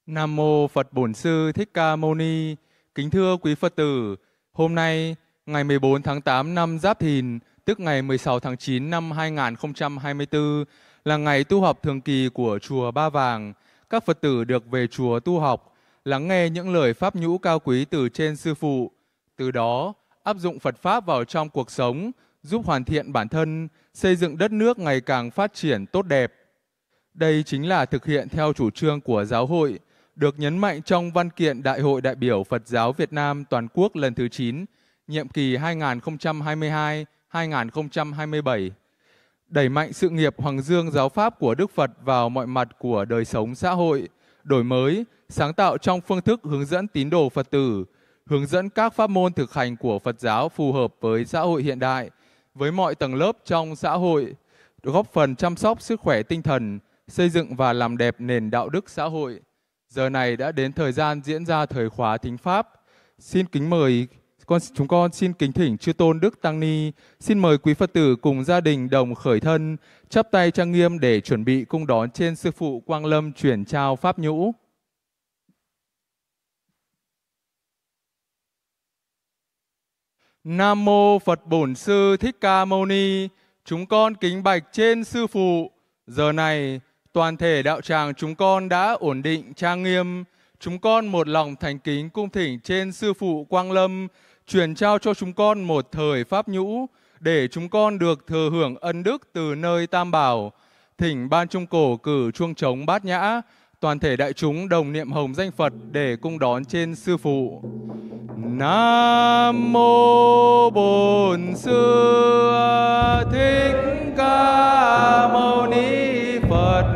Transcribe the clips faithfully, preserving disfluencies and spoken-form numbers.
Nam mô Phật Bổn Sư Thích Ca Mâu Ni. Kính thưa quý Phật tử, hôm nay ngày mười bốn tháng tám năm Giáp Thìn, tức ngày mười sáu tháng chín năm hai nghìn không trăm hai mươi tư, là ngày tu học thường kỳ của chùa Ba Vàng. Các Phật tử được về chùa tu học, lắng nghe những lời pháp nhũ cao quý từ trên sư phụ, từ đó áp dụng Phật pháp vào trong cuộc sống, giúp hoàn thiện bản thân, xây dựng đất nước ngày càng phát triển tốt đẹp. Đây chính là thực hiện theo chủ trương của giáo hội, được nhấn mạnh trong văn kiện Đại hội đại biểu Phật giáo Việt Nam toàn quốc lần thứ chín, nhiệm kỳ hai nghìn không trăm hai mươi hai đến hai nghìn không trăm hai mươi bảy. Đẩy mạnh sự nghiệp Hoàng dương giáo pháp của Đức Phật vào mọi mặt của đời sống xã hội, đổi mới, sáng tạo trong phương thức hướng dẫn tín đồ Phật tử, hướng dẫn các pháp môn thực hành của Phật giáo phù hợp với xã hội hiện đại, với mọi tầng lớp trong xã hội, góp phần chăm sóc sức khỏe tinh thần, xây dựng và làm đẹp nền đạo đức xã hội. Giờ này đã đến thời gian diễn ra thời khóa thính pháp. Xin kính mời con chúng con xin kính thỉnh Chư Tôn Đức Tăng Ni, xin mời quý Phật tử cùng gia đình đồng khởi thân, chắp tay trang nghiêm để chuẩn bị cung đón trên sư phụ Quang Lâm chuyển trao pháp nhũ. Nam mô Phật Bổn Sư Thích Ca Mâu Ni. Chúng con kính bạch trên sư phụ. Giờ này toàn thể đạo tràng chúng con đã ổn định trang nghiêm. Chúng con một lòng thành kính cung thỉnh trên sư phụ Quang Lâm truyền trao cho chúng con một thời pháp nhũ để chúng con được thừa hưởng ân đức từ nơi Tam Bảo. Thỉnh ban trung cổ cử chuông trống bát nhã, toàn thể đại chúng đồng niệm hồng danh Phật để cung đón trên sư phụ. Nam mô Bổn Sư Thích Ca Mâu Ni Phật.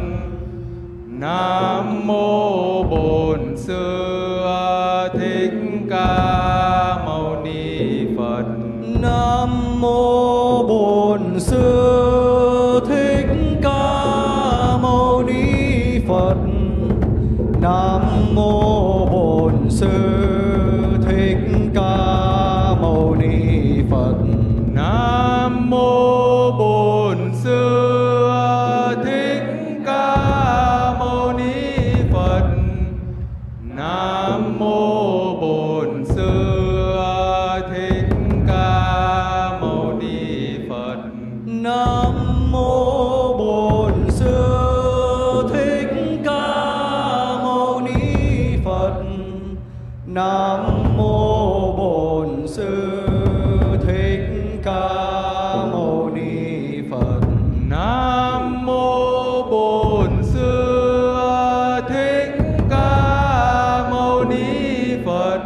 Nam mô Bổn Sư Thích Ca Mâu Ni Phật. Nam mô Bổn Sư Thích Ca Mâu Ni Phật. Nam mô Bổn Sư Thích Ca Mâu Ni Phật. Nam mô Bổn Sư Thích Ca Mâu Ni Phật. Nam mô Bổn Sư Thích Ca Mâu Ni Phật. Nam mô Bổn Sư Thích Ca Mâu Ni Phật. Nam mô Bổn Sư Thích Ca Mâu Ni Phật. Nam mô Bổn Sư Thích Ca Mâu Ni Phật.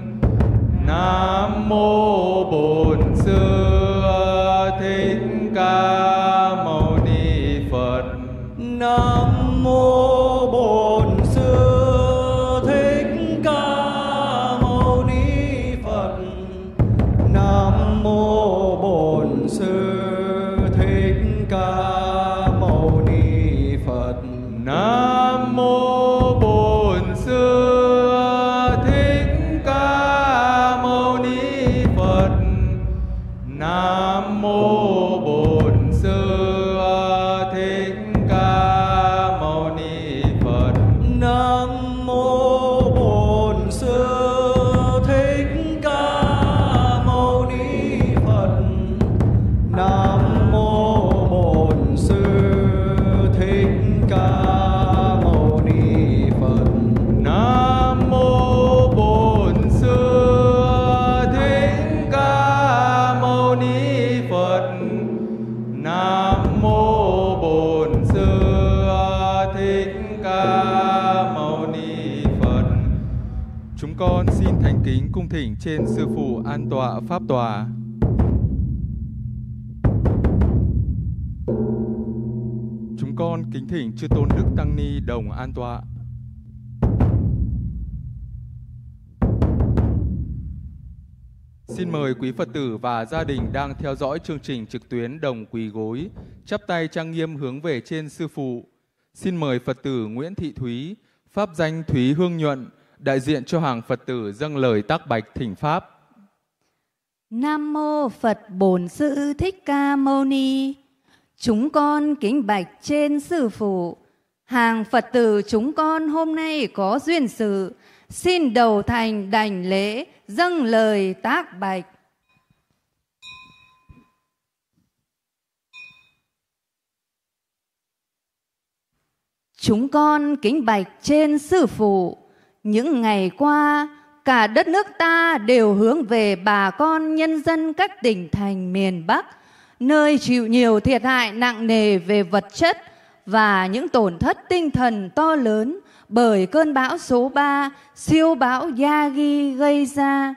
Nam mô Bổn Sư Thích Ca Mâu Ni Phật. Nam mô Bổn Sư Thích Ca Mâu Ni Phật. Nam mô Bổn Sư Thích Ca Mâu Ni Phật. Nam mô Bổn Sư Thích Ca Mâu Ni Phật. Nam mô Bổn Sư Thích Ca Mâu Ni Phật. Nam mô Bổn Sư Thích Ca Mâu Ni Phật. Nam mô Bổn Sư Thích Ca Mâu Ni Phật. Nam mô Bổn Sư Thích Ca Mâu Ni Phật. Nam mô Bổn Sư Thích Ca Mâu Ni Phật. Chúng con xin thành kính cung thỉnh trên sư phụ an tọa pháp tòa. Chúng con kính thỉnh Chư Tôn Đức Tăng Ni đồng an tọa. Xin mời quý Phật tử và gia đình đang theo dõi chương trình trực tuyến đồng quỳ gối, chắp tay trang nghiêm hướng về trên sư phụ. Xin mời Phật tử Nguyễn Thị Thúy, pháp danh Thúy Hương Nhuận, đại diện cho hàng Phật tử dâng lời tác bạch thỉnh pháp. Nam mô Phật Bổn Sư Thích Ca Mâu Ni. Chúng con kính bạch trên sư phụ. Hàng Phật tử chúng con hôm nay có duyên sự, xin đầu thành đảnh lễ dâng lời tác bạch. Chúng con kính bạch trên Sư Phụ, những ngày qua cả đất nước ta đều hướng về bà con nhân dân các tỉnh thành miền Bắc, nơi chịu nhiều thiệt hại nặng nề về vật chất và những tổn thất tinh thần to lớn bởi cơn bão số ba, siêu bão Yagi gây ra.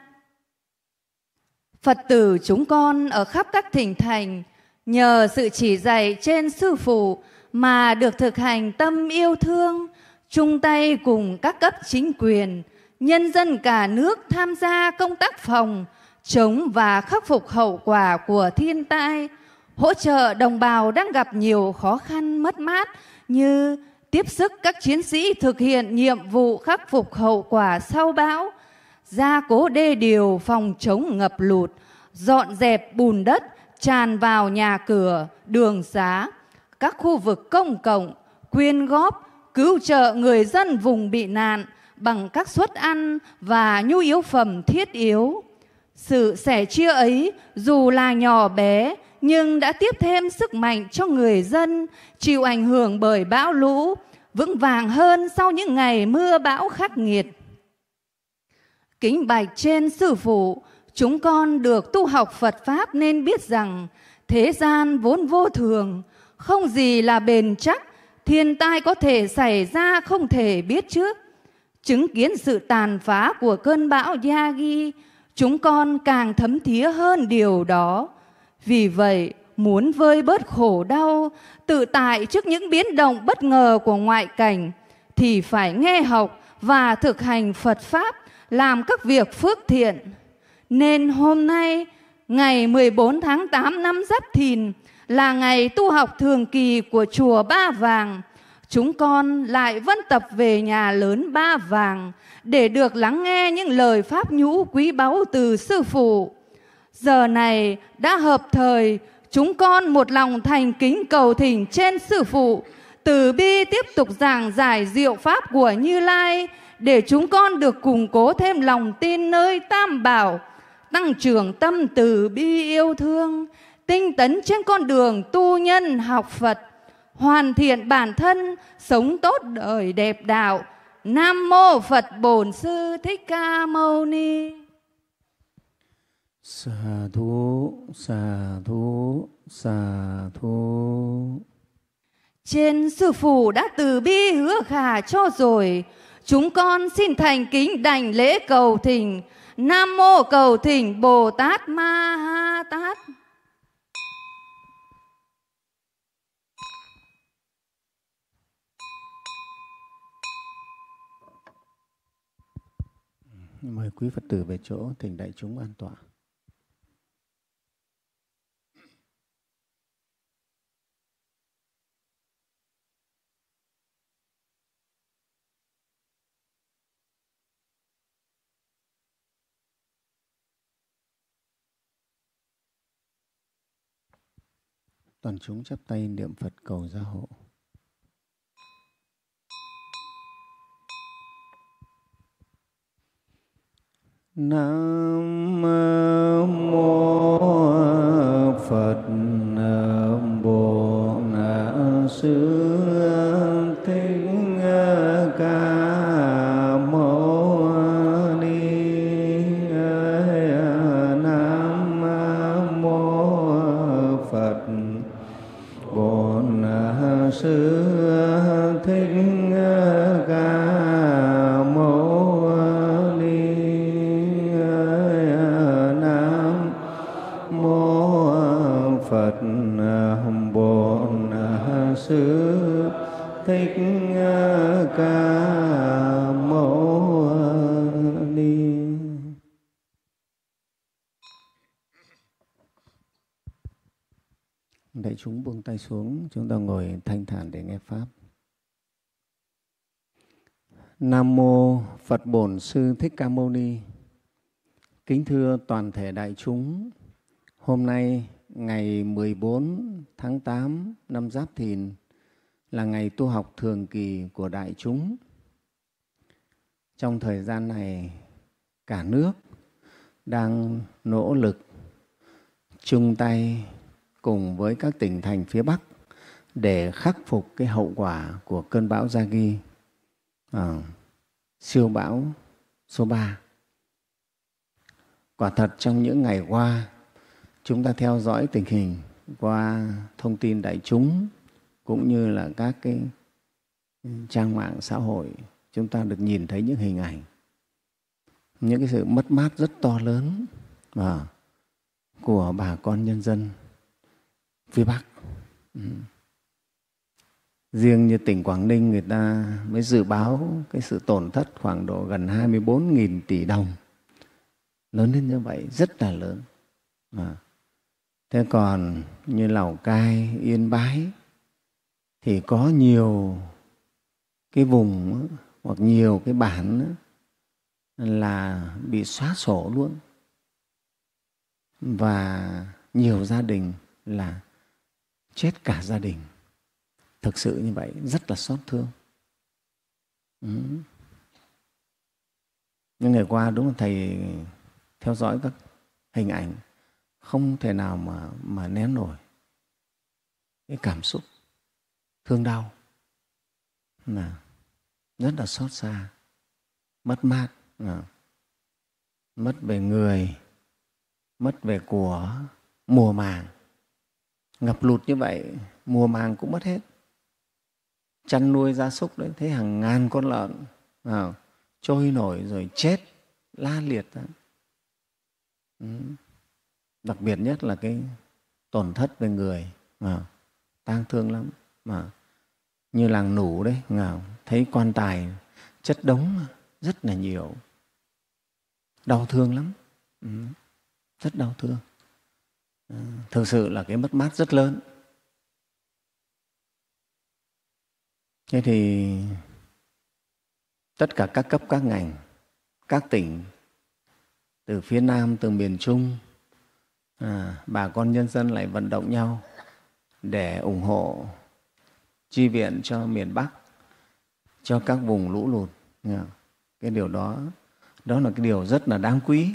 Phật tử chúng con ở khắp các tỉnh thành nhờ sự chỉ dạy trên Sư Phụ mà được thực hành tâm yêu thương, chung tay cùng các cấp chính quyền, nhân dân cả nước tham gia công tác phòng, chống và khắc phục hậu quả của thiên tai, hỗ trợ đồng bào đang gặp nhiều khó khăn mất mát như tiếp sức các chiến sĩ thực hiện nhiệm vụ khắc phục hậu quả sau bão, gia cố đê điều phòng chống ngập lụt, dọn dẹp bùn đất tràn vào nhà cửa, đường xá, các khu vực công cộng, quyên góp, cứu trợ người dân vùng bị nạn bằng các suất ăn và nhu yếu phẩm thiết yếu. Sự sẻ chia ấy dù là nhỏ bé nhưng đã tiếp thêm sức mạnh cho người dân chịu ảnh hưởng bởi bão lũ, vững vàng hơn sau những ngày mưa bão khắc nghiệt. Kính bạch trên Sư Phụ, chúng con được tu học Phật Pháp nên biết rằng thế gian vốn vô thường, không gì là bền chắc, thiên tai có thể xảy ra không thể biết trước. Chứng kiến sự tàn phá của cơn bão Yagi, chúng con càng thấm thía hơn điều đó. Vì vậy, muốn vơi bớt khổ đau, tự tại trước những biến động bất ngờ của ngoại cảnh, thì phải nghe học và thực hành Phật Pháp, làm các việc phước thiện. Nên hôm nay, ngày mười bốn tháng tám năm Giáp Thìn, là ngày tu học thường kỳ của chùa Ba Vàng, chúng con lại vân tập về nhà lớn Ba Vàng để được lắng nghe những lời pháp nhũ quý báu từ Sư Phụ. Giờ này đã hợp thời, chúng con một lòng thành kính cầu thỉnh trên Sư Phụ từ bi tiếp tục giảng giải diệu pháp của Như Lai, để chúng con được củng cố thêm lòng tin nơi Tam Bảo, tăng trưởng tâm từ bi yêu thương, tinh tấn trên con đường tu nhân học Phật, hoàn thiện bản thân, sống tốt đời đẹp đạo. Nam mô Phật Bổn Sư Thích Ca Mâu Ni. Sa thú, sa thú, sa thú. Trên Sư Phụ đã từ bi hứa khả cho rồi, chúng con xin thành kính đảnh lễ cầu thỉnh. Nam mô cầu thỉnh Bồ Tát Ma Ha Tát. Mời quý Phật tử về chỗ, thỉnh đại chúng an tọa. Toàn chúng chắp tay niệm Phật cầu gia hộ. Nam mô Phật Bổn Sư Thích Ca Mâu Ni. Nam mô Phật Bổn Sư Thích Ca Mâu Ni. Nam mô Phật Bổn Sư Thích Ca Mâu Ni. Đại chúng buông tay xuống, chúng ta ngồi thanh thản để nghe Pháp. Nam mô Phật Bổn Sư Thích Ca Mâu Ni. Kính thưa toàn thể đại chúng, hôm nay ngày mười bốn tháng tám năm Giáp Thìn là ngày tu học thường kỳ của đại chúng. Trong thời gian này, cả nước đang nỗ lực chung tay cùng với các tỉnh thành phía Bắc để khắc phục cái hậu quả của cơn bão Yagi, à, siêu bão số ba. Quả thật trong những ngày qua, chúng ta theo dõi tình hình qua thông tin đại chúng cũng như là các cái trang mạng xã hội, chúng ta được nhìn thấy những hình ảnh, những cái sự mất mát rất to lớn à, của bà con nhân dân phía Bắc. Ừ. Riêng như tỉnh Quảng Ninh, người ta mới dự báo cái sự tổn thất khoảng độ gần hai mươi bốn nghìn tỷ đồng. Lớn đến như vậy, rất là lớn. À. Thế còn như Lào Cai, Yên Bái thì có nhiều cái vùng hoặc nhiều cái bản là bị xóa sổ luôn. Và nhiều gia đình là chết cả gia đình. Thực sự như vậy, rất là xót thương. Ừ. Những ngày qua đúng là Thầy theo dõi các hình ảnh, không thể nào mà, mà nén nổi cái cảm xúc thương đau, là rất là xót xa, mất mát, là mất về người, mất về của, mùa màng. Ngập lụt như vậy, mùa màng cũng mất hết. Chăn nuôi gia súc đấy, thấy hàng ngàn con lợn à, trôi nổi rồi chết la liệt đó. Ừ. Đặc biệt nhất là cái tổn thất về người, à, tang thương lắm. Mà như làng Nủ đấy, à, thấy quan tài chất đống rất là nhiều, đau thương lắm. Ừ. Rất đau thương. À, thực sự là cái mất mát rất lớn. Thế thì tất cả các cấp các ngành, các tỉnh từ phía Nam, từ miền Trung, à, bà con nhân dân lại vận động nhau để ủng hộ chi viện cho miền Bắc, cho các vùng lũ lụt. Cái điều đó, đó là cái điều rất là đáng quý.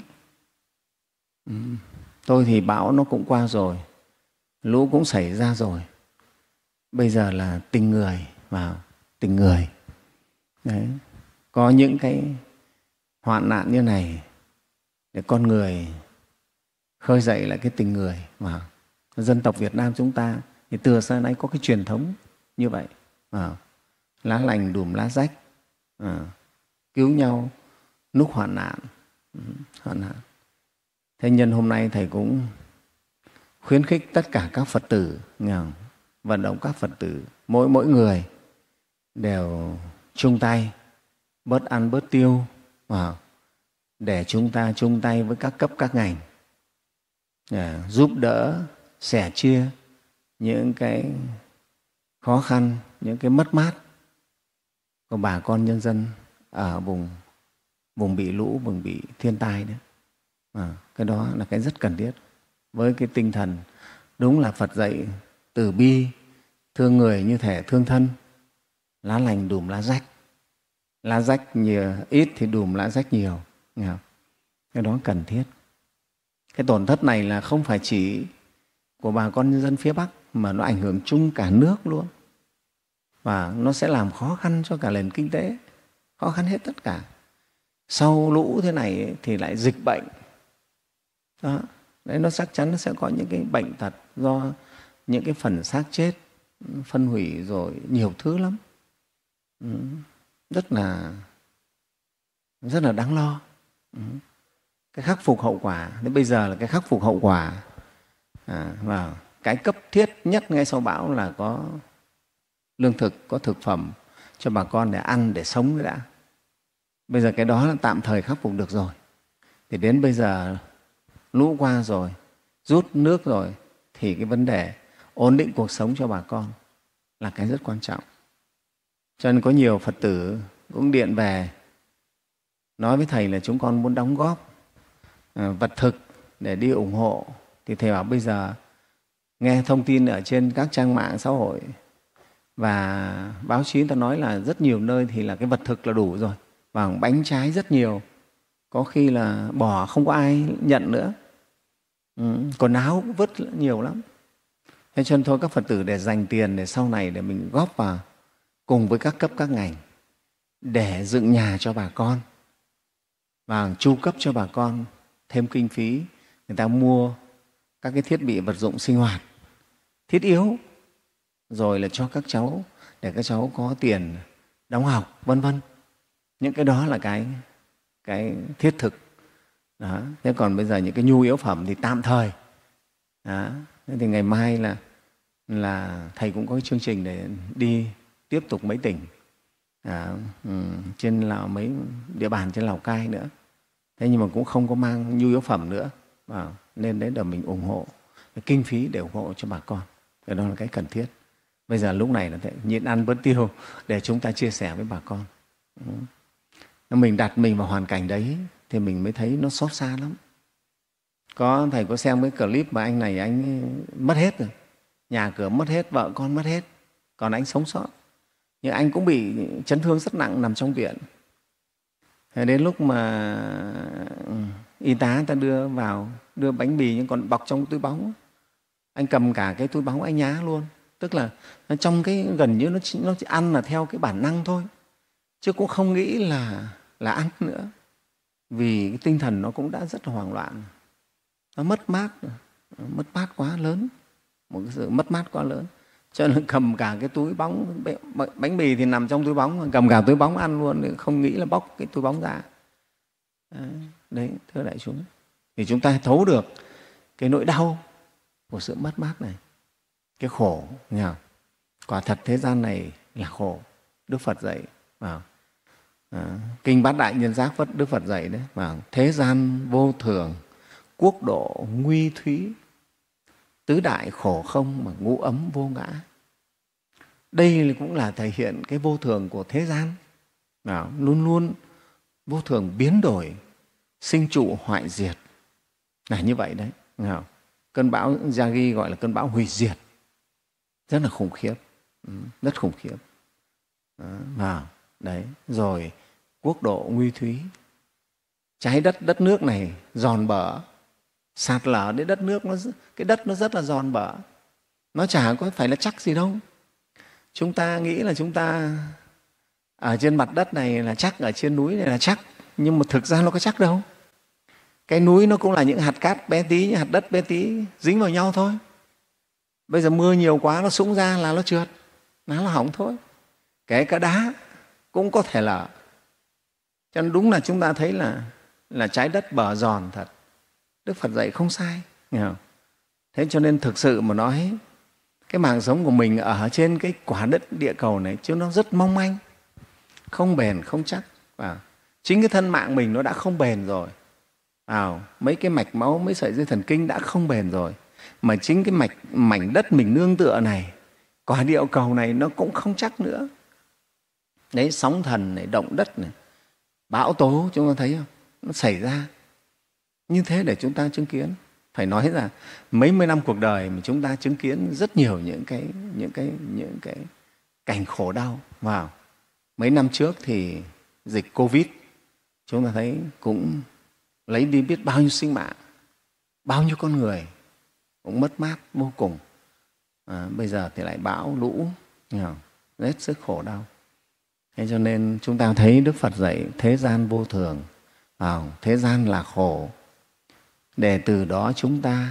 Ừ. Tôi thì bão nó cũng qua rồi, lũ cũng xảy ra rồi. Bây giờ là tình người vào, tình người. Đấy. Có những cái hoạn nạn như này để con người khơi dậy lại cái tình người. Mà dân tộc Việt Nam chúng ta thì từ xưa nay có cái truyền thống như vậy. À, lá lành đùm lá rách, à, cứu nhau lúc hoạn nạn. hoạn nạn. Thế nhân hôm nay Thầy cũng khuyến khích tất cả các Phật tử, vận động các Phật tử, mỗi mỗi người đều chung tay, bớt ăn bớt tiêu, à, để chúng ta chung tay với các cấp các ngành, để giúp đỡ, sẻ chia những cái khó khăn, những cái mất mát của bà con nhân dân ở vùng vùng bị lũ, vùng bị thiên tai đấy. À, cái đó là cái rất cần thiết. Với cái tinh thần đúng là Phật dạy từ bi, thương người như thể thương thân, lá lành đùm lá rách, lá rách nhiều ít thì đùm lá rách nhiều. Cái đó cần thiết. Cái tổn thất này là không phải chỉ của bà con nhân dân phía Bắc mà nó ảnh hưởng chung cả nước luôn. Và nó sẽ làm khó khăn cho cả nền kinh tế, khó khăn hết tất cả. Sau lũ thế này thì lại dịch bệnh. Đó. Đấy, nó chắc chắn nó sẽ có những cái bệnh tật do những cái phần xác chết, phân hủy rồi nhiều thứ lắm. Ừ. Rất là rất là đáng lo. Ừ. Cái khắc phục hậu quả, đến bây giờ là cái khắc phục hậu quả. À, và cái cấp thiết nhất ngay sau bão là có lương thực, có thực phẩm cho bà con để ăn, để sống đã. Bây giờ cái đó là tạm thời khắc phục được rồi. Thì đến bây giờ lũ qua rồi, rút nước rồi, thì cái vấn đề ổn định cuộc sống cho bà con là cái rất quan trọng. Cho nên có nhiều Phật tử cũng điện về nói với Thầy là chúng con muốn đóng góp à, vật thực để đi ủng hộ. Thì Thầy bảo bây giờ nghe thông tin ở trên các trang mạng xã hội Và báo chí ta nói là rất nhiều nơi thì là cái vật thực là đủ rồi, và bánh trái rất nhiều, có khi là bỏ không có ai nhận nữa. Ừ, quần áo cũng vứt nhiều lắm. Thế cho nên thôi các Phật tử để dành tiền để sau này để mình góp vào cùng với các cấp các ngành để dựng nhà cho bà con và chu cấp cho bà con thêm kinh phí, người ta mua các cái thiết bị vật dụng sinh hoạt thiết yếu, rồi là cho các cháu để các cháu có tiền đóng học, vân vân. Những cái đó là cái cái thiết thực. Đó. Thế còn bây giờ những cái nhu yếu phẩm thì tạm thời. Đó. Thế thì ngày mai là là thầy cũng có cái chương trình để đi tiếp tục mấy tỉnh à, ừ, trên Lào, mấy địa bàn trên Lào Cai nữa. Thế nhưng mà cũng không có mang nhu yếu phẩm nữa, à, nên đấy là mình ủng hộ cái kinh phí để ủng hộ cho bà con. Cái đó là cái cần thiết. Bây giờ lúc này là nhịn ăn bớt tiêu để chúng ta chia sẻ với bà con. Ừ. Mình đặt mình vào hoàn cảnh đấy thì mình mới thấy nó xót xa lắm. Có thầy có xem cái clip mà anh này anh mất hết rồi, nhà cửa mất hết, vợ con mất hết, còn anh sống sót. Nhưng anh cũng bị chấn thương rất nặng, nằm trong viện. Thế đến lúc mà y tá ta đưa vào, đưa bánh mì nhưng còn bọc trong túi bóng, anh cầm cả cái túi bóng anh nhá luôn. Tức là nó trong cái gần như nó chỉ, nó chỉ ăn là theo cái bản năng thôi, chứ cũng không nghĩ là là ăn nữa, vì cái tinh thần nó cũng đã rất là hoảng loạn, nó mất mát, mất mát quá lớn, một cái sự mất mát quá lớn, cho nên cầm cả cái túi bóng, bánh mì thì nằm trong túi bóng, cầm cả túi bóng ăn luôn, không nghĩ là bóc cái túi bóng ra. Đấy, thưa đại chúng, thì chúng ta thấu được cái nỗi đau của sự mất mát này, cái khổ. Nhờ? Quả thật thế gian này là khổ. Đức Phật dạy vào à, Kinh Bát Đại Nhân Giác Đức Phật dạy đấy, vào thế gian vô thường, quốc độ nguy thúy, tứ đại khổ không mà ngũ ấm vô ngã. Đây cũng là thể hiện cái vô thường của thế gian, nào luôn luôn vô thường biến đổi, sinh trụ hoại diệt, là như vậy đấy. Nào, cơn bão Yagi gọi là cơn bão hủy diệt, rất là khủng khiếp, rất khủng khiếp. Đó, đấy. Rồi quốc độ nguy thúy, trái đất đất nước này giòn bở, sạt lở đến đất nước, nó, cái đất nó rất là giòn bở, nó chả có phải là chắc gì đâu. Chúng ta nghĩ là chúng ta ở trên mặt đất này là chắc, ở trên núi này là chắc, nhưng mà thực ra nó có chắc đâu. Cái núi nó cũng là những hạt cát bé tí, những hạt đất bé tí dính vào nhau thôi. Bây giờ mưa nhiều quá nó sũng ra là nó trượt, nó là hỏng thôi. Kể cả đá cũng có thể lở. Cho nên đúng là chúng ta thấy là, là trái đất bở giòn thật. Đức Phật dạy không sai. Nghe không? Thế cho nên thực sự mà nói, cái mạng sống của mình ở trên cái quả đất địa cầu này chứ nó rất mong manh, không bền, không chắc. Và chính cái thân mạng mình nó đã không bền rồi. À, mấy cái mạch máu, mấy sợi dây thần kinh đã không bền rồi. Mà chính cái mạch mảnh đất mình nương tựa này, quả địa cầu này nó cũng không chắc nữa. Đấy, sóng thần này, động đất này, bão tố chúng ta thấy không? Nó xảy ra như thế để chúng ta chứng kiến. Phải nói là mấy mươi năm cuộc đời mà chúng ta chứng kiến rất nhiều những cái những cái những cái cảnh khổ đau. Vào mấy năm trước thì dịch Covid chúng ta thấy cũng lấy đi biết bao nhiêu sinh mạng, bao nhiêu con người cũng mất mát vô cùng. À, bây giờ thì lại bão lũ, rất sức khổ đau. Thế cho nên chúng ta thấy Đức Phật dạy thế gian vô thường, à, thế gian là khổ, để từ đó chúng ta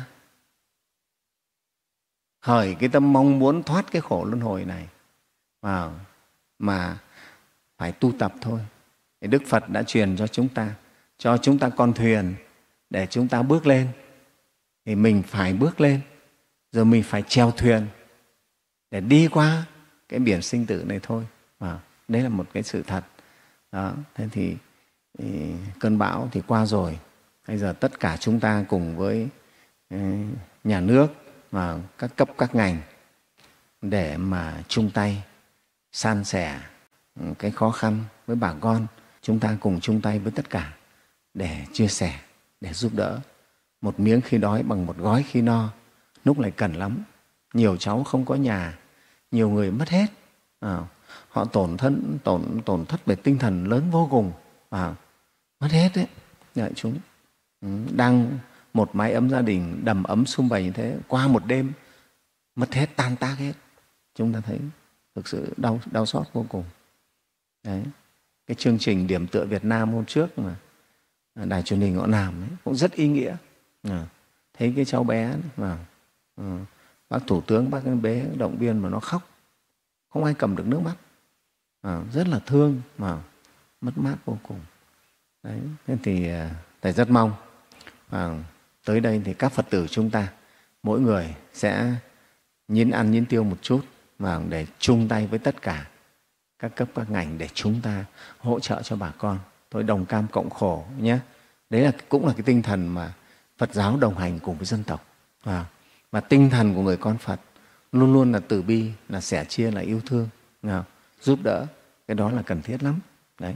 khởi cái tâm mong muốn thoát cái khổ luân hồi này, à, mà phải tu tập thôi. Thì Đức Phật đã truyền cho chúng ta, cho chúng ta con thuyền để chúng ta bước lên, thì mình phải bước lên, rồi mình phải chèo thuyền để đi qua cái biển sinh tử này thôi. À, đấy là một cái sự thật. Đó. Thế thì, thì cơn bão thì qua rồi. Bây giờ tất cả chúng ta cùng với nhà nước và các cấp các ngành để mà chung tay san sẻ cái khó khăn với bà con. Chúng ta cùng chung tay với tất cả để chia sẻ, để giúp đỡ. Một miếng khi đói bằng một gói khi no, lúc này cần lắm. Nhiều cháu không có nhà, nhiều người mất hết, À, họ tổn thân tổn tổn thất về tinh thần lớn vô cùng, à, mất hết đấy. Đại chúng ừ, đang một mái ấm gia đình đầm ấm sum vầy như thế, qua một đêm mất hết, tan tác hết. Chúng ta thấy thực sự đau đau xót vô cùng. Đấy. Cái chương trình Điểm tựa Việt Nam hôm trước mà Đài truyền hình họ làm ấy, cũng rất ý nghĩa. À, thấy cái cháu bé mà à, bác thủ tướng, bác cái bé động viên mà nó khóc, không ai cầm được nước mắt, à, rất là thương mà mất mát vô cùng. Đấy. Thế thì thầy rất mong à, tới đây thì các Phật tử chúng ta mỗi người sẽ nhịn ăn nhịn tiêu một chút và để chung tay với tất cả các cấp các ngành để chúng ta hỗ trợ cho bà con. Tôi đồng cam cộng khổ nhé. Đấy là cũng là cái tinh thần mà Phật giáo đồng hành cùng với dân tộc. À, và tinh thần của người con Phật luôn luôn là từ bi, là sẻ chia, là yêu thương, à, giúp đỡ. Cái đó là cần thiết lắm. Đấy.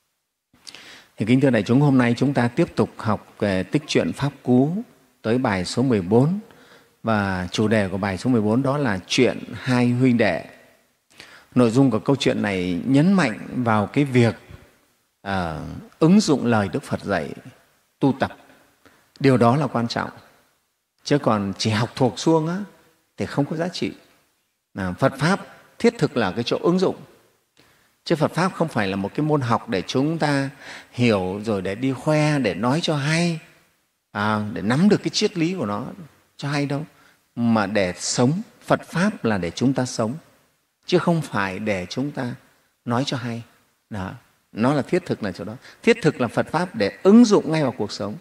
Thì kính thưa đại chúng, hôm nay chúng ta tiếp tục học về tích truyện Pháp Cú tới bài số mười bốn. Và chủ đề của bài số mười bốn đó là chuyện hai huynh đệ. Nội dung của câu chuyện này nhấn mạnh vào cái việc à, ứng dụng lời Đức Phật dạy tu tập. Điều đó là quan trọng. Chứ còn chỉ học thuộc suông á, thì không có giá trị. À, Phật Pháp thiết thực là cái chỗ ứng dụng. Chứ Phật Pháp không phải là một cái môn học để chúng ta hiểu rồi để đi khoe, để nói cho hay, à, để nắm được cái triết lý của nó cho hay đâu. Mà để sống, Phật Pháp là để chúng ta sống, chứ không phải để chúng ta nói cho hay. Đó. Nó là thiết thực là chỗ đó. Thiết thực là Phật Pháp để ứng dụng ngay vào cuộc sống,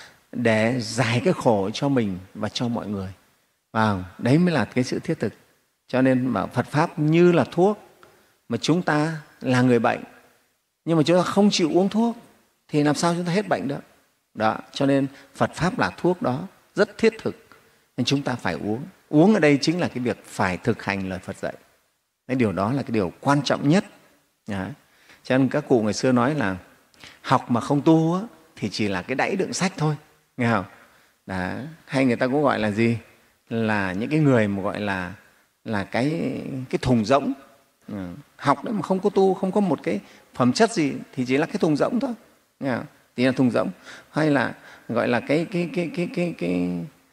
để giải cái khổ cho mình và cho mọi người. Và đấy mới là cái sự thiết thực. Cho nên mà Phật Pháp như là thuốc, mà chúng ta là người bệnh, nhưng mà chúng ta không chịu uống thuốc thì làm sao chúng ta hết bệnh được. Đó. Cho nên Phật Pháp là thuốc đó, rất thiết thực. Nên chúng ta phải uống. Uống ở đây chính là cái việc phải thực hành lời Phật dạy. Cái điều đó là cái điều quan trọng nhất. Đó. Cho nên các cụ ngày xưa nói là học mà không tu á, thì chỉ là cái đẫy đựng sách thôi. Nghe không? Đó. Hay người ta cũng gọi là gì? Là những cái người mà gọi là, là cái, cái thùng rỗng. Ừ. Học đấy mà không có tu, không có một cái phẩm chất gì thì chỉ là cái thùng rỗng thôi. Nghe không? Chỉ là thùng rỗng. Hay là gọi là cái, cái, cái, cái, cái, cái,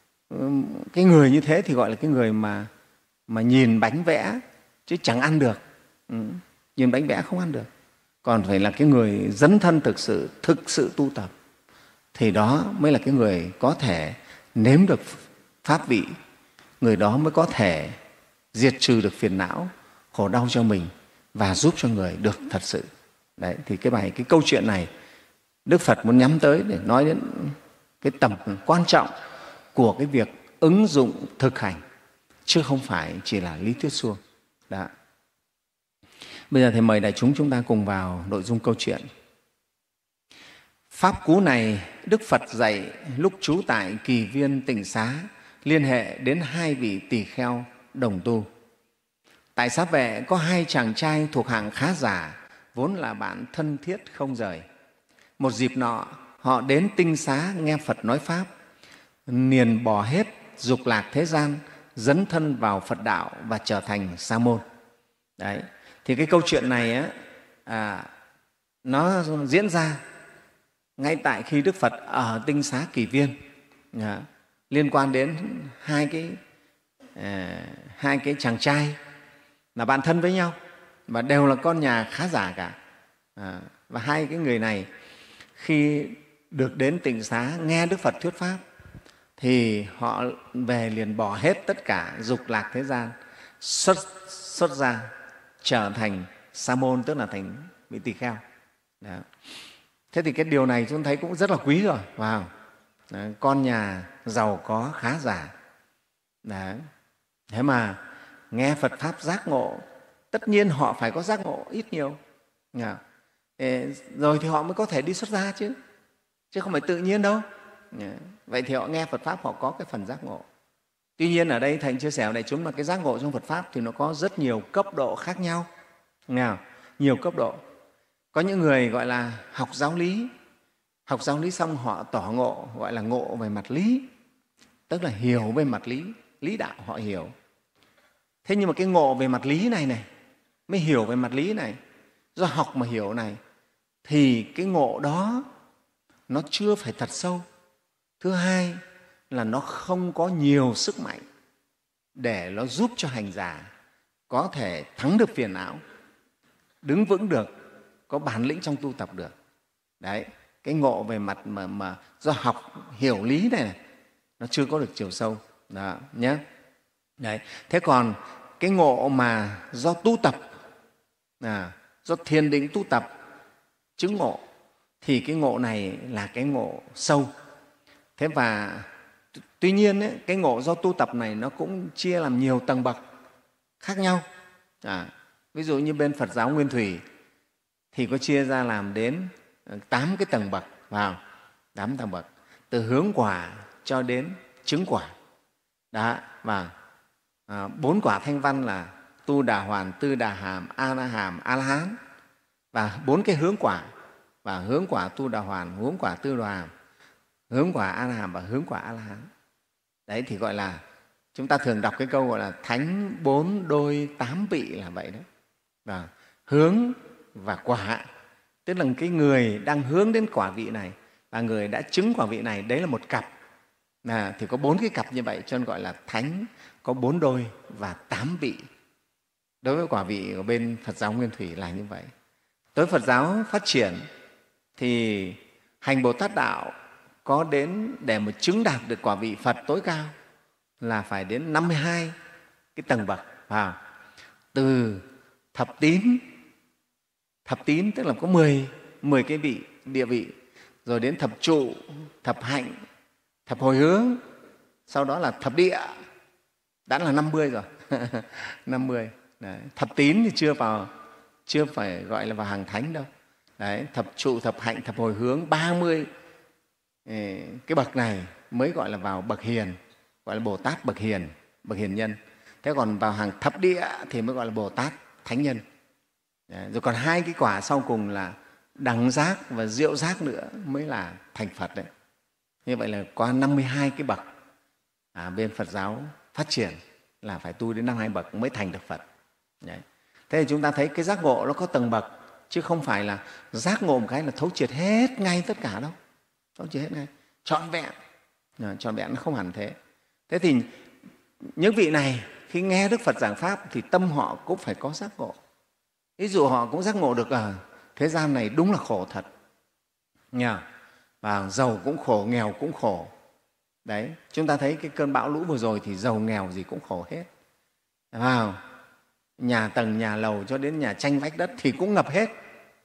cái người như thế thì gọi là cái người mà, mà nhìn bánh vẽ chứ chẳng ăn được. Ừ. Nhìn bánh vẽ không ăn được. Còn phải là cái người dấn thân thực sự, thực sự tu tập, thì đó mới là cái người có thể nếm được pháp vị. Người đó mới có thể diệt trừ được phiền não, khổ đau cho mình và giúp cho người được thật sự. Đấy, thì cái bài, cái câu chuyện này Đức Phật muốn nhắm tới để nói đến cái tầm quan trọng của cái việc ứng dụng thực hành, chứ không phải chỉ là lý thuyết suông. Đó. Bây giờ Thầy mời đại chúng chúng ta cùng vào nội dung câu chuyện. Pháp cú này Đức Phật dạy lúc trú tại Kỳ Viên Tịnh Xá, liên hệ đến hai vị tỳ kheo đồng tu. Tại xá vệ có hai chàng trai thuộc hạng khá giả, vốn là bạn thân thiết không rời. Một dịp nọ, họ đến Tinh Xá nghe Phật nói Pháp, niền bỏ hết dục lạc thế gian, dấn thân vào Phật đạo và trở thành sa môn. Đấy. Thì cái câu chuyện này á, à, nó diễn ra ngay tại khi Đức Phật ở Tinh Xá Kỳ Viên, à, liên quan đến hai cái, à, hai cái chàng trai là bạn thân với nhau và đều là con nhà khá giả cả. À, và hai cái người này khi được đến Tịnh Xá nghe Đức Phật thuyết Pháp thì họ về liền bỏ hết tất cả dục lạc thế gian, xuất, xuất ra trở thành sa môn, tức là thành vị tỳ kheo. Đó. Thế thì cái điều này chúng thấy cũng rất là quý rồi. Wow. Đó. Con nhà giàu có khá giả. Đó. Thế mà nghe Phật Pháp giác ngộ, tất nhiên họ phải có giác ngộ ít nhiều. Đó. Rồi thì họ mới có thể đi xuất gia chứ, chứ không phải tự nhiên đâu. Vậy thì họ nghe Phật Pháp họ có cái phần giác ngộ. Tuy nhiên ở đây Thầy chia sẻ với đại chúng là cái giác ngộ trong Phật Pháp thì nó có rất nhiều cấp độ khác nhau. Nghe không? Nhiều cấp độ. Có những người gọi là học giáo lý, học giáo lý xong họ tỏ ngộ, gọi là ngộ về mặt lý, tức là hiểu về mặt lý, lý đạo họ hiểu. Thế nhưng mà cái ngộ về mặt lý này này mới hiểu về mặt lý này, do học mà hiểu này, thì cái ngộ đó nó chưa phải thật sâu. Thứ hai là nó không có nhiều sức mạnh để nó giúp cho hành giả có thể thắng được phiền não, đứng vững được, có bản lĩnh trong tu tập được. Đấy, cái ngộ về mặt mà, mà do học hiểu lý này, này nó chưa có được chiều sâu đó nhé. Đấy. Thế còn cái ngộ mà do tu tập, à, do thiền định tu tập chứng ngộ, thì cái ngộ này là cái ngộ sâu. Thế và tuy nhiên ấy, cái ngộ do tu tập này nó cũng chia làm nhiều tầng bậc khác nhau. À, ví dụ như bên Phật giáo Nguyên Thủy thì có chia ra làm đến tám cái tầng bậc, vào tám tầng bậc, từ hướng quả cho đến chứng quả. Đó, và à, bốn quả thanh văn là Tu Đà Hoàn, Tư Đà Hàm, A La Hàm, A La Hán, và bốn cái hướng quả, và hướng quả Tu Đà Hoàn, hướng quả Tư Đà Hàm, hướng quả A La Hàm và hướng quả A La Hán. Đấy thì gọi là, chúng ta thường đọc cái câu gọi là thánh bốn đôi tám vị là vậy đấy. Và hướng và quả, tức là cái người đang hướng đến quả vị này và người đã chứng quả vị này, đấy là một cặp. À, thì có bốn cái cặp như vậy cho nên gọi là thánh có bốn đôi và tám vị. Đối với quả vị ở bên Phật giáo Nguyên Thủy là như vậy. Tới Phật giáo phát triển thì hành Bồ Tát Đạo có đến, để mà chứng đạt được quả vị Phật tối cao là phải đến năm mươi hai cái tầng bậc, vào từ thập tín. Thập tín tức là có mười, mười cái vị, địa vị, rồi đến thập trụ, thập hạnh, thập hồi hướng, sau đó là thập địa, đã là năm mươi rồi. năm mươi. Đấy. Thập tín thì chưa vào, chưa phải gọi là vào hàng thánh đâu. Đấy. Thập trụ, thập hạnh, thập hồi hướng, ba mươi cái bậc này mới gọi là vào bậc hiền, gọi là Bồ Tát bậc hiền, bậc hiền nhân. Thế còn vào hàng thập địa thì mới gọi là Bồ Tát thánh nhân. Đấy. Rồi còn hai cái quả sau cùng là đẳng giác và diệu giác nữa mới là thành Phật đấy. Như vậy là qua năm mươi hai cái bậc, à, bên Phật giáo phát triển là phải tu đến năm mươi hai bậc mới thành được Phật. Đấy. Thế thì chúng ta thấy cái giác ngộ nó có tầng bậc, chứ không phải là giác ngộ một cái là thấu triệt hết ngay tất cả đâu. Thấu triệt hết ngay, trọn vẹn. À, trọn vẹn nó không hẳn thế. Thế thì những vị này khi nghe Đức Phật giảng Pháp thì tâm họ cũng phải có giác ngộ. Ví dụ họ cũng giác ngộ được ở thế gian này đúng là khổ thật. Nhà. Và giàu cũng khổ, nghèo cũng khổ. Đấy, chúng ta thấy cái cơn bão lũ vừa rồi thì giàu nghèo gì cũng khổ hết. Vào nhà tầng, nhà lầu cho đến nhà tranh vách đất thì cũng ngập hết.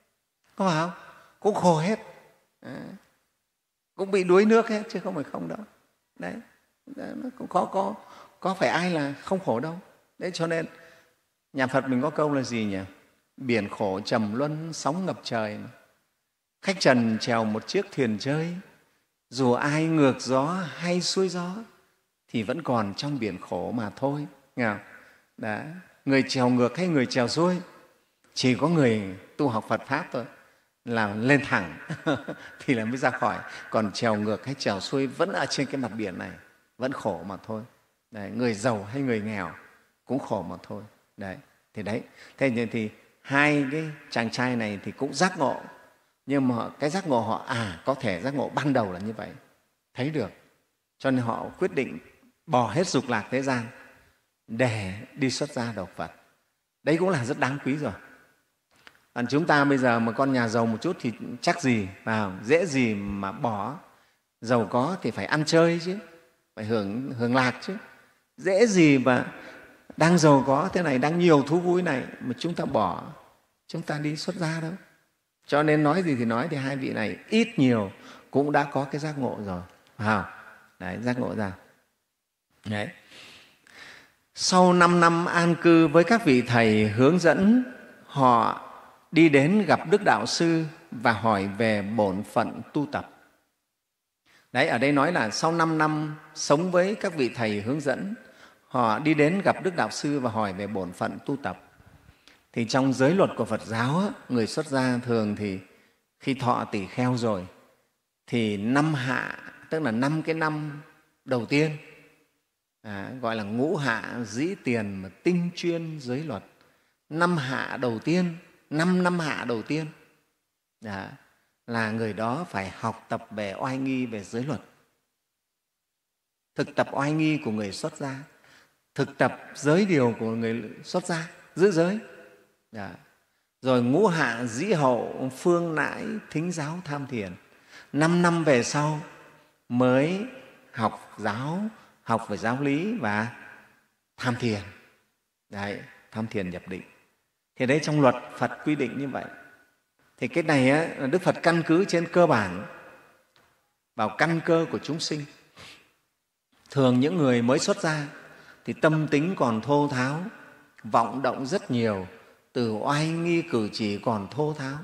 Có phải không? Cũng khổ hết. Đấy. Cũng bị đuối nước hết chứ không phải không đâu. Đấy, nó cũng có, có, có phải ai là không khổ đâu. Đấy, cho nên nhà Phật mình có câu là gì nhỉ? Biển khổ trầm luân, sóng ngập trời. Khách trần chèo một chiếc thuyền chơi, dù ai ngược gió hay xuôi gió thì vẫn còn trong biển khổ mà thôi. Nghe không? Đó. Người chèo ngược hay người chèo xuôi, chỉ có người tu học Phật Pháp thôi là lên thẳng thì là mới ra khỏi. Còn chèo ngược hay chèo xuôi vẫn ở trên cái mặt biển này, vẫn khổ mà thôi. Đấy. Người giàu hay người nghèo cũng khổ mà thôi. Đấy. Thì đấy, thế thì hai cái chàng trai này thì cũng giác ngộ, nhưng mà cái giác ngộ họ à có thể giác ngộ ban đầu là như vậy, thấy được, cho nên họ quyết định bỏ hết dục lạc thế gian để đi xuất gia đầu Phật. Đấy cũng là rất đáng quý rồi. Còn chúng ta bây giờ mà con nhà giàu một chút thì chắc gì vào dễ gì mà bỏ. Giàu có thì phải ăn chơi chứ, phải hưởng hưởng lạc chứ, dễ gì mà đang giàu có thế này, đang nhiều thú vui này mà chúng ta bỏ, chúng ta đi xuất gia đâu. Cho nên nói gì thì nói thì hai vị này ít nhiều cũng đã có cái giác ngộ rồi. Wow. Đấy, giác ngộ ra. Đấy. Sau năm năm an cư với các vị thầy hướng dẫn, họ đi đến gặp Đức Đạo Sư và hỏi về bổn phận tu tập. Đấy, ở đây nói là sau năm năm sống với các vị thầy hướng dẫn, họ đi đến gặp Đức Đạo Sư và hỏi về bổn phận tu tập. Thì trong giới luật của Phật giáo, người xuất gia thường thì khi thọ tỷ kheo rồi thì năm hạ, tức là năm cái năm đầu tiên, à, gọi là ngũ hạ dĩ tiền mà tinh chuyên giới luật, năm hạ đầu tiên, năm năm hạ đầu tiên đó, là người đó phải học tập về oai nghi, về giới luật, thực tập oai nghi của người xuất gia, thực tập giới điều của người xuất gia, giữ giới. Đó. Rồi ngũ hạ dĩ hậu, phương nãi, thính giáo, tham thiền. Năm năm về sau mới học giáo, học về giáo lý và tham thiền. Đấy, tham thiền nhập định. Thì đấy trong luật Phật quy định như vậy. Thì cái này á, là Đức Phật căn cứ trên cơ bản vào căn cơ của chúng sinh. Thường những người mới xuất gia thì tâm tính còn thô tháo, vọng động rất nhiều, từ oai nghi cử chỉ còn thô tháo.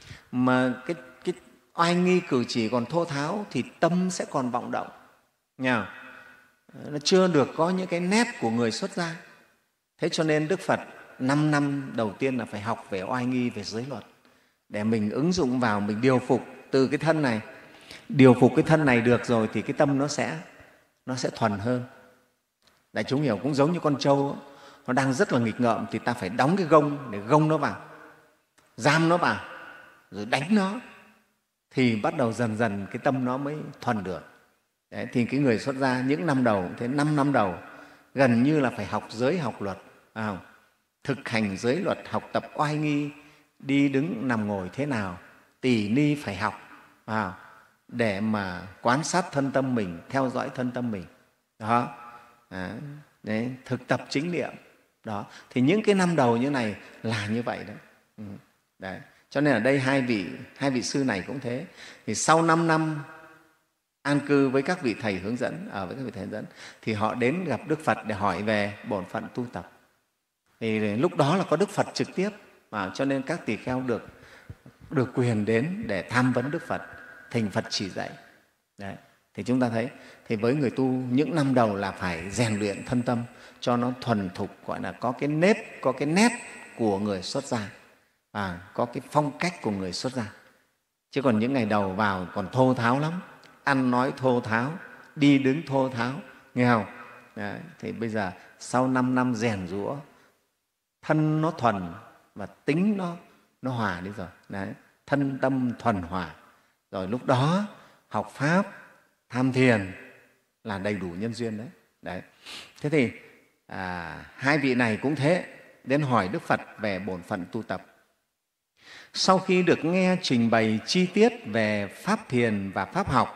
Mà cái, cái oai nghi cử chỉ còn thô tháo thì tâm sẽ còn vọng động. Nghe nó chưa được có những cái nét của người xuất gia. Thế cho nên Đức Phật năm năm đầu tiên là phải học về oai nghi, về giới luật, để mình ứng dụng vào, mình điều phục từ cái thân này. Điều phục cái thân này được rồi thì cái tâm nó sẽ, nó sẽ thuần hơn. Đại chúng hiểu, cũng giống như con trâu, nó đang rất là nghịch ngợm thì ta phải đóng cái gông để gông nó vào, giam nó vào, rồi đánh nó, thì bắt đầu dần dần cái tâm nó mới thuần được. Đấy, thì cái người xuất gia những năm đầu, thế năm năm đầu gần như là phải học giới, học luật, à, thực hành giới luật, học tập oai nghi, đi đứng nằm ngồi thế nào, tỉ ni phải học, à, để mà quan sát thân tâm mình, theo dõi thân tâm mình. Đó, à, đấy, thực tập chính niệm. Đó, thì những cái năm đầu như này là như vậy đấy. Ừ, đấy. Cho nên ở đây hai vị, hai vị sư này cũng thế. Thì sau năm năm an cư với các vị thầy hướng dẫn, ở với các vị thầy hướng dẫn, thì họ đến gặp Đức Phật để hỏi về bổn phận tu tập. Thì lúc đó là có Đức Phật trực tiếp, mà cho nên các tỳ kheo được, được quyền đến để tham vấn Đức Phật, thỉnh Phật chỉ dạy. Đấy. Thì chúng ta thấy, thì với người tu những năm đầu là phải rèn luyện thân tâm cho nó thuần thục, gọi là có cái nếp, có cái nét của người xuất gia, à, có cái phong cách của người xuất gia. Chứ còn những ngày đầu vào còn thô tháo lắm, ăn nói thô tháo, đi đứng thô tháo, nghe không? Đấy. Thì bây giờ sau năm năm rèn giũa, thân nó thuần và tính nó, nó hòa đi rồi. Đấy. Thân tâm thuần hòa. Rồi lúc đó học Pháp, tham thiền là đầy đủ nhân duyên đấy. Đấy. Thế thì à, hai vị này cũng thế, đến hỏi Đức Phật về bổn phận tu tập. Sau khi được nghe trình bày chi tiết về Pháp thiền và Pháp học,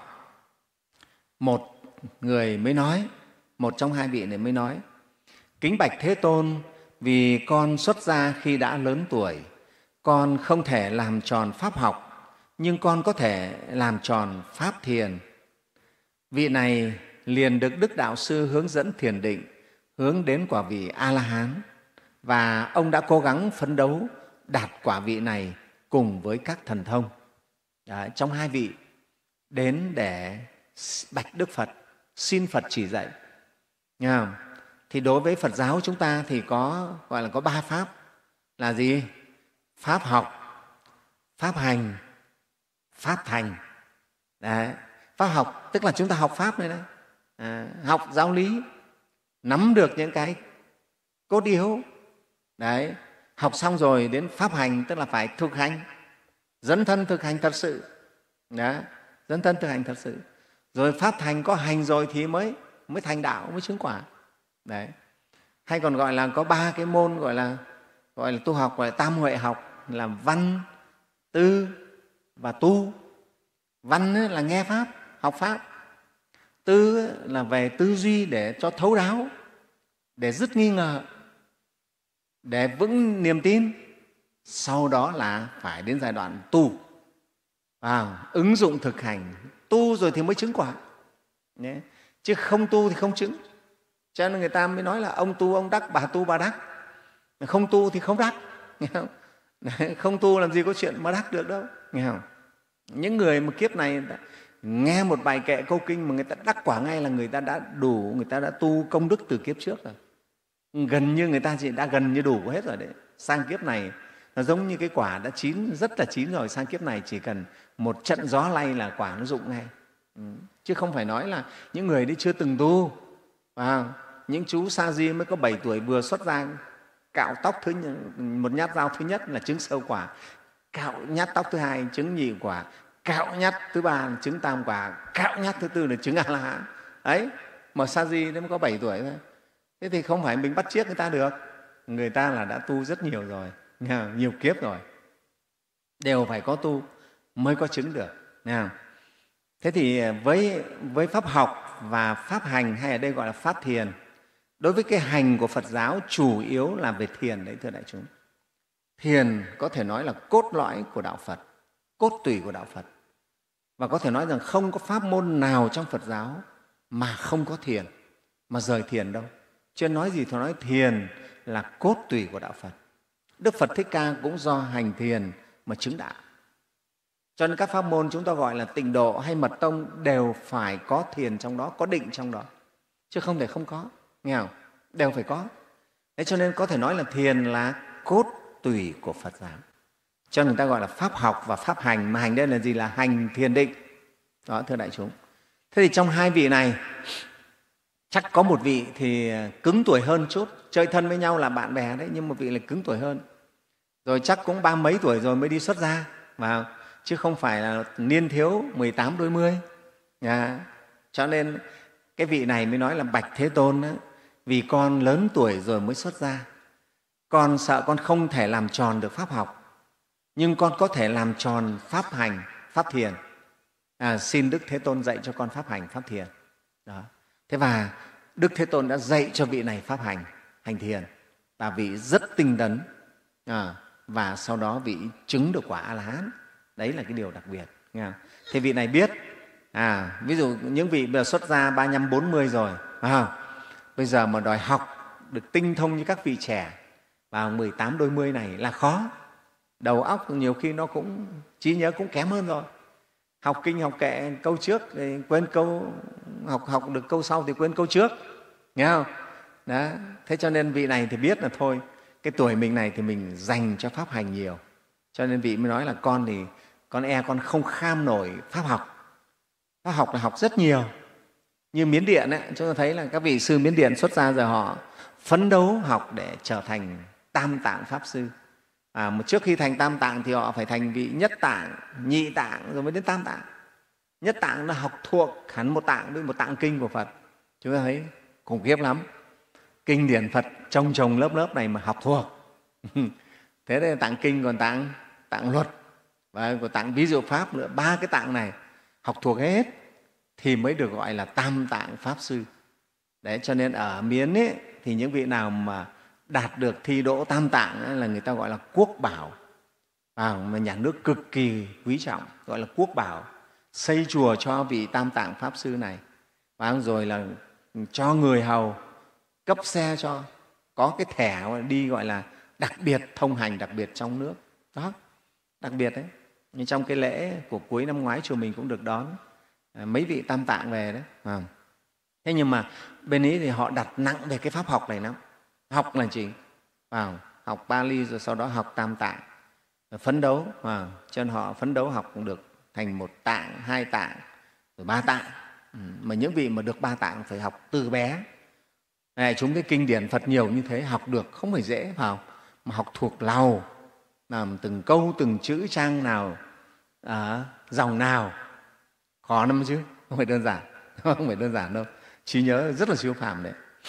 một người mới nói, một trong hai vị này mới nói: kính bạch Thế Tôn, vì con xuất gia khi đã lớn tuổi, con không thể làm tròn Pháp học, nhưng con có thể làm tròn Pháp thiền. Vị này liền được Đức Đạo Sư hướng dẫn thiền định, hướng đến quả vị A-la-hán, và ông đã cố gắng phấn đấu đạt quả vị này cùng với các thần thông. Đấy, trong hai vị đến để bạch Đức Phật, xin Phật chỉ dạy. Nghe không? Thì đối với Phật giáo chúng ta thì có gọi là có ba pháp là gì? Pháp học, pháp hành, pháp thành. Đấy. Pháp học tức là chúng ta học Pháp này đấy, à, học giáo lý, nắm được những cái cốt yếu. Đấy. Học xong rồi đến pháp hành tức là phải thực hành, dấn thân thực hành thật sự. Đấy. Dấn thân thực hành thật sự. Rồi pháp thành có hành rồi thì mới, mới thành đạo, mới chứng quả. Đấy. Hay còn gọi là có ba cái môn gọi là, gọi là tu học, gọi là tam huệ học, là văn, tư và tu. Văn là nghe Pháp, học Pháp. Tư là về tư duy để cho thấu đáo, để dứt nghi ngờ, để vững niềm tin. Sau đó là phải đến giai đoạn tu, à, ứng dụng thực hành. Tu rồi thì mới chứng quả. Đấy. Chứ không tu thì không chứng. Cho nên người ta mới nói là ông tu ông đắc, bà tu bà đắc. Không tu thì không đắc. Nghe không? Đấy, không tu làm gì có chuyện mà đắc được đâu. Nghe không? Những người mà kiếp này nghe một bài kệ câu kinh mà người ta đắc quả ngay là người ta đã đủ, người ta đã tu công đức từ kiếp trước rồi. Gần như người ta chỉ đã gần như đủ hết rồi đấy. Sang kiếp này nó giống như cái quả đã chín, rất là chín rồi. Sang kiếp này chỉ cần một trận gió lay là quả nó rụng ngay. Ừ. Chứ không phải nói là những người đi chưa từng tu. À, những chú sa di mới có bảy tuổi vừa xuất gia Cạo tóc thứ nhất, một nhát dao thứ nhất là chứng sơ quả, cạo nhát tóc thứ hai chứng nhị quả, cạo nhát thứ ba là chứng tam quả, cạo nhát thứ tư là chứng A La Hán. Ấy, mà Sa Di nó mới có bảy tuổi thôi. Thế thì không phải mình bắt chước người ta được, người ta là đã tu rất nhiều rồi, nhiều kiếp rồi, đều phải có tu mới có chứng được. Thế thì với, với pháp học và pháp hành, hay ở đây gọi là pháp thiền, đối với cái hành của Phật giáo chủ yếu là về thiền đấy, thưa đại chúng. Thiền có thể nói là cốt lõi của đạo Phật, cốt tủy của đạo Phật. Và có thể nói rằng không có pháp môn nào trong Phật giáo mà không có thiền, mà rời thiền đâu. Chứ nói gì thì nói thiền là cốt tủy của đạo Phật. Đức Phật Thích Ca cũng do hành thiền mà chứng đạo. Cho nên các pháp môn chúng ta gọi là tịnh độ hay mật tông đều phải có thiền trong đó, có định trong đó, chứ không thể không có, nghe không? Đều phải có. Thế cho nên có thể nói là thiền là cốt tủy của Phật giáo. Cho nên người ta gọi là pháp học và pháp hành, mà hành đây là gì? Là hành thiền định. Đó, thưa đại chúng. Thế thì trong hai vị này, chắc có một vị thì cứng tuổi hơn chút, chơi thân với nhau là bạn bè đấy, nhưng một vị là cứng tuổi hơn. Rồi chắc cũng ba mấy tuổi rồi mới đi xuất gia, vào, chứ không phải là niên thiếu mười tám đôi mươi. À, cho nên cái vị này mới nói là Bạch Thế Tôn đó, vì con lớn tuổi rồi mới xuất gia, con sợ con không thể làm tròn được pháp học, nhưng con có thể làm tròn pháp hành, pháp thiền. À, xin Đức Thế Tôn dạy cho con pháp hành, pháp thiền. Đó. Thế và Đức Thế Tôn đã dạy cho vị này pháp hành, hành thiền, và vị rất tinh tấn, à, và sau đó vị chứng được quả A-la-hán. Đấy là cái điều đặc biệt. Nghe không? Thì vị này biết, à, ví dụ những vị bây giờ xuất gia ba mươi lăm, bốn mươi rồi, à, bây giờ mà đòi học được tinh thông như các vị trẻ vào mười tám đôi mươi này là khó. Đầu óc nhiều khi nó cũng, trí nhớ cũng kém hơn rồi. Học kinh, học kệ câu trước thì quên câu, học học được câu sau thì quên câu trước, nghe không? Đó. Thế cho nên vị này thì biết là thôi, cái tuổi mình này thì mình dành cho pháp hành nhiều. Cho nên vị mới nói là con thì con e con không kham nổi pháp học. Pháp học là học rất nhiều. Như Miến Điện ấy, chúng ta thấy là các vị sư Miến Điện xuất gia giờ họ phấn đấu học để trở thành Tam Tạng Pháp Sư. À, mà trước khi thành Tam Tạng thì họ phải thành vị Nhất Tạng, Nhị Tạng rồi mới đến Tam Tạng. Nhất Tạng là học thuộc hẳn một tạng với một tạng kinh của Phật. Chúng ta thấy khủng khiếp lắm. Kinh điển Phật trông trồng lớp lớp này mà học thuộc. Thế đây là tạng kinh, còn tạng, tạng luật và còn tạng ví dụ Pháp nữa. Ba cái tạng này học thuộc hết thì mới được gọi là Tam Tạng Pháp Sư. Đấy, cho nên ở Miến ấy, thì những vị nào mà đạt được thi đỗ Tam Tạng ấy, là người ta gọi là quốc bảo, à, mà nhà nước cực kỳ quý trọng, gọi là quốc bảo, xây chùa cho vị Tam Tạng Pháp Sư này, và rồi là cho người hầu, cấp xe cho, có cái thẻ đi gọi là đặc biệt, thông hành đặc biệt trong nước. Đó, đặc biệt đấy. Nhưng trong cái lễ của cuối năm ngoái chùa mình cũng được đón à, mấy vị Tam Tạng về đấy. À. Thế nhưng mà bên ấy thì họ đặt nặng về cái pháp học này lắm. Học là gì? À, học Pali rồi sau đó học Tam Tạng, rồi phấn đấu, à, cho nên họ phấn đấu học cũng được thành một tạng, hai tạng, rồi ba tạng. Ừ, mà những vị mà được ba tạng phải học từ bé. Này, chúng cái kinh điển Phật nhiều như thế, học được không phải dễ, vào mà học thuộc lầu, làm từng câu, từng chữ trang nào, à, dòng nào, khó lắm chứ, không phải đơn giản, không phải đơn giản đâu, trí nhớ rất là siêu phàm đấy.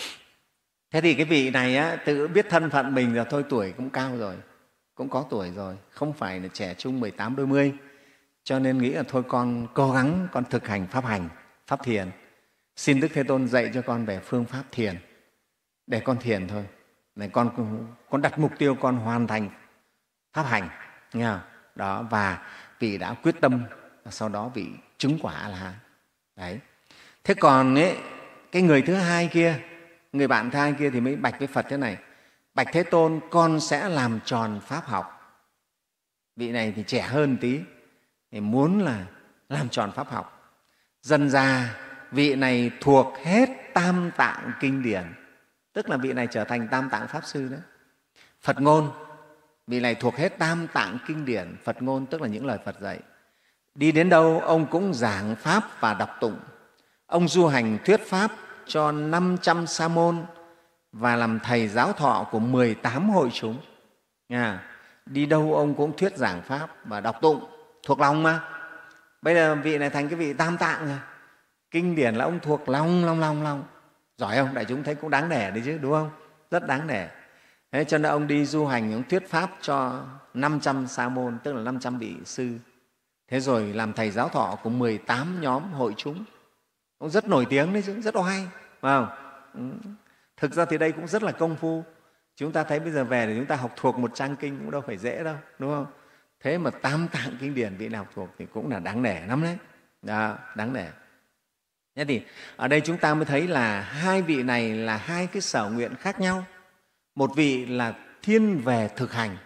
Thế thì cái vị này á, tự biết thân phận mình rồi thôi, tuổi cũng cao rồi, cũng có tuổi rồi, không phải là trẻ trung mười tám đôi mươi, cho nên nghĩ là thôi con cố gắng con thực hành pháp hành, pháp thiền. Xin Đức Thế Tôn dạy cho con về phương pháp thiền, để con thiền thôi. Này, con, con đặt mục tiêu con hoàn thành pháp hành, nghe không? Đó, và vị đã quyết tâm, sau đó vị chứng quả A-la-hán. Đấy. Thế còn ấy, cái người thứ hai kia, người bạn thứ hai kia thì mới bạch với Phật thế này: Bạch Thế Tôn, con sẽ làm tròn pháp học. Vị này thì trẻ hơn tí, thì muốn là làm tròn pháp học. Dần ra vị này thuộc hết Tam Tạng kinh điển, tức là vị này trở thành Tam Tạng Pháp Sư đấy. Phật ngôn, vị này thuộc hết Tam Tạng kinh điển, Phật ngôn tức là những lời Phật dạy. Đi đến đâu ông cũng giảng pháp và đọc tụng. Ông du hành thuyết pháp cho năm trăm sa môn và làm thầy giáo thọ của mười tám hội chúng. À, đi đâu ông cũng thuyết giảng pháp và đọc tụng thuộc lòng mà. Bây giờ vị này thành cái vị tam tạng rồi, kinh điển là ông thuộc lòng lòng lòng lòng. Giỏi không? Đại chúng thấy cũng đáng nể đấy chứ, đúng không? Rất đáng nể. Thế cho nên ông đi du hành, ông thuyết pháp cho năm trăm sa môn, tức là năm trăm vị sư. Thế rồi làm thầy giáo thọ của mười tám nhóm hội chúng. Ông rất nổi tiếng đấy chứ, rất oai, phải không? Ừ. Thực ra thì đây cũng rất là công phu. Chúng ta thấy bây giờ về thì chúng ta học thuộc một trang kinh cũng đâu phải dễ đâu, đúng không? Thế mà tam tạng kinh điển vị nào học thuộc thì cũng là đáng nể lắm đấy. Đó, đáng nể. Thế thì ở đây chúng ta mới thấy là hai vị này là hai cái sở nguyện khác nhau. Một vị là thiên về thực hành,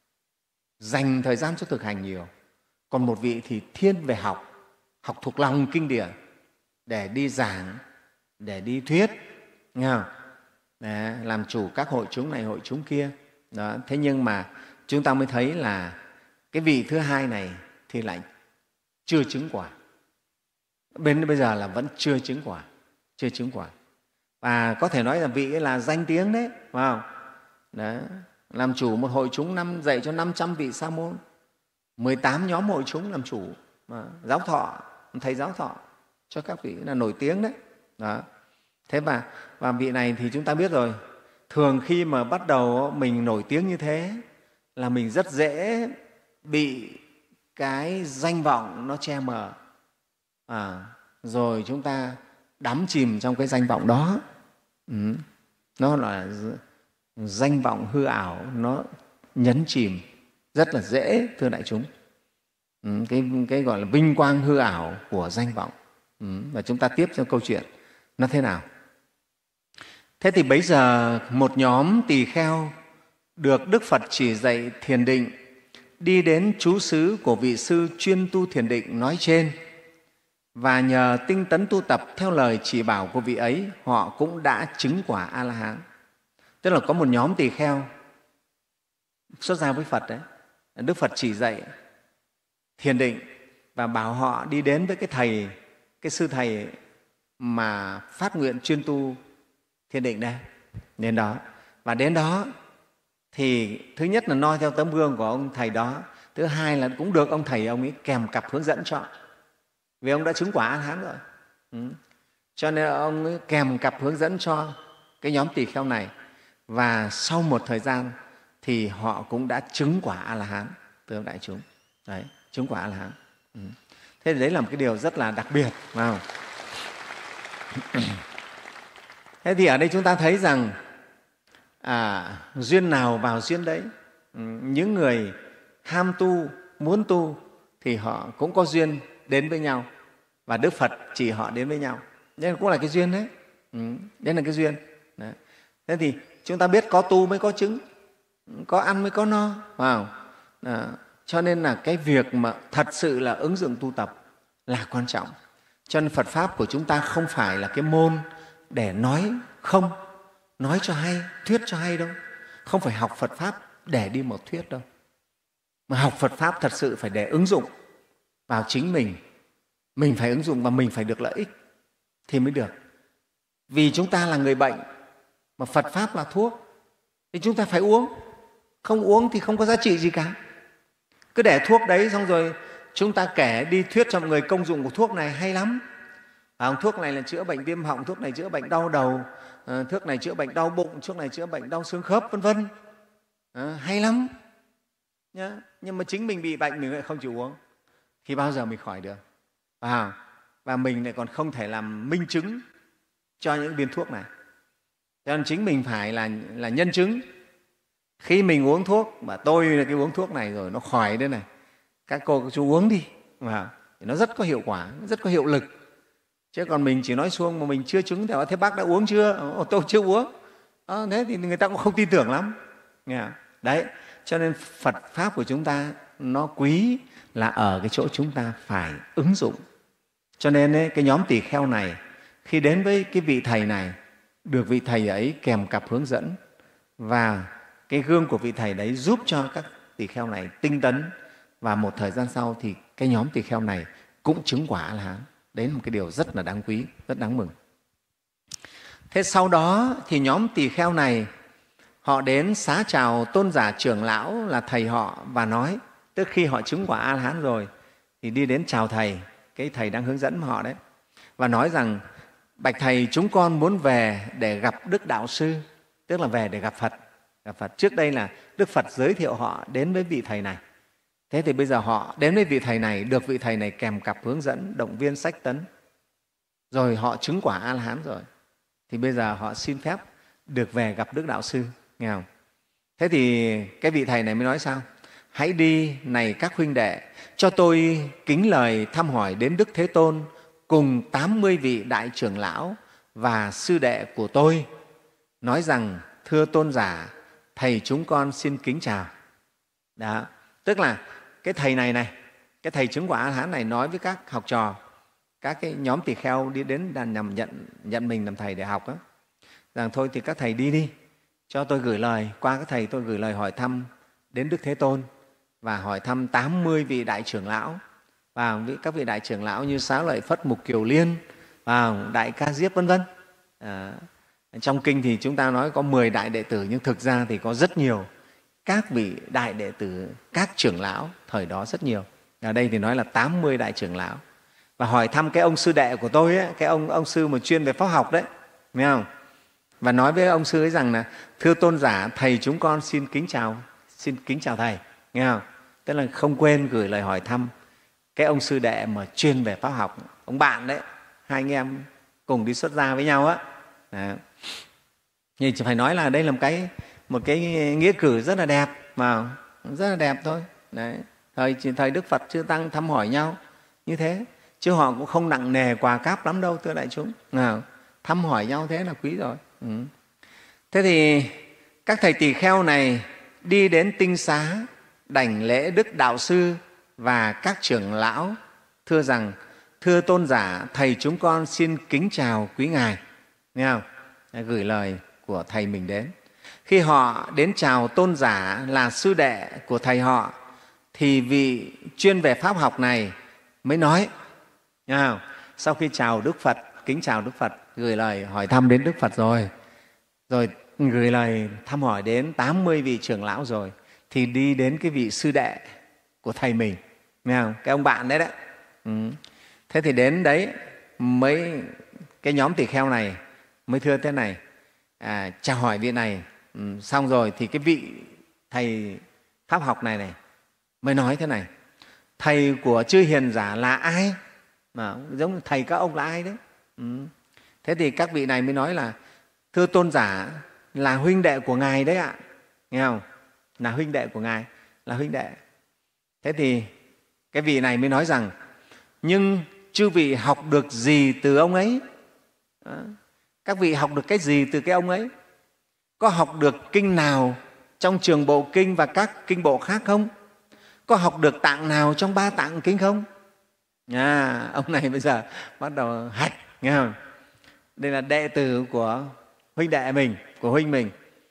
dành thời gian cho thực hành nhiều. Còn một vị thì thiên về học, học thuộc lòng kinh điển để đi giảng, để đi thuyết, nghe không? Để làm chủ các hội chúng này, hội chúng kia. Đó. Thế nhưng mà chúng ta mới thấy là cái vị thứ hai này thì lại chưa chứng quả. Bên bây giờ là vẫn chưa chứng quả, chưa chứng quả. Và có thể nói là vị ấy là danh tiếng đấy, phải không? Đó. Làm chủ một hội chúng năm, dạy cho năm trăm vị sa môn, mười tám nhóm hội chúng làm chủ, mà giáo thọ, thầy giáo thọ cho các vị là nổi tiếng đấy. Đó. Thế và, và vị này thì chúng ta biết rồi, thường khi mà bắt đầu mình nổi tiếng như thế là mình rất dễ bị cái danh vọng nó che mờ, à, rồi chúng ta đắm chìm trong cái danh vọng đó. Ừ. Nó là danh vọng hư ảo, nó nhấn chìm rất là dễ, thưa đại chúng. Ừ. Cái, cái gọi là vinh quang hư ảo của danh vọng. Ừ. Và chúng ta tiếp cho câu chuyện nó thế nào. Thế thì bấy giờ một nhóm tỳ kheo được Đức Phật chỉ dạy thiền định đi đến trú xứ của vị sư chuyên tu thiền định nói trên, và nhờ tinh tấn tu tập theo lời chỉ bảo của vị ấy, họ cũng đã chứng quả A-la-hán. Tức là có một nhóm tỳ kheo xuất gia với Phật đấy, Đức Phật chỉ dạy thiền định và bảo họ đi đến với cái thầy, cái sư thầy mà phát nguyện chuyên tu thiền định đây, đến đó. Và đến đó thì thứ nhất là noi theo tấm gương của ông thầy đó, thứ hai là cũng được ông thầy ông ấy kèm cặp hướng dẫn cho, vì ông đã chứng quả A-la-hán rồi. Ừ. Cho nên ông ấy kèm cặp hướng dẫn cho cái nhóm tỳ kheo này, và sau một thời gian thì họ cũng đã chứng quả A-la-hán, thưa đại chúng. Đấy, chứng quả A-la-hán. Ừ. Thế thì đấy là một cái điều rất là đặc biệt, phải không? Thế thì ở đây chúng ta thấy rằng à, duyên nào vào duyên đấy. Ừ, những người ham tu, muốn tu thì họ cũng có duyên đến với nhau, và Đức Phật chỉ họ đến với nhau. Đây cũng là cái duyên đấy. Ừ, đây là cái duyên. Đấy. Thế thì chúng ta biết có tu mới có chứng, có ăn mới có no, phải không? À, cho nên là cái việc mà thật sự là ứng dụng tu tập là quan trọng. Cho nên Phật Pháp của chúng ta không phải là cái môn để nói không, nói cho hay, thuyết cho hay đâu. Không phải học Phật Pháp để đi một thuyết đâu. Mà học Phật Pháp thật sự phải để ứng dụng vào chính mình. Mình phải ứng dụng và mình phải được lợi ích thì mới được. Vì chúng ta là người bệnh, mà Phật Pháp là thuốc, thì chúng ta phải uống. Không uống thì không có giá trị gì cả. Cứ để thuốc đấy xong rồi chúng ta kể đi thuyết cho mọi người công dụng của thuốc này hay lắm. À, thuốc này là chữa bệnh viêm họng, thuốc này chữa bệnh đau đầu, à, thuốc này chữa bệnh đau bụng, thuốc này chữa bệnh đau xương khớp, vân vân. À, hay lắm. Nhá. Nhưng mà chính mình bị bệnh mình lại không chịu uống thì bao giờ mình khỏi được. À, và mình lại còn không thể làm minh chứng cho những viên thuốc này. Cho nên chính mình phải là, là nhân chứng. Khi mình uống thuốc mà tôi là cái uống thuốc này rồi nó khỏi đây này, các cô các chú uống đi, và nó rất có hiệu quả, rất có hiệu lực. Chứ còn mình chỉ nói suông mà mình chưa chứng thì thế bác đã uống chưa? Ồ, tôi chưa uống. À, thế thì người ta cũng không tin tưởng lắm. Nghe? Đấy, cho nên Phật Pháp của chúng ta nó quý là ở cái chỗ chúng ta phải ứng dụng. Cho nên ấy, cái nhóm tỳ kheo này khi đến với cái vị thầy này, được vị thầy ấy kèm cặp hướng dẫn, và cái gương của vị thầy đấy giúp cho các tỳ kheo này tinh tấn, và một thời gian sau thì cái nhóm tỳ kheo này cũng chứng quả A-la-hán. Đấy là một cái điều rất là đáng quý, rất đáng mừng. Thế sau đó thì nhóm tỳ kheo này họ đến xá chào tôn giả trưởng lão là thầy họ và nói, tức khi họ chứng quả A-la-hán rồi thì đi đến chào thầy, cái thầy đang hướng dẫn họ đấy, và nói rằng: bạch thầy, chúng con muốn về để gặp Đức Đạo Sư, tức là về để gặp Phật. Gặp Phật. Trước đây là Đức Phật giới thiệu họ đến với vị thầy này. Thế thì bây giờ họ đến với vị thầy này, được vị thầy này kèm cặp hướng dẫn, động viên, sách tấn, rồi họ chứng quả A-la-hán rồi. Thì bây giờ họ xin phép được về gặp Đức Đạo Sư, nghe không? Thế thì cái vị thầy này mới nói sao? Hãy đi, này các huynh đệ, cho tôi kính lời thăm hỏi đến Đức Thế Tôn cùng tám mươi vị đại trưởng lão và sư đệ của tôi, nói rằng: thưa tôn giả, thầy chúng con xin kính chào. Đó, tức là cái thầy này này, cái thầy chứng quả A-la-hán này nói với các học trò, các cái nhóm tỳ kheo đi đến đàn nhằm nhận, nhận mình làm thầy để học đó, rằng thôi thì các thầy đi đi, cho tôi gửi lời, qua các thầy tôi gửi lời hỏi thăm đến Đức Thế Tôn và hỏi thăm tám mươi vị đại trưởng lão, và các vị đại trưởng lão như Xá Lợi Phất, Mục Kiều Liên, và Đại Ca Diếp vân vân. À, trong kinh thì chúng ta nói có mười đại đệ tử, nhưng thực ra thì có rất nhiều các vị đại đệ tử, các trưởng lão thời đó rất nhiều. Ở đây thì nói là tám mươi đại trưởng lão, và hỏi thăm cái ông sư đệ của tôi ấy, cái ông ông sư mà chuyên về pháp học đấy, nghe không? Và nói với ông sư ấy rằng là: thưa tôn giả, thầy chúng con xin kính chào, xin kính chào thầy, nghe không? Tức là không quên gửi lời hỏi thăm cái ông sư đệ mà chuyên về pháp học, ông bạn đấy, hai anh em cùng đi xuất gia với nhau á. Nhưng phải nói là đây là một cái một cái nghĩa cử rất là đẹp, mà rất là đẹp thôi. Đấy. Thời, thời Đức Phật Chư Tăng thăm hỏi nhau như thế, chứ họ cũng không nặng nề quà cáp lắm đâu, thưa đại chúng. Nào, thăm hỏi nhau thế là quý rồi. Ừ. Thế thì các thầy tỳ kheo này đi đến tinh xá, đảnh lễ Đức Đạo Sư và các trưởng lão, thưa rằng: thưa tôn giả, thầy chúng con xin kính chào quý ngài. Nghe không? Gửi lời của thầy mình đến. Khi họ đến chào tôn giả là sư đệ của thầy họ, thì vị chuyên về pháp học này mới nói, nghe không? Sau khi chào Đức Phật, kính chào Đức Phật, gửi lời hỏi thăm đến Đức Phật rồi, rồi gửi lời thăm hỏi đến tám mươi vị trưởng lão rồi, thì đi đến cái vị sư đệ của thầy mình, nghe không? Cái ông bạn đấy đấy. Ừ. Thế thì đến đấy mấy cái nhóm tỳ kheo này mới thưa thế này, à, chào hỏi vị này. Ừ, xong rồi thì cái vị thầy pháp học này này mới nói thế này: thầy của chư hiền giả là ai? Mà giống như thầy các ông là ai đấy. Ừ. Thế thì các vị này mới nói là: thưa tôn giả, là huynh đệ của ngài đấy ạ. Nghe không? Là huynh đệ của ngài, là huynh đệ. Thế thì cái vị này mới nói rằng: nhưng chư vị học được gì từ ông ấy? Đó. Các vị học được cái gì từ cái ông ấy? Có học được kinh nào trong Trường Bộ Kinh và các kinh bộ khác không? Có học được tạng nào trong ba tạng kinh không? À, ông này bây giờ bắt đầu hạch, nghe không? Đây là đệ tử của huynh đệ mình, của huynh mình.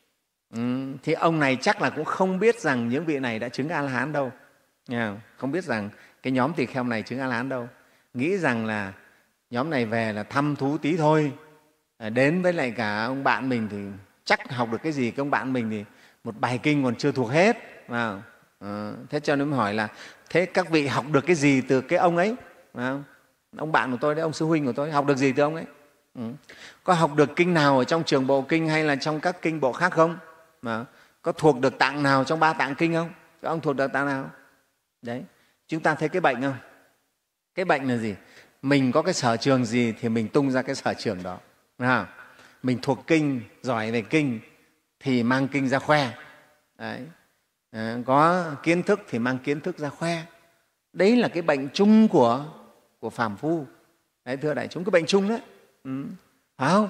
Ừ, thì ông này chắc là cũng không biết rằng những vị này đã chứng A-la-hán đâu. Nghe không? Không biết rằng cái nhóm tỳ kheo này chứng A-la-hán đâu. Nghĩ rằng là nhóm này về là thăm thú tí thôi. Đến với lại cả ông bạn mình thì chắc học được cái gì. Cái ông bạn mình thì một bài kinh còn chưa thuộc hết. À, thế cho nên mới hỏi là: thế các vị học được cái gì từ cái ông ấy? À, ông bạn của tôi đấy, ông sư huynh của tôi, học được gì từ ông ấy? Ừ. Có học được kinh nào ở trong Trường Bộ Kinh hay là trong các kinh bộ khác không? Mà có thuộc được tạng nào trong ba tạng kinh không? Các ông thuộc được tạng nào? Đấy, chúng ta thấy cái bệnh không? Cái bệnh là gì? Mình có cái sở trường gì thì mình tung ra cái sở trường đó. À, mình thuộc kinh, giỏi về kinh thì mang kinh ra khoe. Đấy. À, có kiến thức thì mang kiến thức ra khoe. Đấy là cái bệnh chung của, của phàm phu. Đấy, thưa đại chúng, cái bệnh chung đấy. Ừ. Phải không?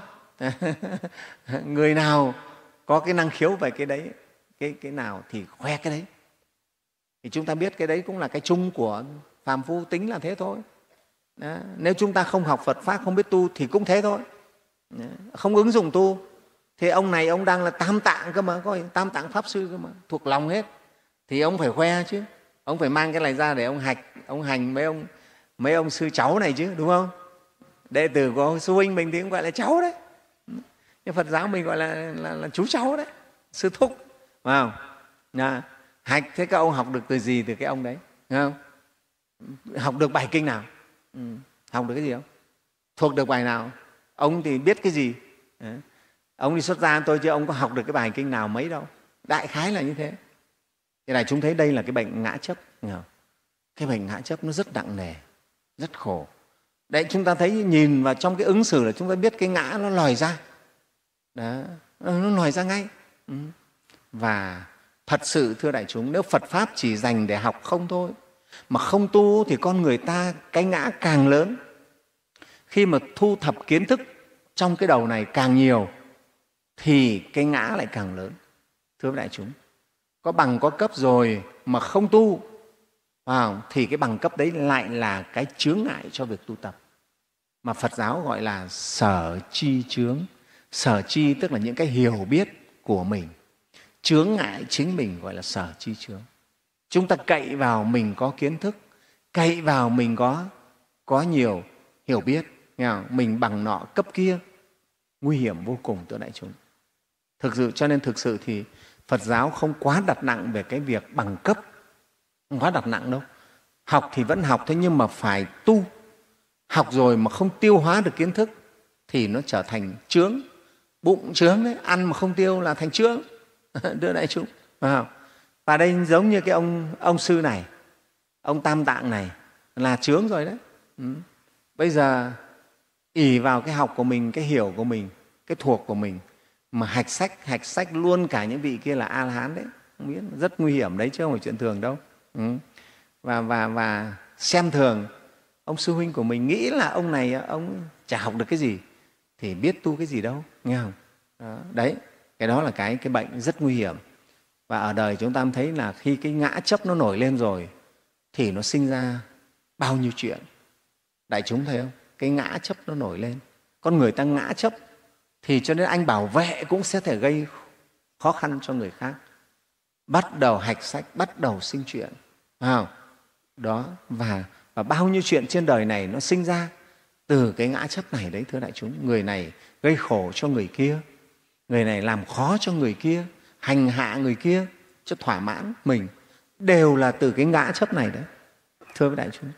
Người nào có cái năng khiếu về cái đấy, cái, cái nào thì khoe cái đấy. Thì chúng ta biết cái đấy cũng là cái chung của phàm phu, tính là thế thôi. Đó. Nếu chúng ta không học Phật Pháp, không biết tu thì cũng thế thôi. Đó. Không ứng dụng tu thì ông này ông đang là tam tạng cơ mà, coi tam tạng pháp sư cơ mà, thuộc lòng hết, thì ông phải khoe chứ, ông phải mang cái này ra để ông hạch, ông hành mấy ông mấy ông sư cháu này chứ, đúng không? Đệ tử của sư huynh mình thì cũng gọi là cháu đấy. cái Phật giáo mình gọi là, là, là chú cháu đấy, sư thúc, phải không? À, hạch thế các ông học được từ gì? Từ cái ông đấy, phải không? Học được bài kinh nào? Ừ. Học được cái gì không? Thuộc được bài nào? Ông thì biết cái gì? Đấy. Ông đi xuất gia tôi chứ ông có học được cái bài kinh nào mấy đâu. Đại khái là như thế. Thì này chúng thấy đây là cái bệnh ngã chấp. Cái bệnh ngã chấp nó rất nặng nề, rất khổ. Đấy, chúng ta thấy nhìn vào trong cái ứng xử là chúng ta biết cái ngã nó lòi ra. Đó, nó lòi ra ngay. Ừ. Và thật sự thưa đại chúng, nếu Phật Pháp chỉ dành để học không thôi, mà không tu thì con người ta cái ngã càng lớn. Khi mà thu thập kiến thức trong cái đầu này càng nhiều thì cái ngã lại càng lớn. Thưa đại chúng, có bằng có cấp rồi mà không tu vào thì cái bằng cấp đấy lại là cái chướng ngại cho việc tu tập. Mà Phật giáo gọi là sở chi chướng. Sở chi tức là những cái hiểu biết của mình. Chướng ngại chính mình gọi là sở chi chướng. Chúng ta cậy vào mình có kiến thức, cậy vào mình có, có nhiều hiểu biết, nghe không? Mình bằng nọ cấp kia, nguy hiểm vô cùng thưa đại chúng. Thực sự cho nên thực sự thì Phật giáo không quá đặt nặng về cái việc bằng cấp, không quá đặt nặng đâu. Học thì vẫn học, thế nhưng mà phải tu. Học rồi mà không tiêu hóa được kiến thức thì nó trở thành chướng, bụng chướng đấy, ăn mà không tiêu là thành chướng. Đưa đại chúng. Và đây giống như cái ông, ông sư này, ông Tam Tạng này là chướng rồi đấy. Ừ. Bây giờ ỷ vào cái học của mình, cái hiểu của mình, cái thuộc của mình mà hạch sách, hạch sách luôn cả những vị kia là A-la-hán đấy. Không biết, rất nguy hiểm đấy chứ không phải chuyện thường đâu. Ừ. Và, và, và xem thường ông sư huynh của mình, nghĩ là ông này ông chả học được cái gì thì biết tu cái gì đâu, nghe không? Đó. Đấy, cái đó là cái, cái bệnh rất nguy hiểm. Và ở đời chúng ta thấy là khi cái ngã chấp nó nổi lên rồi thì nó sinh ra bao nhiêu chuyện. Đại chúng thấy không? Cái ngã chấp nó nổi lên. Con người ta ngã chấp thì cho nên anh bảo vệ cũng sẽ thể gây khó khăn cho người khác. Bắt đầu hạch sách, bắt đầu sinh chuyện. À, đó, và, và bao nhiêu chuyện trên đời này nó sinh ra từ cái ngã chấp này đấy thưa đại chúng. Người này gây khổ cho người kia, người này làm khó cho người kia, hành hạ người kia cho thỏa mãn mình, đều là từ cái ngã chấp này đấy, thưa với đại chúng.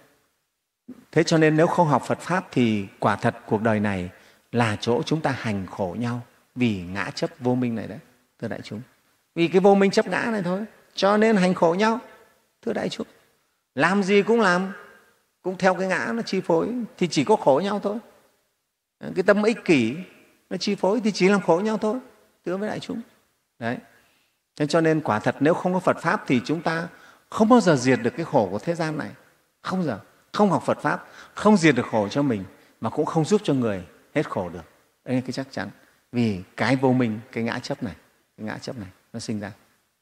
Thế cho nên nếu không học Phật Pháp thì quả thật cuộc đời này là chỗ chúng ta hành khổ nhau vì ngã chấp vô minh này đấy, thưa đại chúng. Vì cái vô minh chấp ngã này thôi, cho nên hành khổ nhau, thưa đại chúng. Làm gì cũng làm, cũng theo cái ngã nó chi phối thì chỉ có khổ nhau thôi. Cái tâm ích kỷ nó chi phối thì chỉ làm khổ nhau thôi, thưa với đại chúng. Đấy. Thế cho nên quả thật nếu không có Phật Pháp thì chúng ta không bao giờ diệt được cái khổ của thế gian này. Không bao giờ. Không học Phật Pháp, không diệt được khổ cho mình mà cũng không giúp cho người hết khổ được. Đấy là cái chắc chắn. Vì cái vô minh, cái ngã chấp này, cái ngã chấp này nó sinh ra.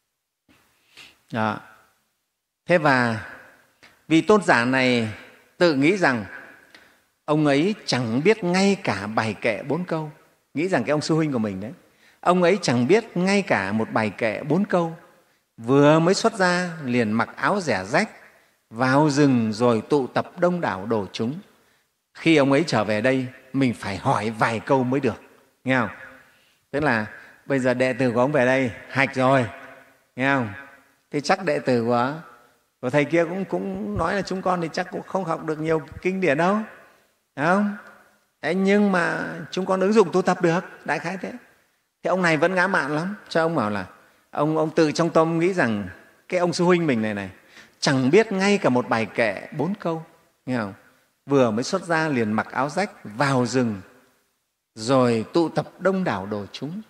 Đó. Thế và vị tôn giả này tự nghĩ rằng ông ấy chẳng biết ngay cả bài kệ bốn câu. Nghĩ rằng cái ông sư huynh của mình đấy, ông ấy chẳng biết ngay cả một bài kệ bốn câu. Vừa mới xuất ra liền mặc áo rẻ rách, vào rừng rồi tụ tập đông đảo đồ chúng. Khi ông ấy trở về đây, mình phải hỏi vài câu mới được, nghe không? Tức là bây giờ đệ tử của ông về đây hạch rồi, nghe không? Thì chắc đệ tử của, của thầy kia cũng, cũng nói là chúng con thì chắc cũng không học được nhiều kinh điển đâu, phải không? Đấy, nhưng mà chúng con ứng dụng tu tập được, đại khái thế. Thì ông này vẫn ngã mạn lắm, cho ông bảo là ông, ông tự trong tâm nghĩ rằng cái ông sư huynh mình này này chẳng biết ngay cả một bài kệ bốn câu, nghe không? Vừa mới xuất ra liền mặc áo rách, vào rừng rồi tụ tập đông đảo đồ chúng.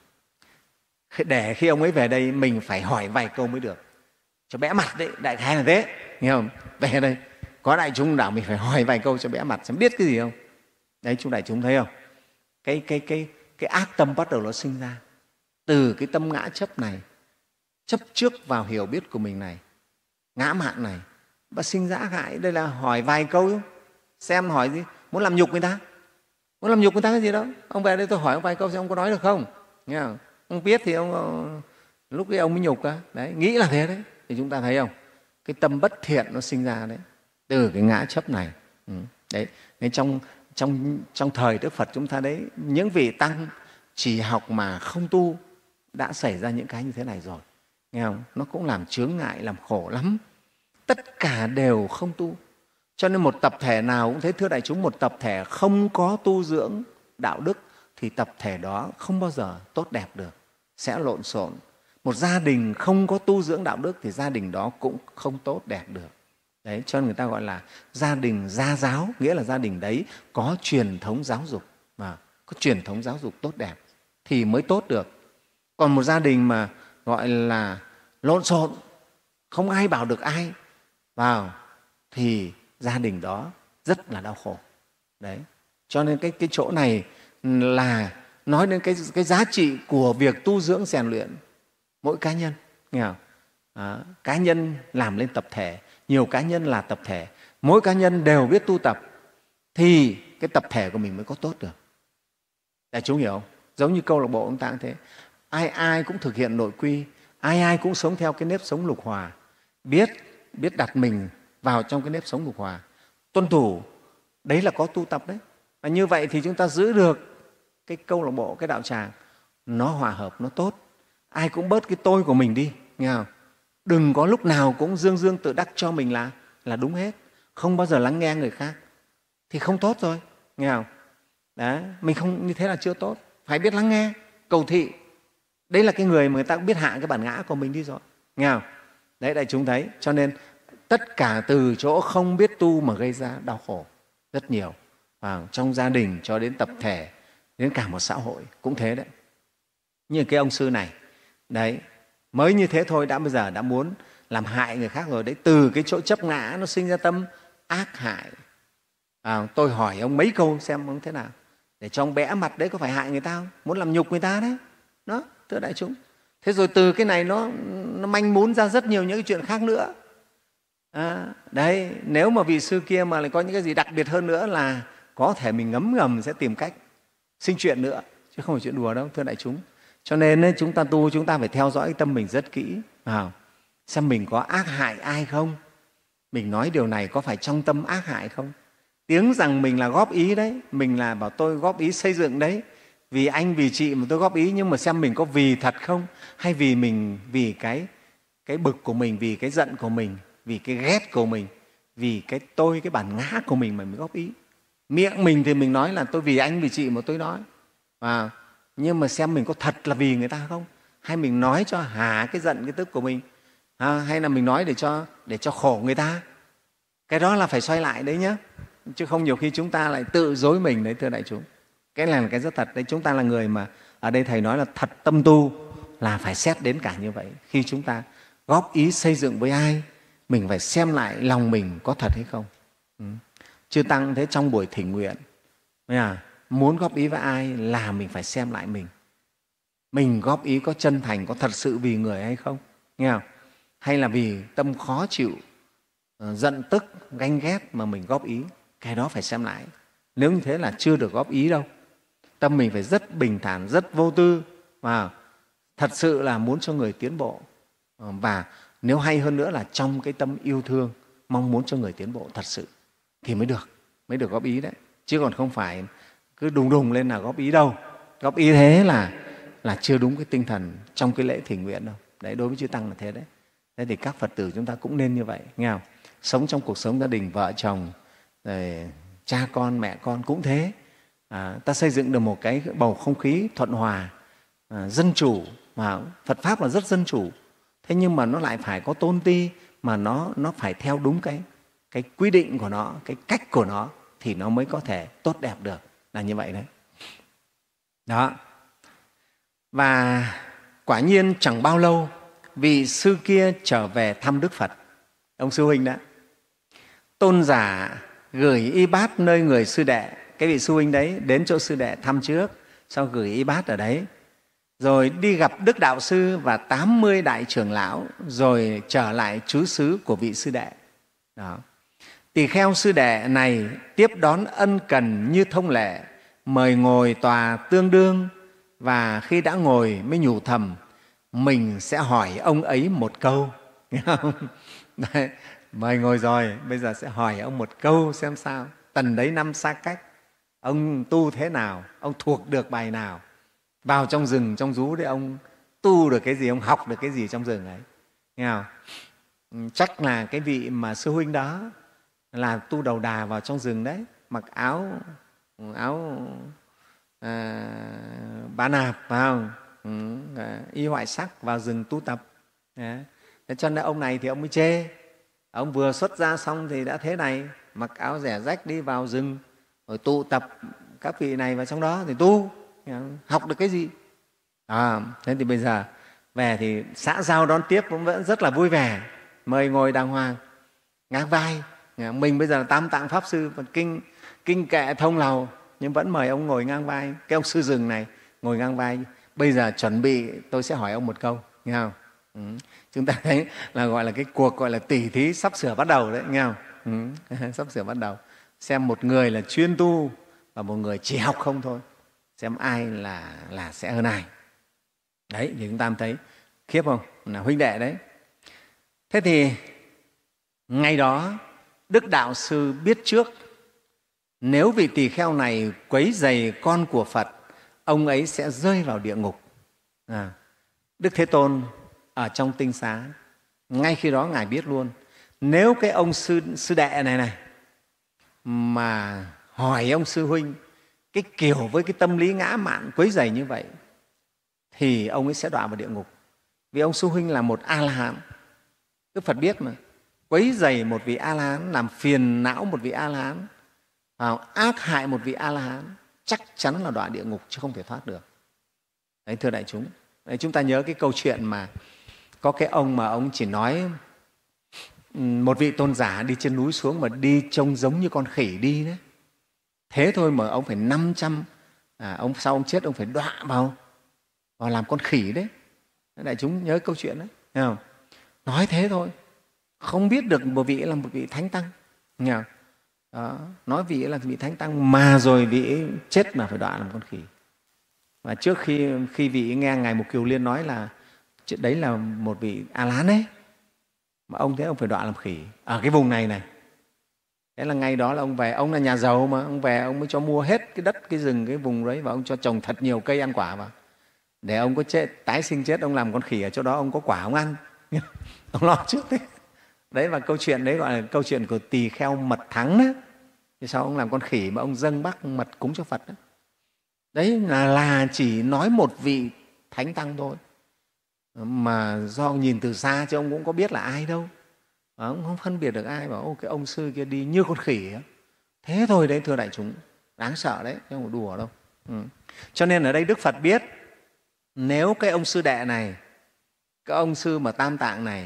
Để khi ông ấy về đây mình phải hỏi vài câu mới được, cho bẽ mặt đấy, đại khái là thế, nghe không? Về đây có đại chúng đảo mình phải hỏi vài câu cho bẽ mặt xem biết cái gì không. Đấy, chúng đại chúng thấy không? Cái, cái, cái, cái ác tâm bắt đầu nó sinh ra từ cái tâm ngã chấp này, chấp trước vào hiểu biết của mình này, ngã mạn này, và sinh ra ác hại. Đây là hỏi vài câu, xem hỏi gì, muốn làm nhục người ta, muốn làm nhục người ta cái gì đâu. Ông về đây tôi hỏi ông vài câu xem ông có nói được không, nghe không? Ông biết thì ông lúc ấy ông mới nhục á. Đấy, nghĩ là thế đấy. Thì chúng ta thấy không? Cái tâm bất thiện nó sinh ra đấy từ cái ngã chấp này. Ừ. Đấy, nên trong trong trong thời Đức Phật chúng ta đấy, những vị tăng chỉ học mà không tu đã xảy ra những cái như thế này rồi, nghe không? Nó cũng làm chướng ngại, làm khổ lắm. Tất cả đều không tu. Cho nên một tập thể nào cũng thế, thưa đại chúng, một tập thể không có tu dưỡng đạo đức thì tập thể đó không bao giờ tốt đẹp được, sẽ lộn xộn. Một gia đình không có tu dưỡng đạo đức thì gia đình đó cũng không tốt đẹp được. Đấy, cho nên người ta gọi là gia đình gia giáo, nghĩa là gia đình đấy có truyền thống giáo dục, mà có truyền thống giáo dục tốt đẹp thì mới tốt được. Còn một gia đình mà gọi là lộn xộn, không ai bảo được ai vào thì gia đình đó rất là đau khổ. Đấy, cho nên cái, cái chỗ này là nói đến cái, cái giá trị của việc tu dưỡng rèn luyện mỗi cá nhân, nghe không? À, cá nhân làm lên tập thể, nhiều cá nhân là tập thể, mỗi cá nhân đều biết tu tập thì cái tập thể của mình mới có tốt được. Đại chúng hiểu không? Giống như câu lạc bộ chúng ta cũng thế, ai ai cũng thực hiện nội quy, ai ai cũng sống theo cái nếp sống lục hòa, biết biết đặt mình vào trong cái nếp sống lục hòa, tuân thủ, đấy là có tu tập đấy. Và như vậy thì chúng ta giữ được cái câu lạc bộ, cái đạo tràng nó hòa hợp, nó tốt. Ai cũng bớt cái tôi của mình đi, nghe không? Đừng có lúc nào cũng dương dương tự đắc cho mình là là đúng hết, không bao giờ lắng nghe người khác thì không tốt rồi, nghe không? Đấy, mình không như thế là chưa tốt, phải biết lắng nghe, cầu thị. Đấy là cái người mà người ta cũng biết hạ cái bản ngã của mình đi rồi, nghe không? Đấy, đại chúng thấy, cho nên tất cả từ chỗ không biết tu mà gây ra đau khổ rất nhiều, và trong gia đình cho đến tập thể, đến cả một xã hội cũng thế đấy. Như cái ông sư này, đấy, mới như thế thôi đã bây giờ đã muốn làm hại người khác rồi đấy. Từ cái chỗ chấp ngã nó sinh ra tâm ác hại. À, tôi hỏi ông mấy câu xem ông thế nào, để cho ông bẽ mặt đấy, có phải hại người ta không? Muốn làm nhục người ta đấy. Đó, thưa đại chúng. Thế rồi từ cái này nó, nó manh mún ra rất nhiều những cái chuyện khác nữa. À, đấy, nếu mà vị sư kia mà lại có những cái gì đặc biệt hơn nữa là có thể mình ngấm ngầm sẽ tìm cách sinh chuyện nữa, chứ không phải chuyện đùa đâu, thưa đại chúng. Cho nên chúng ta tu, chúng ta phải theo dõi tâm mình rất kỹ, à, xem mình có ác hại ai không, mình nói điều này có phải trong tâm ác hại không. Tiếng rằng mình là góp ý đấy, mình là bảo tôi góp ý xây dựng đấy, vì anh vì chị mà tôi góp ý, nhưng mà xem mình có vì thật không, hay vì mình vì cái cái bực của mình, vì cái giận của mình, vì cái ghét của mình, vì cái tôi, cái bản ngã của mình mà mình góp ý. Miệng mình thì mình nói là tôi vì anh vì chị mà tôi nói, à, nhưng mà xem mình có thật là vì người ta không, hay mình nói cho hả cái giận cái tức của mình, à, hay là mình nói để cho để cho khổ người ta. Cái đó là phải xoay lại đấy nhé, chứ không nhiều khi chúng ta lại tự dối mình đấy, thưa đại chúng. Cái này là cái rất thật đấy. Chúng ta là người mà ở đây thầy nói là thật tâm tu là phải xét đến cả như vậy. Khi chúng ta góp ý xây dựng với ai, mình phải xem lại lòng mình có thật hay không. Ừ. Chư Tăng thế, trong buổi thỉnh nguyện à, muốn góp ý với ai là mình phải xem lại mình. Mình góp ý có chân thành, có thật sự vì người hay không, nghe không? Hay là vì tâm khó chịu, giận tức, ganh ghét mà mình góp ý, cái đó phải xem lại. Nếu như thế là chưa được góp ý đâu. Tâm mình phải rất bình thản, rất vô tư, và thật sự là muốn cho người tiến bộ. Và nếu hay hơn nữa là trong cái tâm yêu thương, mong muốn cho người tiến bộ thật sự thì mới được, mới được góp ý đấy. Chứ còn không phải cứ đùng đùng lên là góp ý đâu. Góp ý thế là là chưa đúng cái tinh thần trong cái lễ thỉnh nguyện đâu. Đấy, đối với chư Tăng là thế đấy. Thế thì các Phật tử chúng ta cũng nên như vậy, nghe không? Sống trong cuộc sống gia đình, vợ chồng, rồi cha con, mẹ con cũng thế. À, ta xây dựng được một cái bầu không khí thuận hòa, à, dân chủ, mà Phật Pháp là rất dân chủ. Thế nhưng mà nó lại phải có tôn ti, mà nó, nó phải theo đúng cái, cái quy định của nó, cái cách của nó thì nó mới có thể tốt đẹp được, là như vậy đấy. Đó. Và quả nhiên chẳng bao lâu vị sư kia trở về thăm Đức Phật, ông sư huynh đó. Tôn giả gửi y bát nơi người sư đệ, cái vị sư huynh đấy đến chỗ sư đệ thăm trước, sau gửi y bát ở đấy, rồi đi gặp Đức Đạo Sư và tám mươi đại trưởng lão, rồi trở lại trú xứ của vị sư đệ. Đó. Tỳ kheo sư đệ này tiếp đón ân cần như thông lệ, mời ngồi tòa tương đương, và khi đã ngồi mới nhủ thầm, mình sẽ hỏi ông ấy một câu. Nghe không? Đấy, mời ngồi rồi, bây giờ sẽ hỏi ông một câu xem sao. Tần đấy năm xa cách, ông tu thế nào, ông thuộc được bài nào, vào trong rừng, trong rú đấy, ông tu được cái gì, ông học được cái gì trong rừng ấy. Nghe không? Chắc là cái vị mà sư huynh đó là tu đầu đà vào trong rừng đấy, mặc áo áo à, bá nạp, phải không? Ừ, y hoại sắc vào rừng tu tập. Đấy. Thế cho nên ông này thì ông mới chê. Ông vừa xuất ra xong thì đã thế này, mặc áo rẻ rách đi vào rừng rồi tụ tập các vị này vào trong đó thì tu, học được cái gì? À, thế thì bây giờ về thì xã giao đón tiếp cũng vẫn rất là vui vẻ, mời ngồi đàng hoàng, ngang vai. Mình bây giờ là Tam Tạng Pháp Sư, kinh, kinh kệ thông lầu, nhưng vẫn mời ông ngồi ngang vai. Cái ông sư rừng này ngồi ngang vai. Bây giờ chuẩn bị tôi sẽ hỏi ông một câu, nghe không? Ừ. Chúng ta thấy là gọi là cái cuộc gọi là tỉ thí sắp sửa bắt đầu đấy, nghe không? Ừ. Sắp sửa bắt đầu. Xem một người là chuyên tu và một người chỉ học không thôi, xem ai là, là sẽ hơn ai. Đấy, thì chúng ta thấy khiếp không? Là huynh đệ đấy. Thế thì ngày đó Đức Đạo Sư biết trước, nếu vị tỳ kheo này quấy rầy con của Phật, ông ấy sẽ rơi vào địa ngục. À, Đức Thế Tôn ở trong tinh xá, ngay khi đó Ngài biết luôn, nếu cái ông sư, sư đệ này này mà hỏi ông sư huynh cái kiểu với cái tâm lý ngã mạn quấy rầy như vậy thì ông ấy sẽ đọa vào địa ngục. Vì ông sư huynh là một A-la-hán. Đức Phật biết mà, quấy rầy một vị A-la-hán, làm phiền não một vị A-la-hán, ác hại một vị A-la-hán, chắc chắn là đọa địa ngục chứ không thể thoát được. Đấy, thưa đại chúng, đấy, chúng ta nhớ cái câu chuyện mà có cái ông mà ông chỉ nói một vị tôn giả đi trên núi xuống mà đi trông giống như con khỉ đi đấy. Thế thôi mà ông phải năm trăm, à, ông sau ông chết ông phải đọa vào, vào làm con khỉ đấy. Đại chúng nhớ câu chuyện đấy, nghe không? Nói thế thôi, không biết được một vị là một vị thánh tăng, nghe không? Đó, nói vị là vị thánh tăng mà rồi vị chết mà phải đọa làm con khỉ. Và trước khi khi vị nghe Ngài Mục Kiều Liên nói là chuyện đấy là một vị A-la-hán ấy, mà ông thế ông phải đọa làm khỉ ở cái vùng này này. Thế là ngay đó là ông về, ông là nhà giàu mà, ông về ông mới cho mua hết cái đất, cái rừng, cái vùng đấy và ông cho trồng thật nhiều cây ăn quả vào. Để ông có chết, tái sinh chết, ông làm con khỉ ở chỗ đó, ông có quả ông ăn. Ông lo trước thế. Đấy, và câu chuyện đấy gọi là câu chuyện của tỳ kheo mật thắng đó. Thì sao ông làm con khỉ mà ông dâng bác mật cúng cho Phật đó. Đấy là, là chỉ nói một vị thánh tăng thôi. Mà do nhìn từ xa chứ ông cũng có biết là ai đâu. Ông không phân biệt được ai, bảo ô cái ông sư kia đi như con khỉ ấy. Thế thôi đấy, thưa đại chúng, đáng sợ đấy, chứ không phải đùa đâu. Ừ. Cho nên ở đây Đức Phật biết, nếu cái ông sư đệ này, cái ông sư mà Tam Tạng này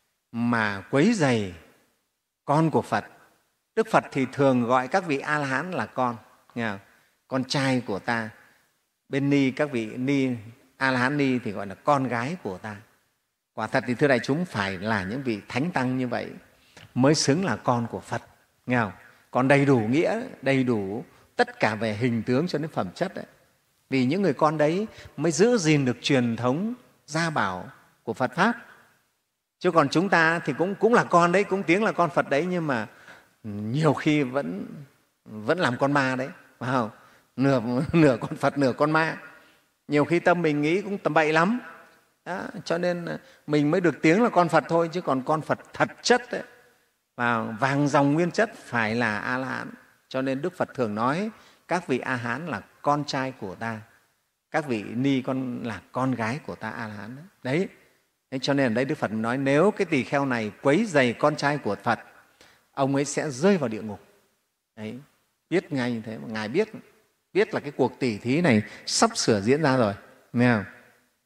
mà quấy rầy con của Phật, Đức Phật thì thường gọi các vị A-la-hán là con, nghe không? Con trai của ta. Bên Ni, các vị Ni, A-la-hán Ni thì gọi là con gái của ta. Quả thật thì thưa đại chúng, phải là những vị thánh tăng như vậy mới xứng là con của Phật, nghe không? Còn đầy đủ nghĩa, đầy đủ tất cả về hình tướng cho đến phẩm chất đấy. Vì những người con đấy mới giữ gìn được truyền thống gia bảo của Phật Pháp. Chứ còn chúng ta thì cũng, cũng là con đấy, cũng tiếng là con Phật đấy, nhưng mà nhiều khi vẫn, vẫn làm con ma đấy, phải không? Nửa, nửa con Phật, nửa con ma. Nhiều khi tâm mình nghĩ cũng tầm bậy lắm. Đó, cho nên mình mới được tiếng là con Phật thôi, chứ còn con Phật thật chất ấy, và vàng dòng nguyên chất phải là A-la-hán. Cho nên Đức Phật thường nói các vị A-hán là con trai của ta, các vị Ni con là con gái của ta A-la-hán. Đấy. Đấy, cho nên ở đây Đức Phật nói nếu cái tỳ kheo này quấy rầy con trai của Phật, ông ấy sẽ rơi vào địa ngục. Đấy, biết ngay như thế, mà Ngài biết, biết là cái cuộc tỉ thí này sắp sửa diễn ra rồi. Nghe không?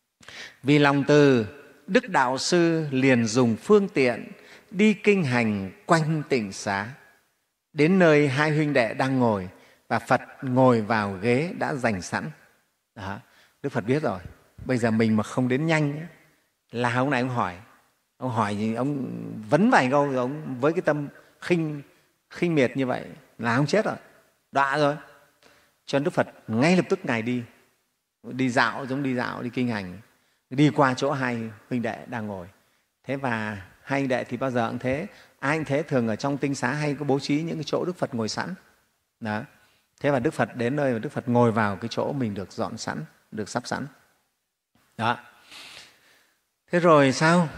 Vì lòng từ, Đức Đạo Sư liền dùng phương tiện đi kinh hành quanh tịnh xá, đến nơi hai huynh đệ đang ngồi và Phật ngồi vào ghế đã dành sẵn. Đó, Đức Phật biết rồi, bây giờ mình mà không đến nhanh là ông này ông hỏi, ông hỏi thì ông vấn vài câu rồi ông với cái tâm khinh khinh miệt như vậy là ông chết rồi, đọa rồi. Cho nên Đức Phật ngay lập tức Ngài đi, đi dạo, giống đi dạo, đi kinh hành, đi qua chỗ hai huynh đệ đang ngồi. Thế và hai huynh đệ thì bao giờ cũng thế, ai cũng thế, thường ở trong tinh xá hay có bố trí những cái chỗ Đức Phật ngồi sẵn. Đó. Thế và Đức Phật đến nơi mà Đức Phật ngồi vào cái chỗ mình được dọn sẵn. được sắp sẵn. Đó. Thế rồi sao?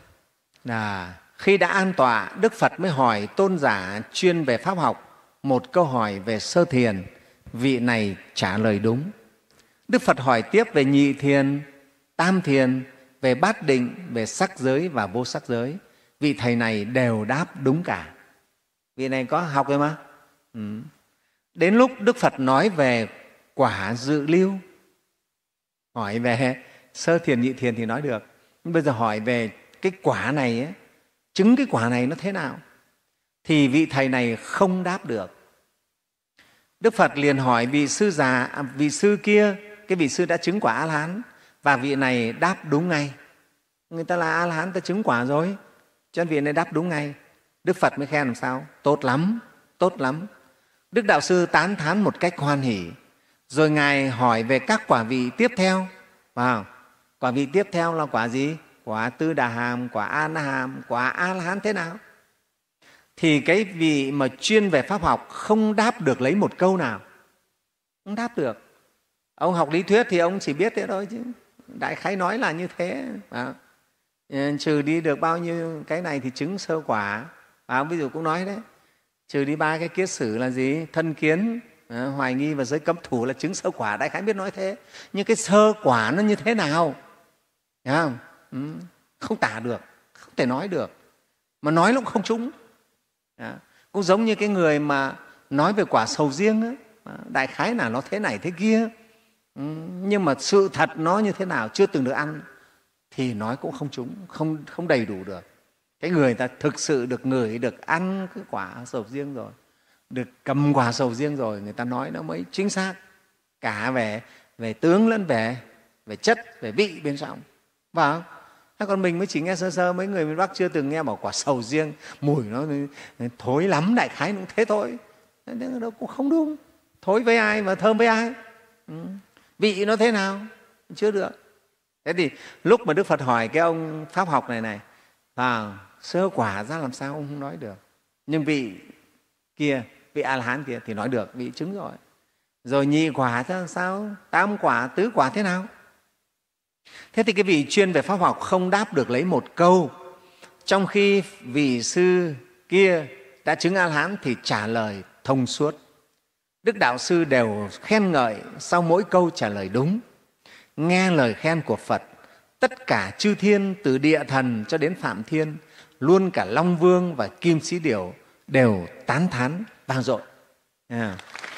Là khi đã an tọa, Đức Phật mới hỏi tôn giả chuyên về pháp học một câu hỏi về sơ thiền. Vị này trả lời đúng. Đức Phật hỏi tiếp về nhị thiền, tam thiền, về bát định, về sắc giới và vô sắc giới. Vị thầy này đều đáp đúng cả. Vị này có học rồi mà. Ừ. Đến lúc Đức Phật nói về quả dự lưu, hỏi về sơ thiền, nhị thiền thì nói được. Nhưng bây giờ hỏi về cái quả này ấy, chứng cái quả này nó thế nào, thì vị thầy này không đáp được. Đức Phật liền hỏi vị sư già, à, vị sư kia, cái vị sư đã chứng quả A-la-hán, và vị này đáp đúng ngay. Người ta là A-la-hán, ta chứng quả rồi, cho nên vị này đáp đúng ngay. Đức Phật mới khen làm sao? Tốt lắm, tốt lắm. Đức Đạo Sư tán thán một cách hoan hỉ. Rồi Ngài hỏi về các quả vị tiếp theo. Wow. Quả vị tiếp theo là quả gì? Quả Tư Đà Hàm, quả A-na-hàm, quả A-la-hán thế nào? Thì cái vị mà chuyên về pháp học không đáp được lấy một câu nào. Không đáp được. Ông học lý thuyết thì ông chỉ biết thế thôi chứ. Đại khái nói là như thế. À, trừ đi được bao nhiêu cái này thì chứng sơ quả. À, ví dụ cũng nói đấy. Trừ đi ba cái kiết sử là gì? Thân kiến, à, hoài nghi và giới cấm thủ là chứng sơ quả. Đại khái biết nói thế. Nhưng cái sơ quả nó như thế nào? Thấy không? Ừ. Không tả được, không thể nói được. Mà nói nó cũng không trúng. À, cũng giống như cái người mà nói về quả sầu riêng ấy, đại khái là nó thế này thế kia, ừ, nhưng mà sự thật nó như thế nào chưa từng được ăn thì nói cũng không trúng, không, không đầy đủ được. Cái người ta thực sự được ngửi, được ăn cái quả sầu riêng rồi, được cầm quả sầu riêng rồi, người ta nói nó mới chính xác cả về, về tướng lẫn về, về chất, về vị bên trong. Và còn mình mới chỉ nghe sơ sơ, mấy người miền Bắc chưa từng nghe bảo quả sầu riêng mùi nó thối lắm, đại khái cũng thế thôi. Nên đâu cũng không đúng. Thối với ai mà thơm với ai? Ừ. Vị nó thế nào? Chưa được. Thế thì lúc mà Đức Phật hỏi cái ông pháp học này này, à, sơ quả ra làm sao ông không nói được. Nhưng vị kia, vị A-la-hán kia thì nói được, vị chứng rồi. Rồi nhị quả ra làm sao? Tam quả, tứ quả thế nào? Thế thì cái vị chuyên về pháp học không đáp được lấy một câu, trong khi vị sư kia đã chứng A-la-hán thì trả lời thông suốt. Đức Đạo Sư đều khen ngợi sau mỗi câu trả lời đúng. Nghe lời khen của Phật, tất cả chư thiên từ địa thần cho đến Phạm Thiên, luôn cả Long Vương và Kim Sĩ Điểu đều tán thán vang dội. À.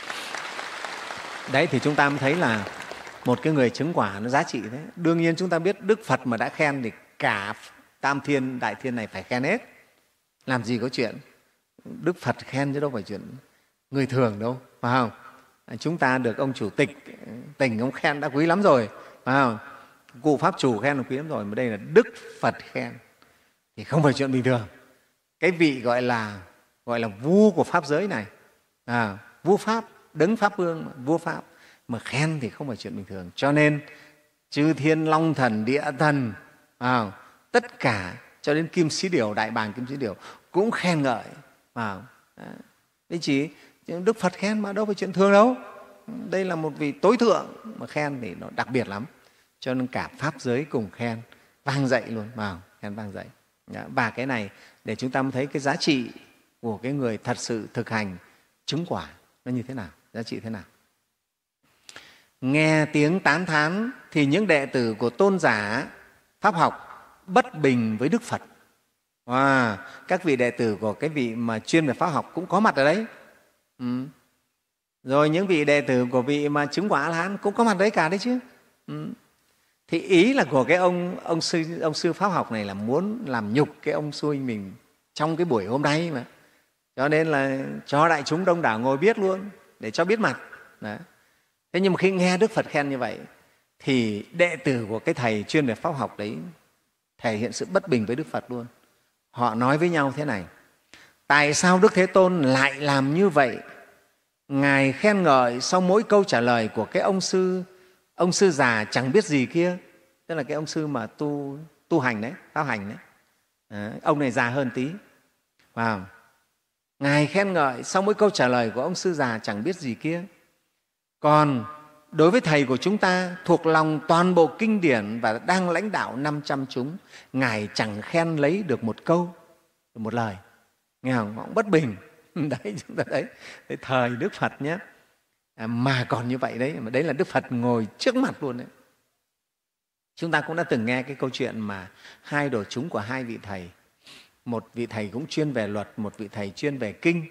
Đấy thì chúng ta mới thấy là một cái người chứng quả nó giá trị thế. Đương nhiên chúng ta biết Đức Phật mà đã khen thì cả Tam Thiên, Đại Thiên này phải khen hết. Làm gì có chuyện Đức Phật khen chứ đâu phải chuyện người thường đâu, phải không? Chúng ta được ông chủ tịch tỉnh ông khen đã quý lắm rồi, phải không? Cụ Pháp Chủ khen là quý lắm rồi, mà đây là Đức Phật khen thì không phải chuyện bình thường. Cái vị gọi là gọi là vua của pháp giới này, à, vua Pháp, đấng Pháp Vương, vua Pháp mà khen thì không phải chuyện bình thường. Cho nên chư thiên long thần, địa thần, à, tất cả cho đến Kim Sĩ Điểu, Đại Bàng Kim Sĩ Điểu cũng khen ngợi. À, đấy chỉ Đức Phật khen mà đâu phải chuyện thường đâu. Đây là một vị tối thượng mà khen thì nó đặc biệt lắm. Cho nên cả pháp giới cùng khen, vang dậy luôn, à, khen vang dậy. Và cái này để chúng ta mới thấy cái giá trị của cái người thật sự thực hành chứng quả nó như thế nào, giá trị thế nào. Nghe tiếng tán thán thì những đệ tử của tôn giả pháp học bất bình với Đức Phật. À, các vị đệ tử của cái vị mà chuyên về pháp học cũng có mặt ở đấy. Ừ. Rồi những vị đệ tử của vị mà chứng quả A-la-hán cũng có mặt đấy cả đấy chứ. Ừ. Thì ý là của cái ông, ông, sư, ông sư pháp học này là muốn làm nhục cái ông sư huynh mình trong cái buổi hôm nay mà. Cho nên là cho đại chúng đông đảo ngồi biết luôn, để cho biết mặt. Đó. Thế nhưng mà khi nghe Đức Phật khen như vậy thì đệ tử của cái thầy chuyên về pháp học đấy thể hiện sự bất bình với Đức Phật luôn. Họ nói với nhau thế này: tại sao Đức Thế Tôn lại làm như vậy? Ngài khen ngợi sau mỗi câu trả lời của cái ông sư ông sư già chẳng biết gì kia, tức là cái ông sư mà tu tu hành đấy, pháp hành đấy. À, ông này già hơn tí. Wow. Ngài khen ngợi sau mỗi câu trả lời của ông sư già chẳng biết gì kia. Còn đối với Thầy của chúng ta thuộc lòng toàn bộ kinh điển và đang lãnh đạo năm trăm chúng, Ngài chẳng khen lấy được một câu, được một lời. Nghe không? Cũng bất bình. Đấy, chúng ta đấy, đấy thời Đức Phật nhé. À, mà còn như vậy đấy, mà đấy là Đức Phật ngồi trước mặt luôn đấy. Chúng ta cũng đã từng nghe cái câu chuyện mà hai đồ chúng của hai vị thầy. Một vị thầy cũng chuyên về luật, một vị thầy chuyên về kinh.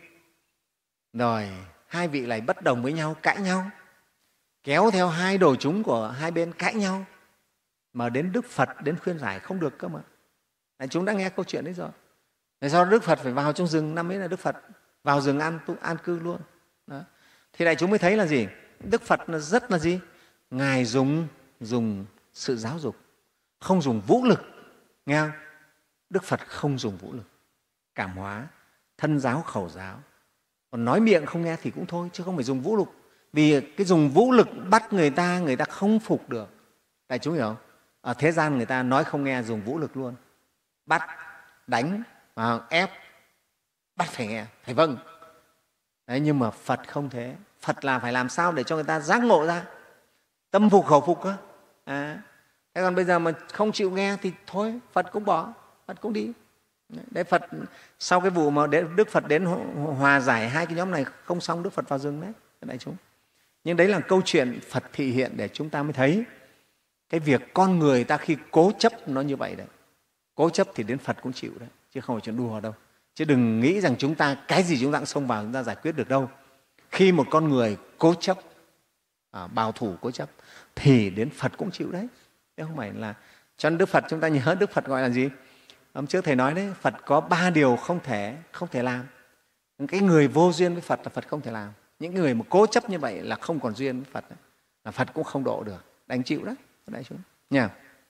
Rồi hai vị lại bất đồng với nhau, cãi nhau, kéo theo hai đồ chúng của hai bên cãi nhau. Mà đến Đức Phật đến khuyên giải không được cơ mà. Đấy, chúng đã nghe câu chuyện đấy rồi. Tại sao Đức Phật phải vào trong rừng, năm ấy là Đức Phật vào rừng an, an cư luôn. Đó. Thì đại chúng mới thấy là gì? Đức Phật là rất là gì? Ngài dùng, dùng sự giáo dục, không dùng vũ lực. Nghe không? Đức Phật không dùng vũ lực. Cảm hóa, thân giáo, khẩu giáo. Còn nói miệng không nghe thì cũng thôi, chứ không phải dùng vũ lực. Vì cái dùng vũ lực bắt người ta, người ta không phục được. Đại chúng hiểu không? Ở thế gian người ta nói không nghe, dùng vũ lực luôn. Bắt, đánh, ép, bắt phải nghe, phải vâng. Đấy, nhưng mà Phật không thế. Phật là phải làm sao để cho người ta giác ngộ ra, tâm phục khẩu phục cơ. À, thế còn bây giờ mà không chịu nghe thì thôi, Phật cũng bỏ, Phật cũng đi. Đấy, Phật sau cái vụ mà Đức Phật đến hòa giải hai cái nhóm này không xong, Đức Phật vào rừng đấy, đại chúng. Nhưng đấy là câu chuyện Phật thị hiện để chúng ta mới thấy cái việc con người ta khi cố chấp nó như vậy đấy. Cố chấp thì đến Phật cũng chịu đấy, chứ không phải chuyện đùa đâu. Chứ đừng nghĩ rằng chúng ta cái gì chúng ta cũng xông vào chúng ta giải quyết được đâu. Khi một con người cố chấp, à, bảo thủ cố chấp thì đến Phật cũng chịu đấy. Thế không phải là cho nên Đức Phật, chúng ta nhớ Đức Phật gọi là gì? Hôm trước Thầy nói đấy, Phật có ba điều không thể không thể làm. Cái người vô duyên với Phật là Phật không thể làm. Những người mà cố chấp như vậy là không còn duyên với Phật, là Phật cũng không độ được, đành chịu đấy, đại chúng nha.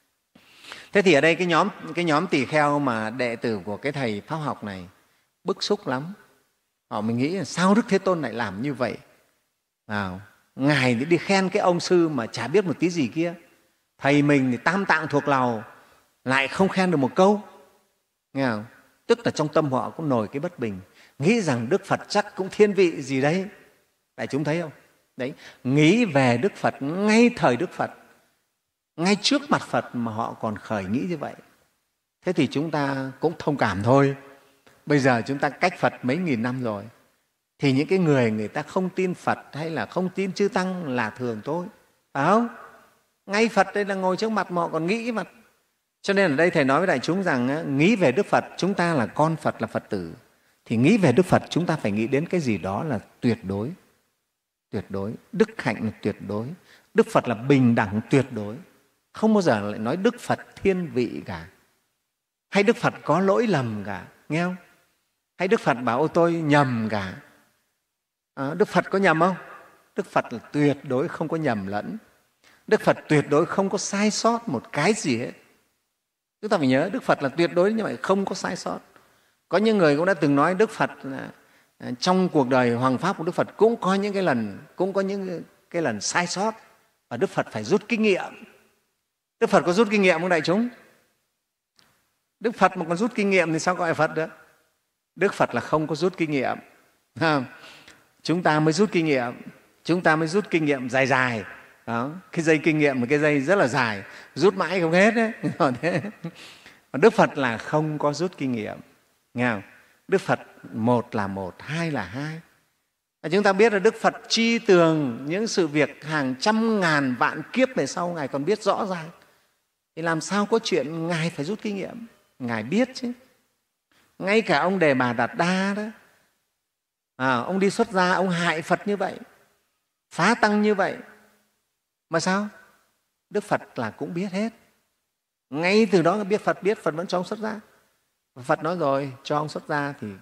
Thế thì ở đây cái nhóm cái nhóm tỳ kheo mà đệ tử của cái thầy Pháp học này bức xúc lắm. Họ mình nghĩ là sao Đức Thế Tôn lại làm như vậy? À, Ngài đi khen cái ông sư mà chả biết một tí gì kia. Thầy mình thì tam tạng thuộc lòng lại không khen được một câu. Nghe không? Tức là trong tâm họ cũng nổi cái bất bình, nghĩ rằng Đức Phật chắc cũng thiên vị gì đấy. Đại chúng thấy không? Đấy, nghĩ về Đức Phật ngay thời Đức Phật, ngay trước mặt Phật mà họ còn khởi nghĩ như vậy. Thế thì chúng ta cũng thông cảm thôi. Bây giờ chúng ta cách Phật mấy nghìn năm rồi, thì những cái người người ta không tin Phật hay là không tin chư Tăng là thường thôi, phải không? Ngay Phật đây là ngồi trước mặt mà họ còn nghĩ mặt. Cho nên ở đây Thầy nói với đại chúng rằng nghĩ về Đức Phật, chúng ta là con Phật, là Phật tử, thì nghĩ về Đức Phật chúng ta phải nghĩ đến cái gì đó là tuyệt đối. Tuyệt đối, đức hạnh là tuyệt đối. Đức Phật là bình đẳng tuyệt đối. Không bao giờ lại nói Đức Phật thiên vị cả, hay Đức Phật có lỗi lầm cả, nghe không? Hay Đức Phật bảo ô tôi nhầm cả. À, Đức Phật có nhầm không? Đức Phật là tuyệt đối không có nhầm lẫn. Đức Phật tuyệt đối không có sai sót một cái gì hết. Chúng ta phải nhớ Đức Phật là tuyệt đối như vậy, không có sai sót. Có những người cũng đã từng nói Đức Phật là trong cuộc đời hoàng pháp của Đức Phật cũng có những cái lần cũng có những cái lần sai sót và Đức Phật phải rút kinh nghiệm. Đức Phật có rút kinh nghiệm không đại chúng? Đức Phật mà còn rút kinh nghiệm thì sao gọi là Phật được? Đức Phật là không có rút kinh nghiệm. Chúng ta mới rút kinh nghiệm, chúng ta mới rút kinh nghiệm dài dài. Đó. Cái dây kinh nghiệm là cái dây rất là dài, rút mãi không hết đấy. Còn Đức Phật là không có rút kinh nghiệm. Nghe không? Đức Phật một là một, hai là hai. Và chúng ta biết là Đức Phật chi tường những sự việc hàng trăm ngàn vạn kiếp về sau Ngài còn biết rõ ràng. Thì làm sao có chuyện Ngài phải rút kinh nghiệm? Ngài biết chứ. Ngay cả ông Đề Bà Đạt Đa đó, à, ông đi xuất gia, ông hại Phật như vậy, phá tăng như vậy. Mà sao? Đức Phật là cũng biết hết. Ngay từ đó biết Phật biết, Phật vẫn cho ông xuất gia. Phật nói rồi, cho ông xuất gia thì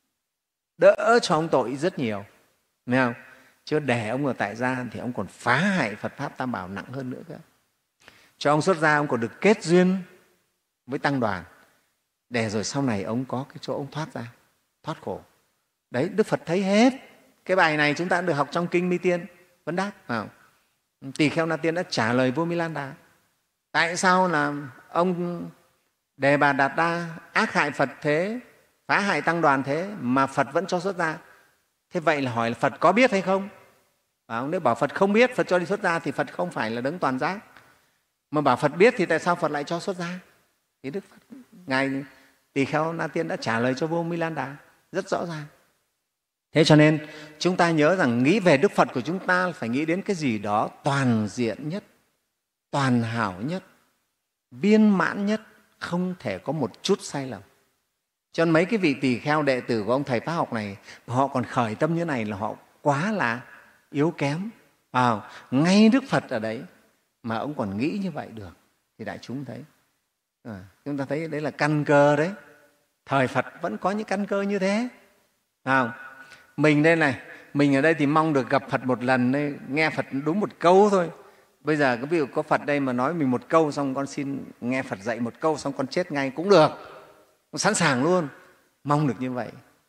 đỡ cho ông tội rất nhiều. Thấy không? Chứ để ông ở tại gia thì ông còn phá hại Phật Pháp Tam Bảo nặng hơn nữa cơ. Cho ông xuất gia, ông còn được kết duyên với tăng đoàn, để rồi sau này ông có cái chỗ ông thoát ra, thoát khổ. Đấy, Đức Phật thấy hết. Cái bài này chúng ta đã được học trong Kinh Mi Tiên Vấn Đáp. À, Tỳ Kheo Na Tiên đã trả lời vua Milan Đà. Tại sao là ông Đề Bà Đạt Đa ác hại Phật thế, phá hại tăng đoàn thế mà Phật vẫn cho xuất gia? Thế vậy là hỏi là Phật có biết hay không? À, nếu bảo Phật không biết, Phật cho đi xuất gia thì Phật không phải là đấng toàn giác. Mà bảo Phật biết thì tại sao Phật lại cho xuất gia? Thì Đức Phật, Ngài Tỳ Kheo Na Tiên đã trả lời cho vua Milan-đà rất rõ ràng. Thế cho nên chúng ta nhớ rằng nghĩ về Đức Phật của chúng ta phải nghĩ đến cái gì đó toàn diện nhất, toàn hảo nhất, viên mãn nhất, không thể có một chút sai lầm. Cho nên mấy cái vị tỳ kheo đệ tử của ông thầy Pháp học này, họ còn khởi tâm như này là họ quá là yếu kém. À, ngay Đức Phật ở đấy mà ông còn nghĩ như vậy được thì đại chúng thấy. À, chúng ta thấy đấy là căn cơ đấy. Thời Phật vẫn có những căn cơ như thế. À, mình đây này, mình ở đây thì mong được gặp Phật một lần, đây, nghe Phật đúng một câu thôi. Bây giờ ví dụ có Phật đây mà nói mình một câu xong con xin nghe Phật dạy một câu xong con chết ngay cũng được. Con sẵn sàng luôn, mong được như vậy.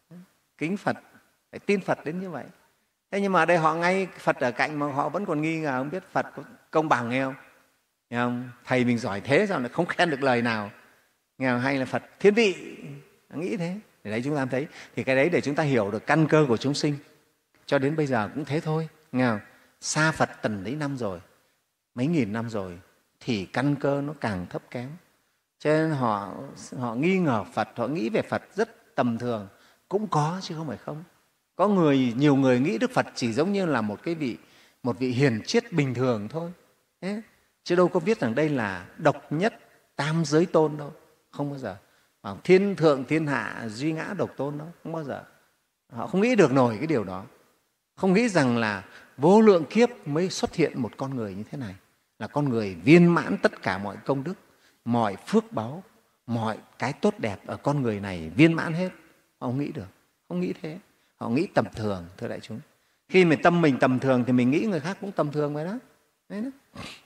Kính Phật, phải tin Phật đến như vậy. Thế nhưng mà ở đây họ ngay Phật ở cạnh mà họ vẫn còn nghi ngờ, không biết Phật có công bằng nghe không? Nghe không? Thầy mình giỏi thế sao lại không khen được lời nào? Nghe không? Hay là Phật thiên vị? Nghĩ thế. Để đấy chúng ta thấy. Thì cái đấy để chúng ta hiểu được căn cơ của chúng sinh. Cho đến bây giờ cũng thế thôi. Nghe không? Xa Phật tần đấy năm rồi, mấy nghìn năm rồi, thì căn cơ nó càng thấp kém. Cho nên họ, họ nghi ngờ Phật, họ nghĩ về Phật rất tầm thường. Cũng có chứ không phải không. Có người, nhiều người nghĩ Đức Phật chỉ giống như là một cái vị, một vị hiền triết bình thường thôi. Thế, chứ đâu có biết rằng đây là độc nhất tam giới tôn đâu. Không bao giờ. Thiên thượng thiên hạ duy ngã độc tôn đâu. Không bao giờ. Họ không nghĩ được nổi cái điều đó. Không nghĩ rằng là vô lượng kiếp mới xuất hiện một con người như thế này. Là con người viên mãn tất cả mọi công đức, mọi phước báu, mọi cái tốt đẹp ở con người này viên mãn hết. Họ không nghĩ được. Không nghĩ thế. Họ nghĩ tầm thường, thưa đại chúng. Khi mà tâm mình tầm thường thì mình nghĩ người khác cũng tầm thường vậy đó. Đấy đó.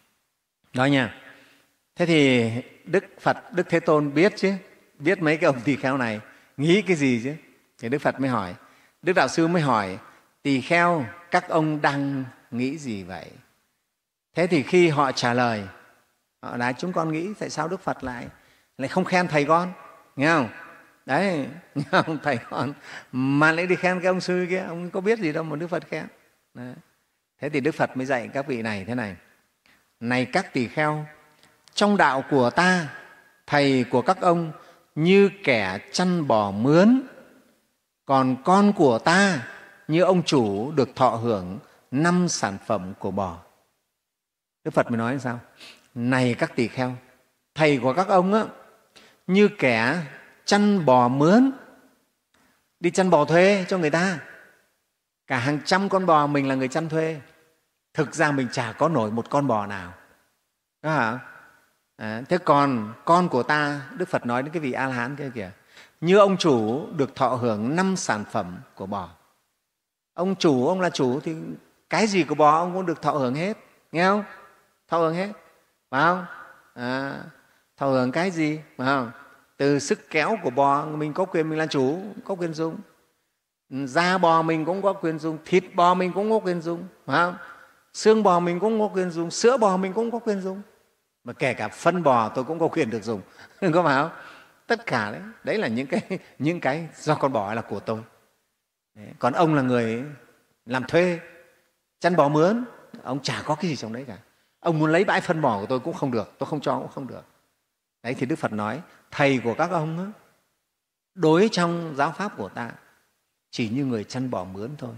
Đó nha. Thế thì Đức Phật, Đức Thế Tôn biết chứ, biết mấy cái ông tỳ kheo này nghĩ cái gì chứ. Thì Đức Phật mới hỏi, Đức Đạo Sư mới hỏi, tỳ kheo các ông đang nghĩ gì vậy? Thế thì khi họ trả lời, họ nói chúng con nghĩ tại sao Đức Phật lại lại không khen thầy con, nghe không? Đấy, nghe không? Thầy con mà lại đi khen cái ông sư kia, ông có biết gì đâu mà Đức Phật khen. Đấy. Thế thì Đức Phật mới dạy các vị này thế này: này các tỳ kheo, trong đạo của ta, thầy của các ông như kẻ chăn bò mướn, còn con của ta như ông chủ được thọ hưởng năm sản phẩm của bò. Đức Phật mới nói như sao? Này các tỳ kheo, thầy của các ông á, như kẻ chăn bò mướn, đi chăn bò thuê cho người ta. Cả hàng trăm con bò mình là người chăn thuê. Thực ra mình chả có nổi một con bò nào. Đó hả? À, thế còn con của ta, Đức Phật nói đến cái vị A-la-hán kia kìa, như ông chủ được thọ hưởng năm sản phẩm của bò. Ông chủ, ông là chủ thì cái gì của bò ông cũng được thọ hưởng hết. Nghe không? Thọ hưởng hết. Phải không? À, thọ hưởng cái gì? Phải không? Từ sức kéo của bò mình có quyền, mình là chủ, có quyền dùng. Da bò mình cũng có quyền dùng, thịt bò mình cũng có quyền dùng. Phải không? Xương bò mình cũng có quyền dùng, sữa bò mình cũng có quyền dùng. Mà kể cả phân bò tôi cũng có quyền được dùng. Có phải không? Tất cả đấy, đấy là những cái, những cái do con bò là của tôi. Đấy. Còn ông là người làm thuê, chăn bò mướn, ông chả có cái gì trong đấy cả. Ông muốn lấy bãi phân bò của tôi cũng không được, tôi không cho cũng không được. Đấy thì Đức Phật nói, thầy của các ông đó, đối trong giáo pháp của ta chỉ như người chăn bò mướn thôi.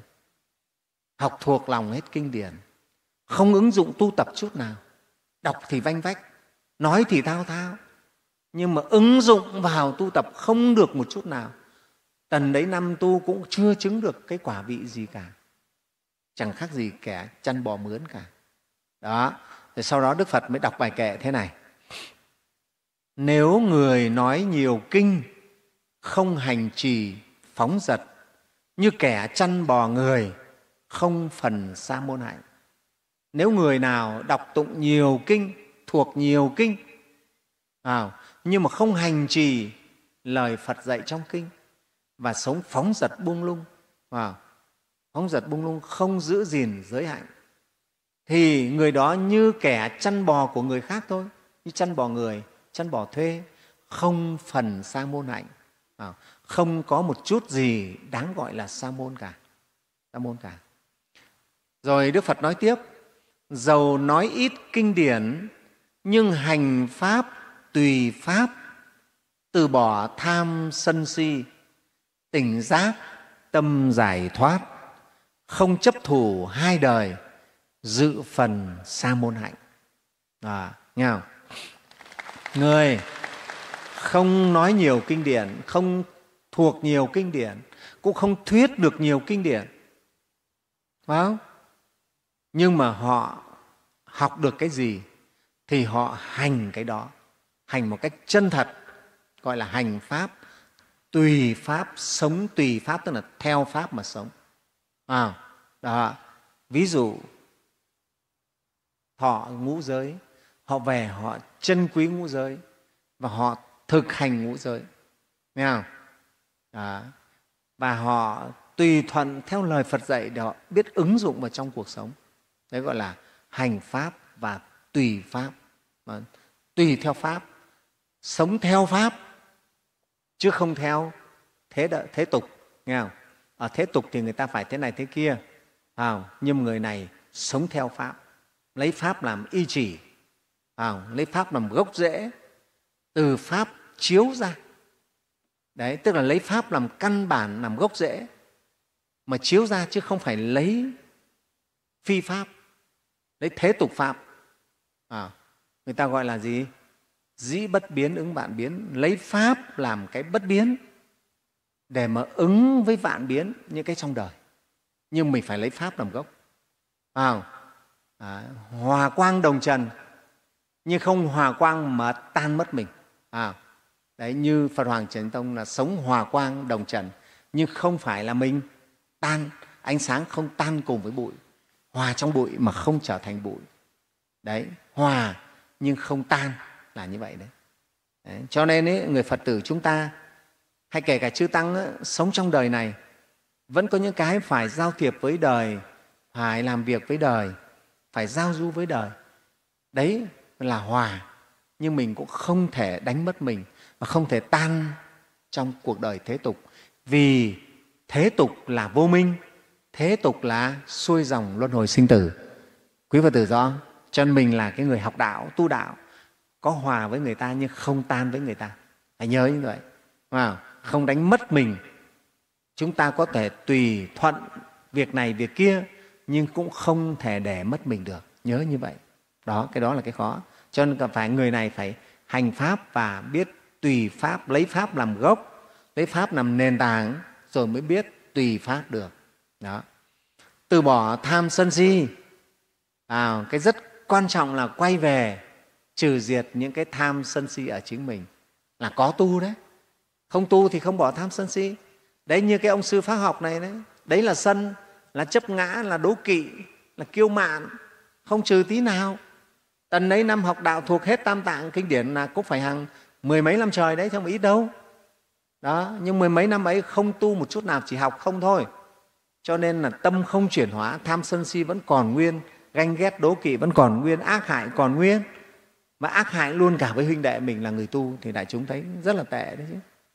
Học thuộc lòng hết kinh điển, không ứng dụng tu tập chút nào. Đọc thì vanh vách, nói thì thao thao, nhưng mà ứng dụng vào tu tập không được một chút nào. Tần đấy năm tu cũng chưa chứng được cái quả vị gì cả. Chẳng khác gì kẻ chăn bò mướn cả. Đó. Rồi sau đó Đức Phật mới đọc bài kệ thế này: nếu người nói nhiều kinh, không hành trì phóng dật, như kẻ chăn bò người, không phần sa môn hạnh. Nếu người nào đọc tụng nhiều kinh, thuộc nhiều kinh, à, nhưng mà không hành trì lời Phật dạy trong kinh và sống phóng dật buông lung, à, phóng dật buông lung không giữ gìn giới hạnh, thì người đó như kẻ chăn bò của người khác thôi, như chăn bò người, chăn bò thuê, không phần sa môn hạnh, à, không có một chút gì đáng gọi là sa môn cả. Sa môn cả. Rồi Đức Phật nói tiếp, dầu nói ít kinh điển nhưng hành pháp tùy pháp, từ bỏ tham sân si, tỉnh giác tâm giải thoát, không chấp thủ hai đời, dự phần sa môn hạnh. À, nghe không? Người không nói nhiều kinh điển, không thuộc nhiều kinh điển, cũng không thuyết được nhiều kinh điển, phải không? Nhưng mà họ học được cái gì thì họ hành cái đó, hành một cách chân thật, gọi là hành pháp tùy pháp, sống tùy pháp, tức là theo pháp mà sống. À, đó. Ví dụ thọ ngũ giới, họ về họ trân quý ngũ giới và họ thực hành ngũ giới, nghe không? Đó. Và họ tùy thuận theo lời Phật dạy để họ biết ứng dụng vào trong cuộc sống. Đấy gọi là hành pháp và tùy pháp. Mà tùy theo pháp, sống theo pháp chứ không theo thế, đợi, thế tục, nghe không? Ở thế tục thì người ta phải thế này thế kia, à, nhưng người này sống theo pháp, lấy pháp làm y chỉ, à, lấy pháp làm gốc rễ, từ pháp chiếu ra. Đấy, tức là lấy pháp làm căn bản, làm gốc rễ mà chiếu ra, chứ không phải lấy phi pháp, lấy thế tục pháp. À, người ta gọi là gì? Dĩ bất biến ứng vạn biến, lấy pháp làm cái bất biến để mà ứng với vạn biến những cái trong đời. Nhưng mình phải lấy pháp làm gốc. À, à, hòa quang đồng trần, nhưng không hòa quang mà tan mất mình. À, đấy, như Phật Hoàng Trần Tông là sống hòa quang đồng trần, nhưng không phải là mình tan, ánh sáng không tan cùng với bụi, hòa trong bụi mà không trở thành bụi. Đấy, hòa nhưng không tan là như vậy đấy. Đấy, cho nên ấy, người Phật tử chúng ta hay kể cả chư Tăng ấy, sống trong đời này vẫn có những cái phải giao thiệp với đời, phải làm việc với đời, phải giao du với đời. Đấy là hòa, nhưng mình cũng không thể đánh mất mình và không thể tan trong cuộc đời thế tục. Vì thế tục là vô minh, thế tục là xuôi dòng luân hồi sinh tử. Quý Phật tử rõ không? Cho nên mình là cái người học đạo, tu đạo, có hòa với người ta nhưng không tan với người ta. Phải nhớ như vậy. Không đánh mất mình. Chúng ta có thể tùy thuận việc này, việc kia, nhưng cũng không thể để mất mình được. Nhớ như vậy. Đó, cái đó là cái khó. Cho nên phải người này phải hành pháp và biết tùy pháp, lấy pháp làm gốc, lấy pháp làm nền tảng, rồi mới biết tùy pháp được. Đó. Từ bỏ tham sân si. À, cái rất quan trọng là quay về trừ diệt những cái tham sân si ở chính mình, là có tu đấy. Không tu thì không bỏ tham sân si. Đấy, như cái ông sư Pháp học này đấy, đấy là sân, là chấp ngã, là đố kỵ, là kiêu mạn, không trừ tí nào. Tần ấy năm học đạo thuộc hết tam tạng kinh điển là cũng phải hàng mười mấy năm trời đấy, không ít đâu. Đó, nhưng mười mấy năm ấy không tu một chút nào, chỉ học không thôi. Cho nên là tâm không chuyển hóa, tham sân si vẫn còn nguyên, ganh ghét đố kỵ vẫn còn nguyên, ác hại còn nguyên. Mà ác hại luôn cả với huynh đệ mình là người tu thì đại chúng thấy rất là tệ đấy chứ.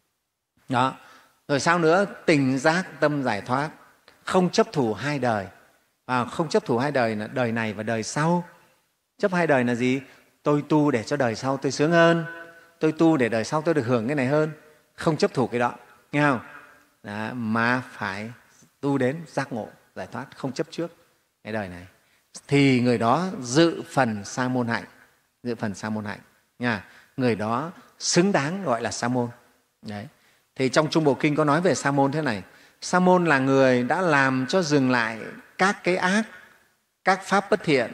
Đó. Rồi sao nữa? Tỉnh giác tâm giải thoát, không chấp thủ hai đời. À, không chấp thủ hai đời là đời này và đời sau. Chấp hai đời là gì? Tôi tu để cho đời sau tôi sướng hơn, tôi tu để đời sau tôi được hưởng cái này hơn. Không chấp thủ cái đó, nghe không? Đó, mà phải tu đến giác ngộ, giải thoát, không chấp trước cái đời này. Thì người đó dự phần sa môn hạnh, dự phần sa môn hạnh. Nha. Người đó xứng đáng gọi là sa môn. Đấy. Thì trong Trung Bộ Kinh có nói về sa môn thế này. Sa môn là người đã làm cho dừng lại các cái ác, các pháp bất thiện.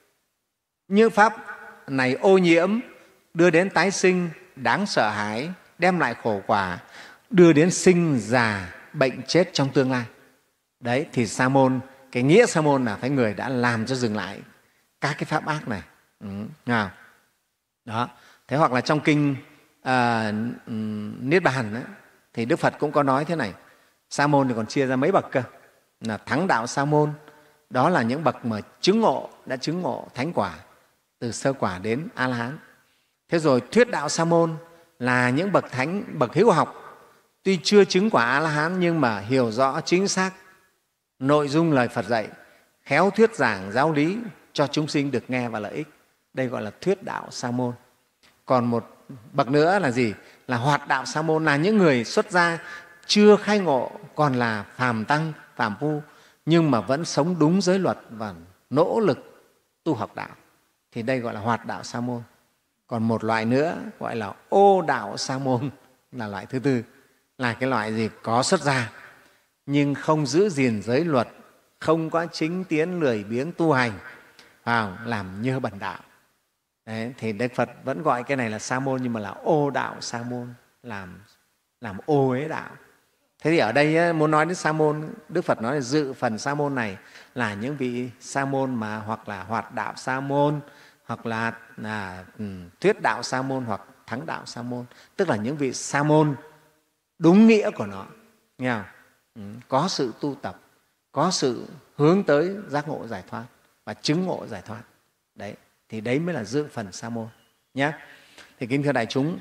Như pháp này ô nhiễm, đưa đến tái sinh, đáng sợ hãi, đem lại khổ quả, đưa đến sinh, già, bệnh chết trong tương lai. Đấy, thì sa môn, cái nghĩa sa môn là phải người đã làm cho dừng lại các cái pháp ác này. Ừ, nào. Đó. Thế hoặc là trong kinh à, Niết Bàn ấy, thì Đức Phật cũng có nói thế này. Sa môn thì còn chia ra mấy bậc cơ. Là thắng đạo sa môn, đó là những bậc mà chứng ngộ, đã chứng ngộ thánh quả từ sơ quả đến A-la-hán. Thế rồi thuyết đạo sa môn là những bậc thánh, bậc hữu học, tuy chưa chứng quả A-la-hán nhưng mà hiểu rõ chính xác nội dung lời Phật dạy, khéo thuyết giảng giáo lý cho chúng sinh được nghe và lợi ích. Đây gọi là thuyết đạo sa môn. Còn một bậc nữa là gì? Là hoạt đạo sa môn, là những người xuất gia chưa khai ngộ, còn là phàm tăng, phàm phu, nhưng mà vẫn sống đúng giới luật và nỗ lực tu học đạo. Thì đây gọi là hoạt đạo sa môn. Còn một loại nữa gọi là ô đạo sa môn, là loại thứ tư, là cái loại gì? Có xuất gia nhưng không giữ gìn giới luật, không có chính tiến, lười biếng tu hành, à, làm nhơ bẩn đạo. Đấy, thì Đức Phật vẫn gọi cái này là sa môn, nhưng mà là ô đạo sa môn, làm làm ô uế đạo. Thế thì ở đây muốn nói đến sa môn, Đức Phật nói là dự phần sa môn này là những vị sa môn mà hoặc là hoạt đạo sa môn, hoặc là, là um, thuyết đạo sa môn, hoặc thắng đạo sa môn, tức là những vị sa môn đúng nghĩa của nó, nghe không? Ừ, có sự tu tập, có sự hướng tới giác ngộ giải thoát và chứng ngộ giải thoát. Đấy, thì đấy mới là dự phần sa môn nhé. Thì kính thưa đại chúng,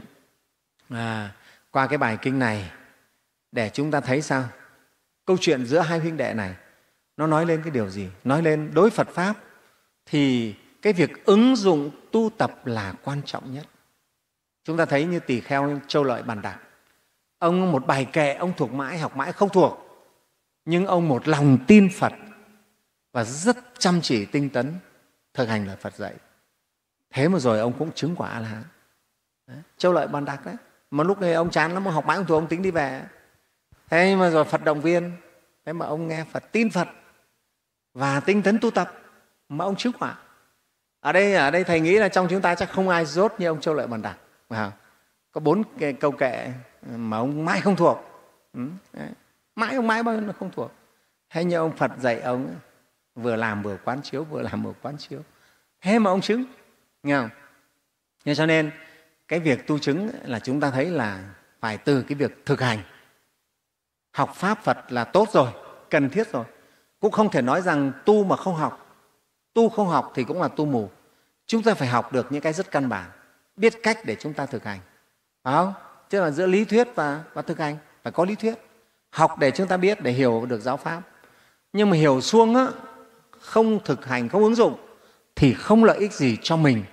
à, qua cái bài kinh này để chúng ta thấy sao? Câu chuyện giữa hai huynh đệ này nó nói lên cái điều gì? Nói lên đối Phật Pháp thì cái việc ứng dụng tu tập là quan trọng nhất. Chúng ta thấy như tỳ kheo Châu Lợi Bàn Đạp, ông một bài kệ ông thuộc mãi, học mãi không thuộc, nhưng ông một lòng tin Phật và rất chăm chỉ tinh tấn thực hành lời Phật dạy. Thế mà rồi ông cũng chứng quả A-la-hán. Châu Lợi Bàn Đạp đấy, mà lúc này ông chán lắm, ông học mãi không thuộc, ông tính đi về. Thế mà rồi Phật động viên, thế mà ông nghe Phật, tin Phật và tinh tấn tu tập mà ông chứng quả. Ở đây ở đây thầy nghĩ là trong chúng ta chắc không ai dốt như ông Châu Lợi Bàn Đạp. Có bốn cái câu kệ mà ông mãi không thuộc. Đấy. Mãi ông mãi bao nhiêu không thuộc. Hay như ông Phật dạy ông vừa làm vừa quán chiếu, vừa làm vừa quán chiếu. Thế mà ông chứng. Nghe không? Nên cho nên cái việc tu chứng là chúng ta thấy là phải từ cái việc thực hành. Học Pháp Phật là tốt rồi, cần thiết rồi. Cũng không thể nói rằng tu mà không học. Tu không học thì cũng là tu mù. Chúng ta phải học được những cái rất căn bản, biết cách để chúng ta thực hành. Phải không? Chứ là giữa lý thuyết và, và thực hành, phải có lý thuyết. Học để chúng ta biết, để hiểu được giáo Pháp. Nhưng mà hiểu suông á, không thực hành, không ứng dụng thì không lợi ích gì cho mình.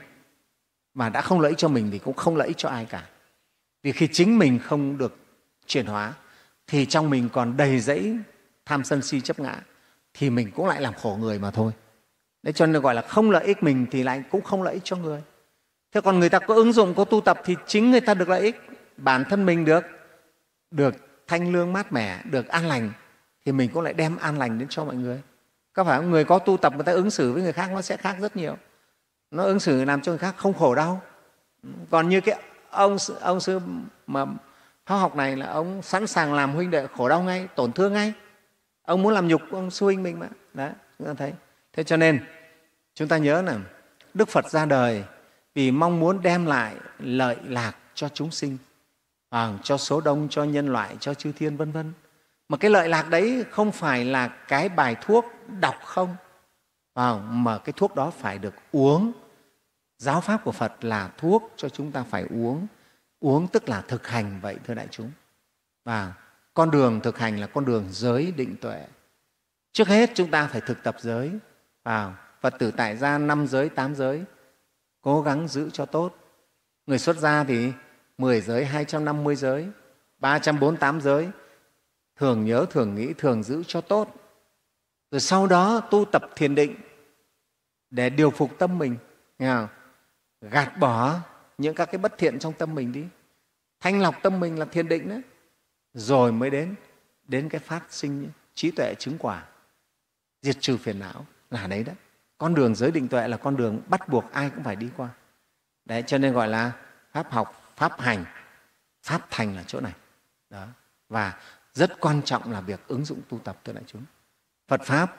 Mà đã không lợi ích cho mình thì cũng không lợi ích cho ai cả. Vì khi chính mình không được chuyển hóa thì trong mình còn đầy rẫy tham sân si chấp ngã, thì mình cũng lại làm khổ người mà thôi. Đấy, cho nên gọi là không lợi ích mình thì lại cũng không lợi ích cho người. Thế còn người ta có ứng dụng, có tu tập thì chính người ta được lợi ích, bản thân mình được được thanh lương mát mẻ, được an lành, thì mình cũng lại đem an lành đến cho mọi người. Có phải không? Người có tu tập người ta ứng xử với người khác nó sẽ khác rất nhiều. Nó ứng xử làm cho người khác không khổ đau. Còn như cái ông ông sư mà Pháp học này là ông sẵn sàng làm huynh đệ khổ đau ngay, tổn thương ngay. Ông muốn làm nhục ông sư huynh mình mà. Đấy, chúng ta thấy. Thế cho nên chúng ta nhớ là Đức Phật ra đời vì mong muốn đem lại lợi lạc cho chúng sinh, à, cho số đông, cho nhân loại, cho chư thiên vân vân. Mà cái lợi lạc đấy không phải là cái bài thuốc đọc không, à, mà cái thuốc đó phải được uống. Giáo Pháp của Phật là thuốc cho chúng ta phải uống. Uống tức là thực hành vậy, thưa đại chúng. Và con đường thực hành là con đường giới định tuệ. Trước hết chúng ta phải thực tập giới. À, Phật tử tại gia năm giới, tám giới, cố gắng giữ cho tốt. Người xuất gia thì mười giới, hai trăm năm mươi giới, ba trăm bốn mươi tám giới, thường nhớ, thường nghĩ, thường giữ cho tốt. Rồi sau đó tu tập thiền định để điều phục tâm mình, nghe không? Gạt bỏ những các cái bất thiện trong tâm mình đi, thanh lọc tâm mình là thiền định đấy. Rồi mới đến đến cái phát sinh trí tuệ chứng quả, diệt trừ phiền não là đấy đó. Con đường giới định tuệ là con đường bắt buộc ai cũng phải đi qua. Đấy, cho nên gọi là Pháp học, Pháp hành, Pháp thành là chỗ này. Đó. Và rất quan trọng là việc ứng dụng tu tập, thưa đại chúng. Phật Pháp,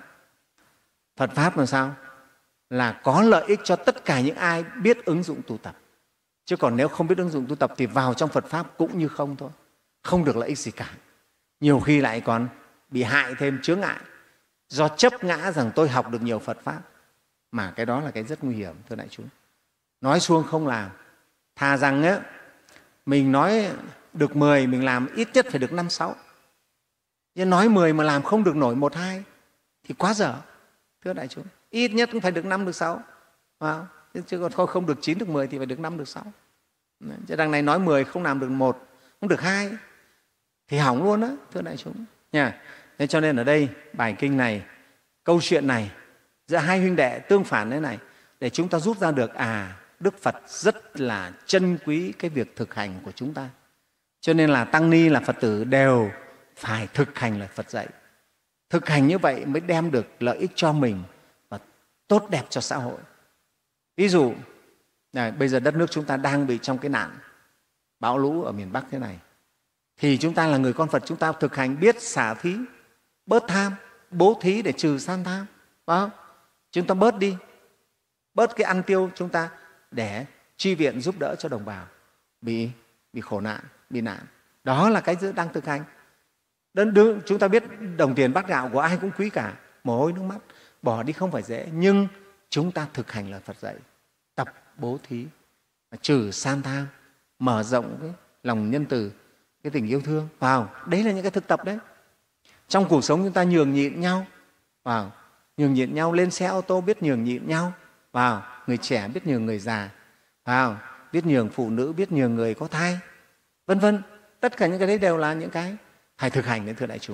Phật Pháp là sao? Là có lợi ích cho tất cả những ai biết ứng dụng tu tập. Chứ còn nếu không biết ứng dụng tu tập thì vào trong Phật Pháp cũng như không thôi. Không được lợi ích gì cả. Nhiều khi lại còn bị hại thêm, chướng ngại. Do chấp ngã rằng tôi học được nhiều Phật Pháp. Mà cái đó là cái rất nguy hiểm, thưa đại chúng. Nói suông không làm. Thà rằng á, mình nói được mười, mình làm ít nhất phải được năm, sáu. Nhưng nói mười mà làm không được nổi một, hai thì quá dở. thưa đại chúng. Ít nhất cũng phải được năm được sáu, à, chứ còn thôi không được chín được mười thì phải được năm được sáu. Chứ đằng này nói mười không làm được một, không được hai thì hỏng luôn đó, thưa đại chúng nha. Thế cho nên ở đây bài kinh này, câu chuyện này giữa hai huynh đệ tương phản thế này để chúng ta rút ra được à Đức Phật rất là trân quý cái việc thực hành của chúng ta. Cho nên là tăng ni là Phật tử đều phải thực hành lời Phật dạy. Thực hành như vậy mới đem được lợi ích cho mình và tốt đẹp cho xã hội. Ví dụ này, bây giờ đất nước chúng ta đang bị trong cái nạn bão lũ ở miền Bắc thế này, thì chúng ta là người con Phật, chúng ta thực hành biết xả thí, bớt tham, bố thí để trừ san tham, phải không? Chúng ta bớt đi, bớt cái ăn tiêu chúng ta để chi viện giúp đỡ cho đồng bào bị bị khổ nạn, bị nạn. Đó là cái đang thực hành. Đơn, chúng ta biết đồng tiền bát gạo của ai cũng quý cả, mồ hôi nước mắt bỏ đi không phải dễ, nhưng chúng ta thực hành lời Phật dạy, tập bố thí, trừ san tham, mở rộng cái lòng nhân từ, cái tình yêu thương vào. Đấy là những cái thực tập đấy. Trong cuộc sống chúng ta nhường nhịn nhau vào, nhường nhịn nhau, lên xe ô tô biết nhường nhịn nhau vào, người trẻ biết nhường người già vào, biết nhường phụ nữ, biết nhường người có thai, vân vân. Tất cả những cái đấy đều là những cái phải thực hành đấy, thưa đại chúng.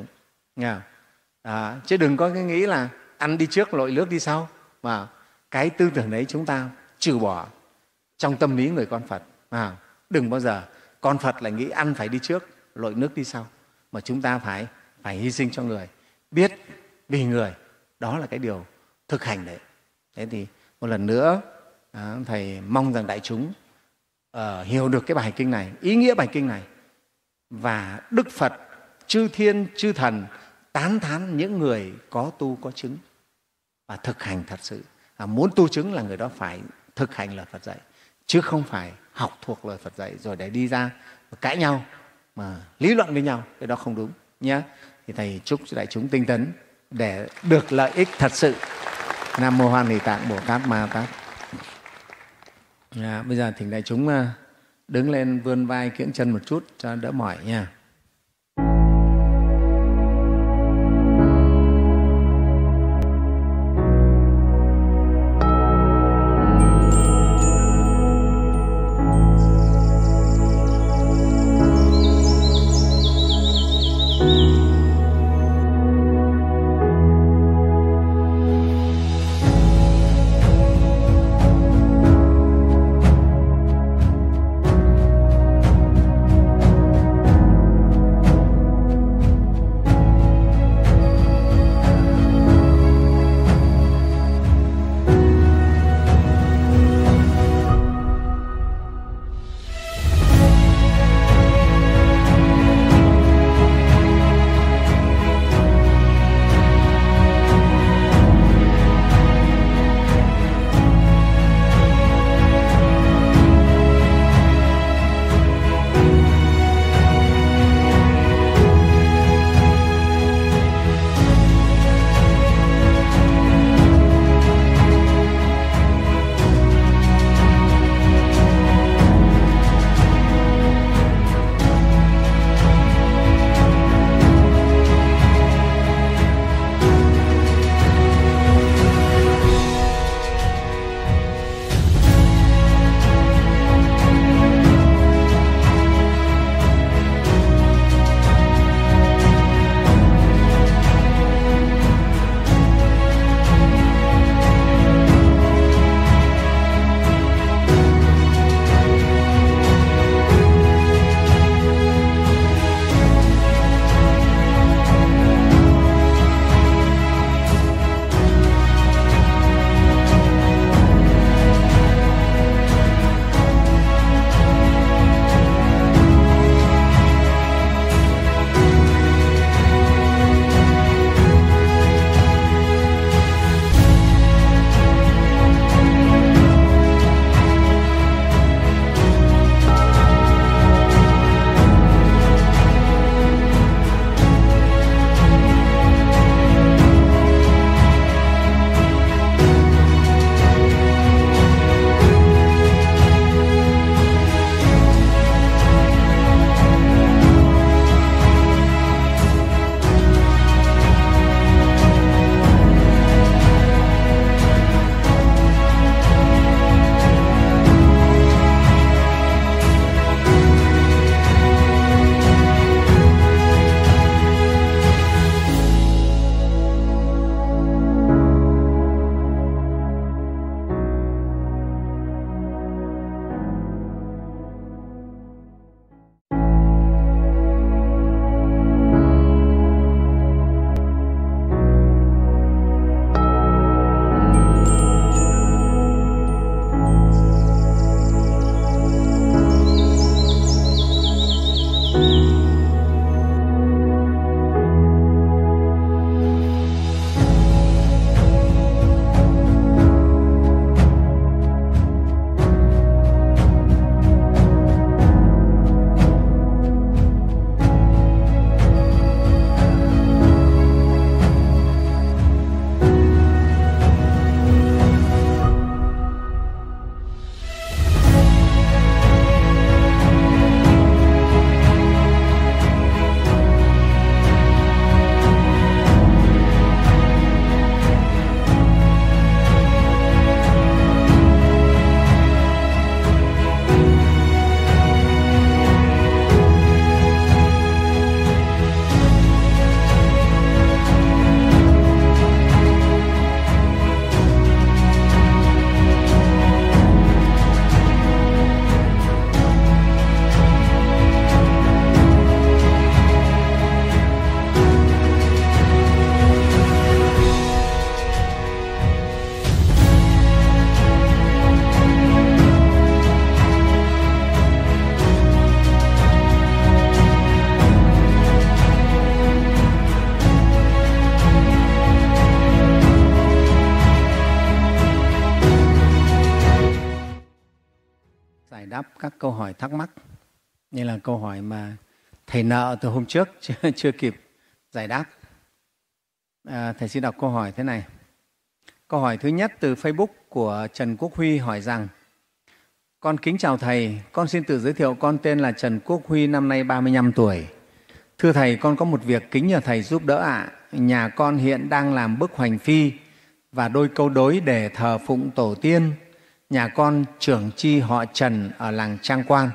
À, chứ đừng có cái nghĩ là ăn đi trước lội nước đi sau. Mà cái tư tưởng đấy chúng ta trừ bỏ trong tâm lý người con Phật. À, đừng bao giờ con Phật lại nghĩ ăn phải đi trước, lội nước đi sau, mà chúng ta phải phải hy sinh cho người, biết vì người. Đó là cái điều thực hành đấy. Thế thì một lần nữa à, thầy mong rằng đại chúng uh, hiểu được cái bài kinh này, ý nghĩa bài kinh này, và Đức Phật, chư thiên, chư thần tán thán những người có tu có chứng và thực hành thật sự. À, muốn tu chứng là người đó phải thực hành lời Phật dạy, chứ không phải học thuộc lời Phật dạy rồi để đi ra cãi nhau mà lý luận với nhau, cái đó không đúng nhé. Thì thầy chúc cho đại chúng tinh tấn để được lợi ích thật sự. Nam mô Hoan Hỷ Tạng Bồ Tát Ma Tát. À, bây giờ thỉnh đại chúng đứng lên vươn vai kiễng chân một chút cho đỡ mỏi nha. đáp các câu hỏi thắc mắc. Như là câu hỏi mà thầy nợ từ hôm trước chưa, chưa kịp giải đáp. À, thầy xin đọc câu hỏi thế này. Câu hỏi thứ nhất từ Facebook của Trần Quốc Huy hỏi rằng: Con kính chào Thầy, con xin tự giới thiệu, con tên là Trần Quốc Huy, năm nay ba mươi lăm tuổi. Thưa Thầy, con có một việc kính nhờ Thầy giúp đỡ ạ. À. Nhà con hiện đang làm bức hoành phi và đôi câu đối để thờ phụng tổ tiên. Nhà con trưởng chi họ Trần ở làng Trang Quan,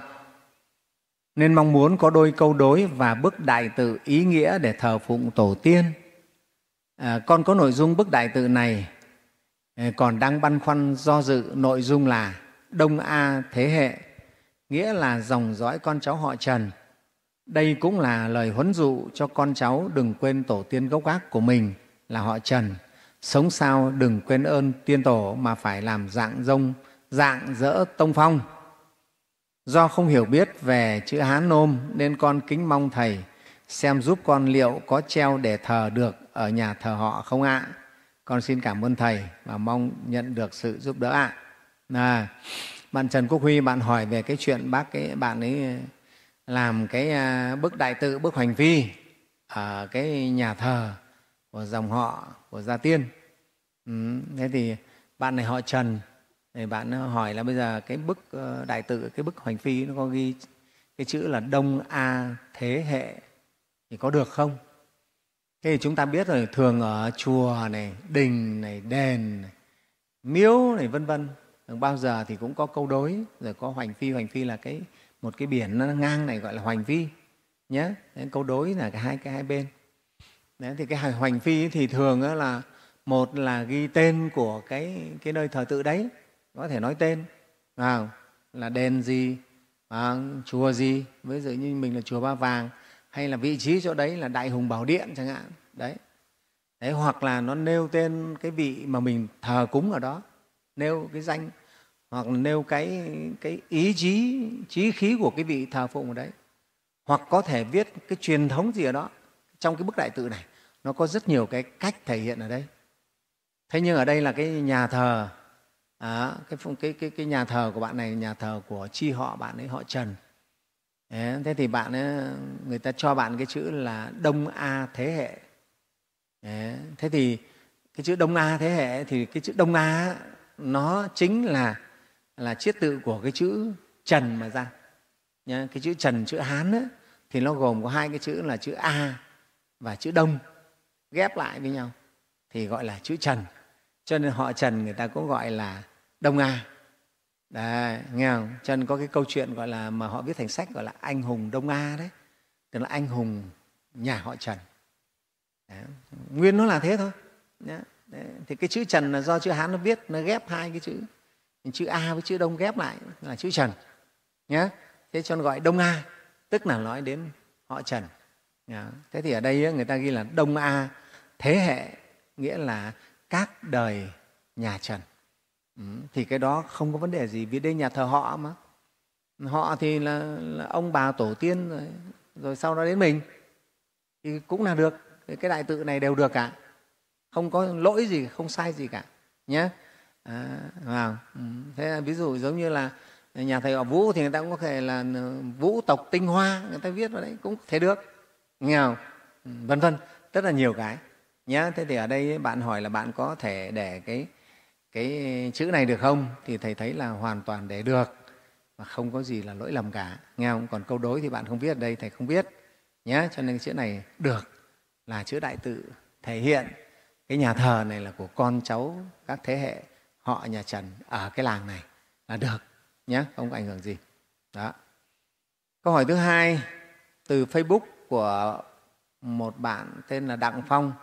nên mong muốn có đôi câu đối và bức đại tự ý nghĩa để thờ phụng tổ tiên. À, con có nội dung bức đại tự này, còn đang băn khoăn do dự. Nội dung là Đông A thế hệ, nghĩa là dòng dõi con cháu họ Trần. Đây cũng là lời huấn dụ cho con cháu đừng quên tổ tiên gốc gác của mình là họ Trần. Sống sao đừng quên ơn tiên tổ mà phải làm dạng dông, dạng dỡ tông phong. Do không hiểu biết về chữ Hán nôm nên con kính mong Thầy xem giúp con liệu có treo để thờ được ở nhà thờ họ không ạ? À? Con xin cảm ơn Thầy và mong nhận được sự giúp đỡ ạ. À. À, bạn Trần Quốc Huy, bạn hỏi về cái chuyện bác cái bạn ấy làm cái bức đại tự, bức hoành phi ở cái nhà thờ của dòng họ của gia tiên. Ừ, thế thì bạn này họ Trần, thì bạn hỏi là bây giờ cái bức đại tự, cái bức hoành phi nó có ghi cái chữ là Đông A thế hệ thì có được không? Thế thì chúng ta biết rồi, thường ở chùa này, đình này, đền này, miếu này, vân vân, bao giờ thì cũng có câu đối, rồi có hoành phi. Hoành phi là cái một cái biển nó ngang này gọi là hoành phi nhé. Đấy, câu đối là cái hai cái hai bên. Đấy, thì cái hoành phi thì thường là một là ghi tên của cái cái nơi thờ tự đấy, có thể nói tên à, là đền gì, à, chùa gì, ví dụ như mình là chùa Ba Vàng, hay là vị trí chỗ đấy là Đại Hùng Bảo Điện chẳng hạn. Đấy. Đấy, hoặc là nó nêu tên cái vị mà mình thờ cúng ở đó, nêu cái danh, hoặc là nêu cái, cái ý chí, chí khí của cái vị thờ phụng ở đấy, hoặc có thể viết cái truyền thống gì ở đó. Trong cái bức đại tự này nó có rất nhiều cái cách thể hiện ở đây. Thế nhưng ở đây là cái nhà thờ, à, cái, cái, cái, cái nhà thờ của bạn này, nhà thờ của chi họ bạn ấy, họ Trần. Thế thì bạn ấy, người ta cho bạn cái chữ là Đông A thế hệ. Thế thì cái chữ Đông A thế hệ thì cái chữ Đông A nó chính là là chiết tự của cái chữ Trần mà ra. Cái chữ Trần, chữ Hán ấy, thì nó gồm có hai cái chữ là chữ A và chữ Đông ghép lại với nhau thì gọi là chữ Trần. Cho nên họ Trần người ta cũng gọi là Đông A. Đấy, nghe không? Cho nên có cái câu chuyện gọi là mà họ viết thành sách gọi là anh hùng Đông A đấy, tức là anh hùng nhà họ Trần. Đấy, nguyên nó là thế thôi. Đấy, thì cái chữ Trần là do chữ Hán nó viết, nó ghép hai cái chữ, chữ A với chữ Đông ghép lại là chữ Trần nhé. Thế cho nên gọi Đông A, tức là nói đến họ Trần. Thế thì ở đây người ta ghi là Đông A thế hệ, nghĩa là các đời nhà Trần. Ừ, thì cái đó không có vấn đề gì, vì đây nhà thờ họ mà. Họ thì là, là ông bà tổ tiên rồi, rồi sau đó đến mình thì cũng là được. Cái đại tự này đều được cả, không có lỗi gì, không sai gì cả nhé. À, à, thế ví dụ giống như là nhà thầy họ Vũ thì người ta cũng có thể là Vũ tộc Tinh Hoa, người ta viết vào đấy cũng thể được, nghe không? Vân vân, rất là nhiều cái nhé. Thế thì ở đây bạn hỏi là bạn có thể để cái cái chữ này được không, thì thầy thấy là hoàn toàn để được mà không có gì là lỗi lầm cả, nghe không? Còn câu đối thì bạn không viết ở đây, thầy không biết nhé, cho nên chữ này được, là chữ đại tự thể hiện cái nhà thờ này là của con cháu các thế hệ họ nhà Trần ở cái làng này là được nhé, không có ảnh hưởng gì. Đó. Câu hỏi thứ hai từ Facebook của một bạn tên là Đặng Phong.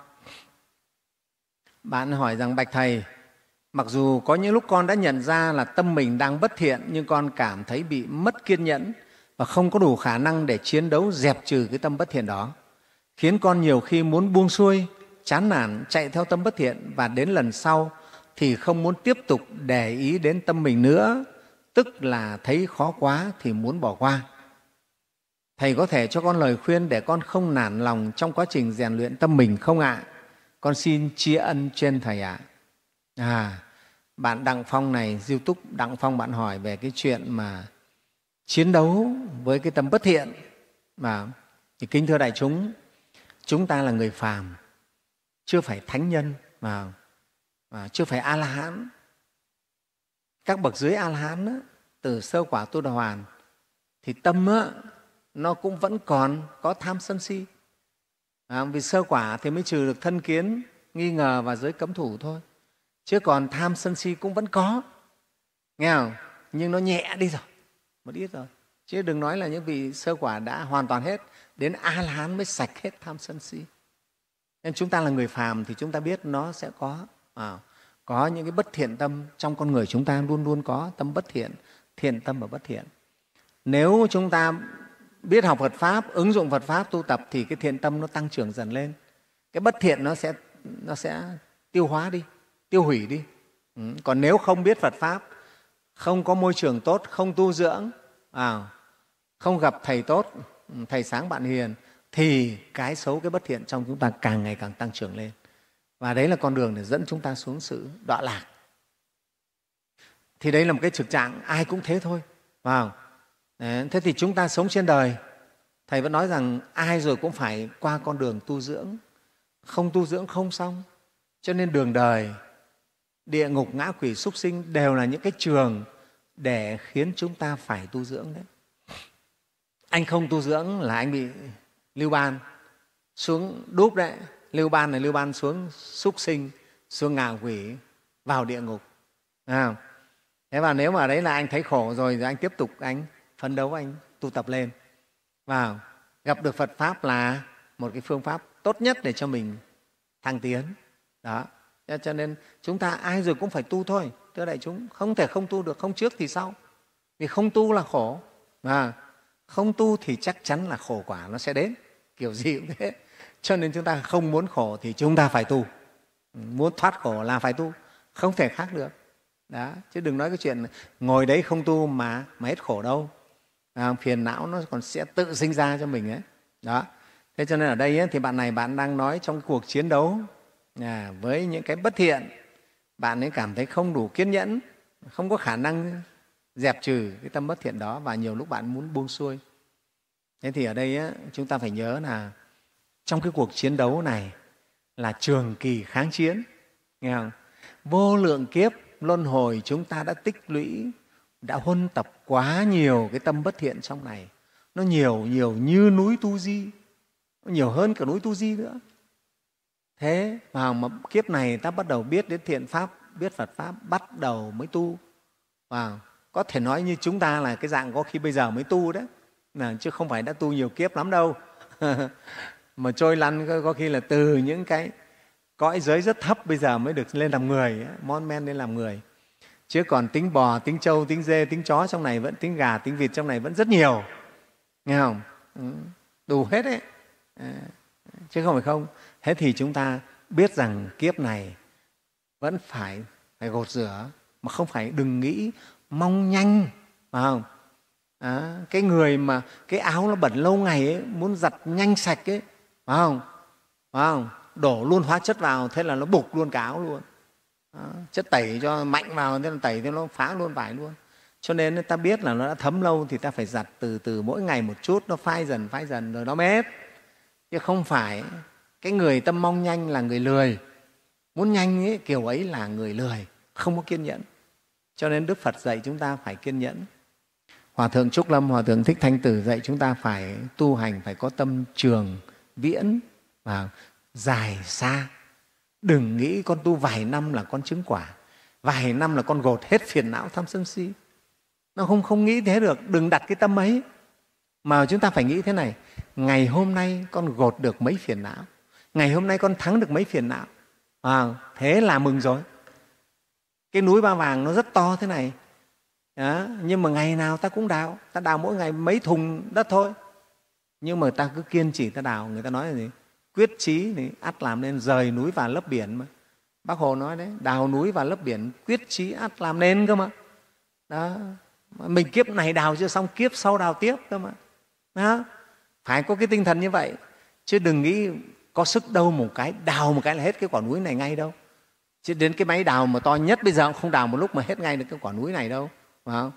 Bạn hỏi rằng: bạch Thầy, mặc dù có những lúc con đã nhận ra là tâm mình đang bất thiện, nhưng con cảm thấy bị mất kiên nhẫn và không có đủ khả năng để chiến đấu dẹp trừ cái tâm bất thiện đó, khiến con nhiều khi muốn buông xuôi, chán nản, chạy theo tâm bất thiện, và đến lần sau thì không muốn tiếp tục để ý đến tâm mình nữa, tức là thấy khó quá thì muốn bỏ qua. Thầy có thể cho con lời khuyên để con không nản lòng trong quá trình rèn luyện tâm mình không ạ? À? Con xin tri ân trên Thầy ạ. À. À, bạn Đặng Phong này, YouTube Đặng Phong, bạn hỏi về cái chuyện mà chiến đấu với cái tâm bất thiện. Mà thì kính thưa đại chúng, chúng ta là người phàm, chưa phải thánh nhân, mà, mà chưa phải A-la-hán. Các bậc dưới A-la-hán đó, từ sơ quả Tu Đà Hoàn thì tâm đó, nó cũng vẫn còn có tham sân si. À, vì sơ quả thì mới trừ được thân kiến, nghi ngờ và giới cấm thủ thôi. Chứ còn tham sân si cũng vẫn có, nghe không? Nhưng nó nhẹ đi rồi, một ít rồi. Chứ đừng nói là những vị sơ quả đã hoàn toàn hết, đến A-la-hán mới sạch hết tham sân si. Nên chúng ta là người phàm thì chúng ta biết nó sẽ có à, có những cái bất thiện tâm trong con người chúng ta, luôn luôn có tâm bất thiện, thiện tâm và bất thiện. Nếu chúng ta biết học Phật Pháp, ứng dụng Phật Pháp tu tập thì cái thiện tâm nó tăng trưởng dần lên. Cái bất thiện nó sẽ, nó sẽ tiêu hóa đi, tiêu hủy đi. Ừ. Còn nếu không biết Phật Pháp, không có môi trường tốt, không tu dưỡng, à, không gặp thầy tốt, thầy sáng bạn hiền, thì cái xấu, cái bất thiện trong chúng ta càng ngày càng tăng trưởng lên. Và đấy là con đường để dẫn chúng ta xuống sự đọa lạc. Thì đấy là một cái thực trạng ai cũng thế thôi. Wow. Đấy, thế thì chúng ta sống trên đời, thầy vẫn nói rằng ai rồi cũng phải qua con đường tu dưỡng. Không tu dưỡng không xong. Cho nên đường đời, địa ngục, ngã quỷ, súc sinh đều là những cái trường để khiến chúng ta phải tu dưỡng đấy. Anh không tu dưỡng là anh bị lưu ban xuống đúp đấy. Lưu ban là lưu ban xuống súc sinh, xuống ngạ quỷ, vào địa ngục. À, thế và nếu mà đấy là anh thấy khổ rồi thì anh tiếp tục anh phấn đấu, anh tu tập lên. Và gặp được Phật Pháp là một cái phương pháp tốt nhất để cho mình thăng tiến. Đó. Cho nên chúng ta ai rồi cũng phải tu thôi. Thưa đại chúng, không thể không tu được, không trước thì sau. Vì không tu là khổ. Mà không tu thì chắc chắn là khổ quả nó sẽ đến. Kiểu gì cũng thế. Cho nên chúng ta không muốn khổ thì chúng ta phải tu. Muốn thoát khổ là phải tu. Không thể khác được. Đó. Chứ đừng nói cái chuyện ngồi đấy không tu mà, mà hết khổ đâu. À, phiền não nó còn sẽ tự sinh ra cho mình ấy. Đó. Thế cho nên ở đây ấy, thì bạn này bạn đang nói trong cuộc chiến đấu à, với những cái bất thiện, bạn ấy cảm thấy không đủ kiên nhẫn, không có khả năng dẹp trừ cái tâm bất thiện đó và nhiều lúc bạn muốn buông xuôi. Thế thì ở đây ấy, chúng ta phải nhớ là trong cái cuộc chiến đấu này là trường kỳ kháng chiến, nghe không? Vô lượng kiếp luân hồi chúng ta đã tích lũy, đã huân tập quá nhiều cái tâm bất thiện trong này. Nó nhiều, nhiều như núi Tu Di, nó nhiều hơn cả núi Tu Di nữa. Thế mà, mà kiếp này ta bắt đầu biết đến thiện Pháp, biết Phật Pháp, bắt đầu mới tu. Và có thể nói như chúng ta là cái dạng có khi bây giờ mới tu đấy, là, chứ không phải đã tu nhiều kiếp lắm đâu. Mà trôi lăn có khi là từ những cái cõi giới rất thấp bây giờ mới được lên làm người, mon men lên làm người. Chứ còn tính bò, tính trâu, tính dê, tính chó trong này vẫn, tính gà, tính vịt trong này vẫn rất nhiều. Nghe không? Đủ hết đấy. À, chứ không phải không. Thế thì chúng ta biết rằng kiếp này vẫn phải, phải gột rửa, mà không phải đừng nghĩ mong nhanh, phải không? À, cái người mà cái áo nó bẩn lâu ngày ấy, muốn giặt nhanh sạch ấy, phải không? Phải không? Đổ luôn hóa chất vào, thế là nó bục luôn cả áo luôn. Đó, chất tẩy cho mạnh vào, thế là tẩy thế nó phá luôn vải luôn. Cho nên ta biết là nó đã thấm lâu thì ta phải giặt từ từ mỗi ngày một chút, nó phai dần phai dần rồi nó mới hết. Chứ không phải cái người tâm mong nhanh là người lười. Muốn nhanh ấy, kiểu ấy là người lười, không có kiên nhẫn. Cho nên Đức Phật dạy chúng ta phải kiên nhẫn. Hòa Thượng Trúc Lâm, Hòa Thượng Thích Thanh Tử dạy chúng ta phải tu hành, phải có tâm trường, viễn và dài xa. Đừng nghĩ con tu vài năm là con chứng quả, vài năm là con gột hết phiền não tham sân si. Nó không, không nghĩ thế được, đừng đặt cái tâm ấy. Mà chúng ta phải nghĩ thế này, ngày hôm nay con gột được mấy phiền não, ngày hôm nay con thắng được mấy phiền não, à, thế là mừng rồi. Cái núi Ba Vàng nó rất to thế này, đó, nhưng mà ngày nào ta cũng đào, ta đào mỗi ngày mấy thùng đất thôi. Nhưng mà ta cứ kiên trì ta đào, người ta nói là gì? Quyết chí thì ắt làm nên rời núi và lấp biển mà. Bác Hồ nói đấy, đào núi và lấp biển, quyết chí ắt làm nên cơ mà. Đó. Mình kiếp này đào chưa xong, kiếp sau đào tiếp cơ mà. Đó. Phải có cái tinh thần như vậy, chứ đừng nghĩ có sức đâu một cái đào một cái là hết cái quả núi này ngay đâu. Chứ đến cái máy đào mà to nhất bây giờ cũng không đào một lúc mà hết ngay được cái quả núi này đâu. Phải không?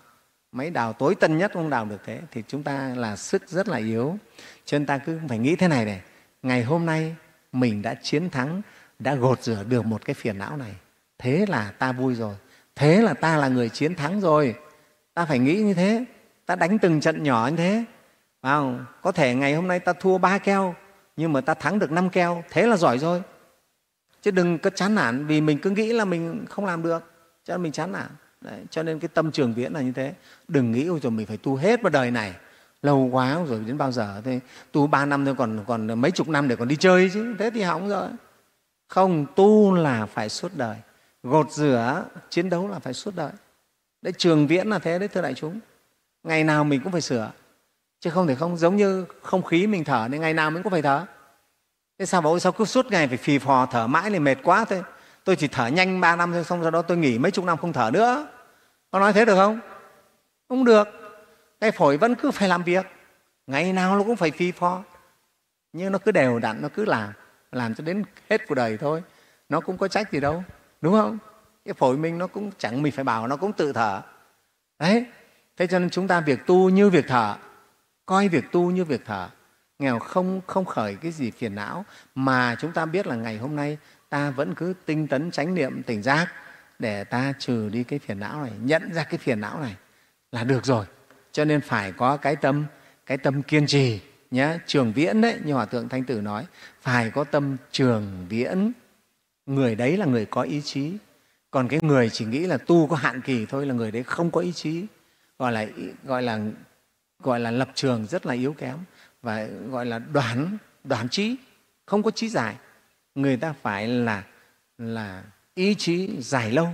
Mấy đào tối tân nhất cũng không đào được thế. Thì chúng ta là sức rất là yếu. Cho nên ta cứ phải nghĩ thế này này, ngày hôm nay mình đã chiến thắng, đã gột rửa được một cái phiền não này. Thế là ta vui rồi. Thế là ta là người chiến thắng rồi. Ta phải nghĩ như thế. Ta đánh từng trận nhỏ như thế. Phải không? Có thể ngày hôm nay ta thua ba keo, nhưng mà ta thắng được năm keo. Thế là giỏi rồi. Chứ đừng có chán nản vì mình cứ nghĩ là mình không làm được, cho nên mình chán nản. Đấy, cho nên cái tâm Trường Viễn là như thế. Đừng nghĩ rồi mình phải tu hết vào đời này, lâu quá rồi đến bao giờ thế, tu ba năm thôi, còn còn mấy chục năm để còn đi chơi chứ, thế thì hỏng rồi. Không, tu là phải suốt đời, gột rửa chiến đấu là phải suốt đời. Đấy, Trường Viễn là thế đấy thưa đại chúng. Ngày nào mình cũng phải sửa, chứ không thể không. Giống như không khí mình thở nên ngày nào mình cũng phải thở. Thế sao bảo ôi sao cứ suốt ngày phải phì phò thở mãi thì mệt quá thôi, tôi chỉ thở nhanh ba năm thôi, xong sau đó tôi nghỉ mấy chục năm không thở nữa. Có nói thế được không? Không được. Cái phổi vẫn cứ phải làm việc, ngày nào nó cũng phải phì phò, nhưng nó cứ đều đặn, nó cứ làm làm cho đến hết cuộc đời thôi. Nó cũng có trách gì đâu, đúng không? Cái phổi mình nó cũng chẳng mình phải bảo, nó cũng tự thở. Đấy, thế cho nên chúng ta việc tu như việc thở, coi việc tu như việc thở, nghèo không không khởi cái gì phiền não, mà chúng ta biết là ngày hôm nay ta vẫn cứ tinh tấn chánh niệm tỉnh giác để ta trừ đi cái phiền não này, nhận ra cái phiền não này là được rồi. Cho nên phải có cái tâm cái tâm kiên trì nhé. Trường viễn đấy, như Hòa Thượng Thanh Tử nói, phải có tâm trường viễn. Người đấy là người có ý chí. Còn cái người chỉ nghĩ là tu có hạn kỳ thôi là người đấy không có ý chí, gọi là gọi là gọi là lập trường rất là yếu kém, và gọi là đoán đoán trí, không có trí dài. Người ta phải là là ý chí dài lâu.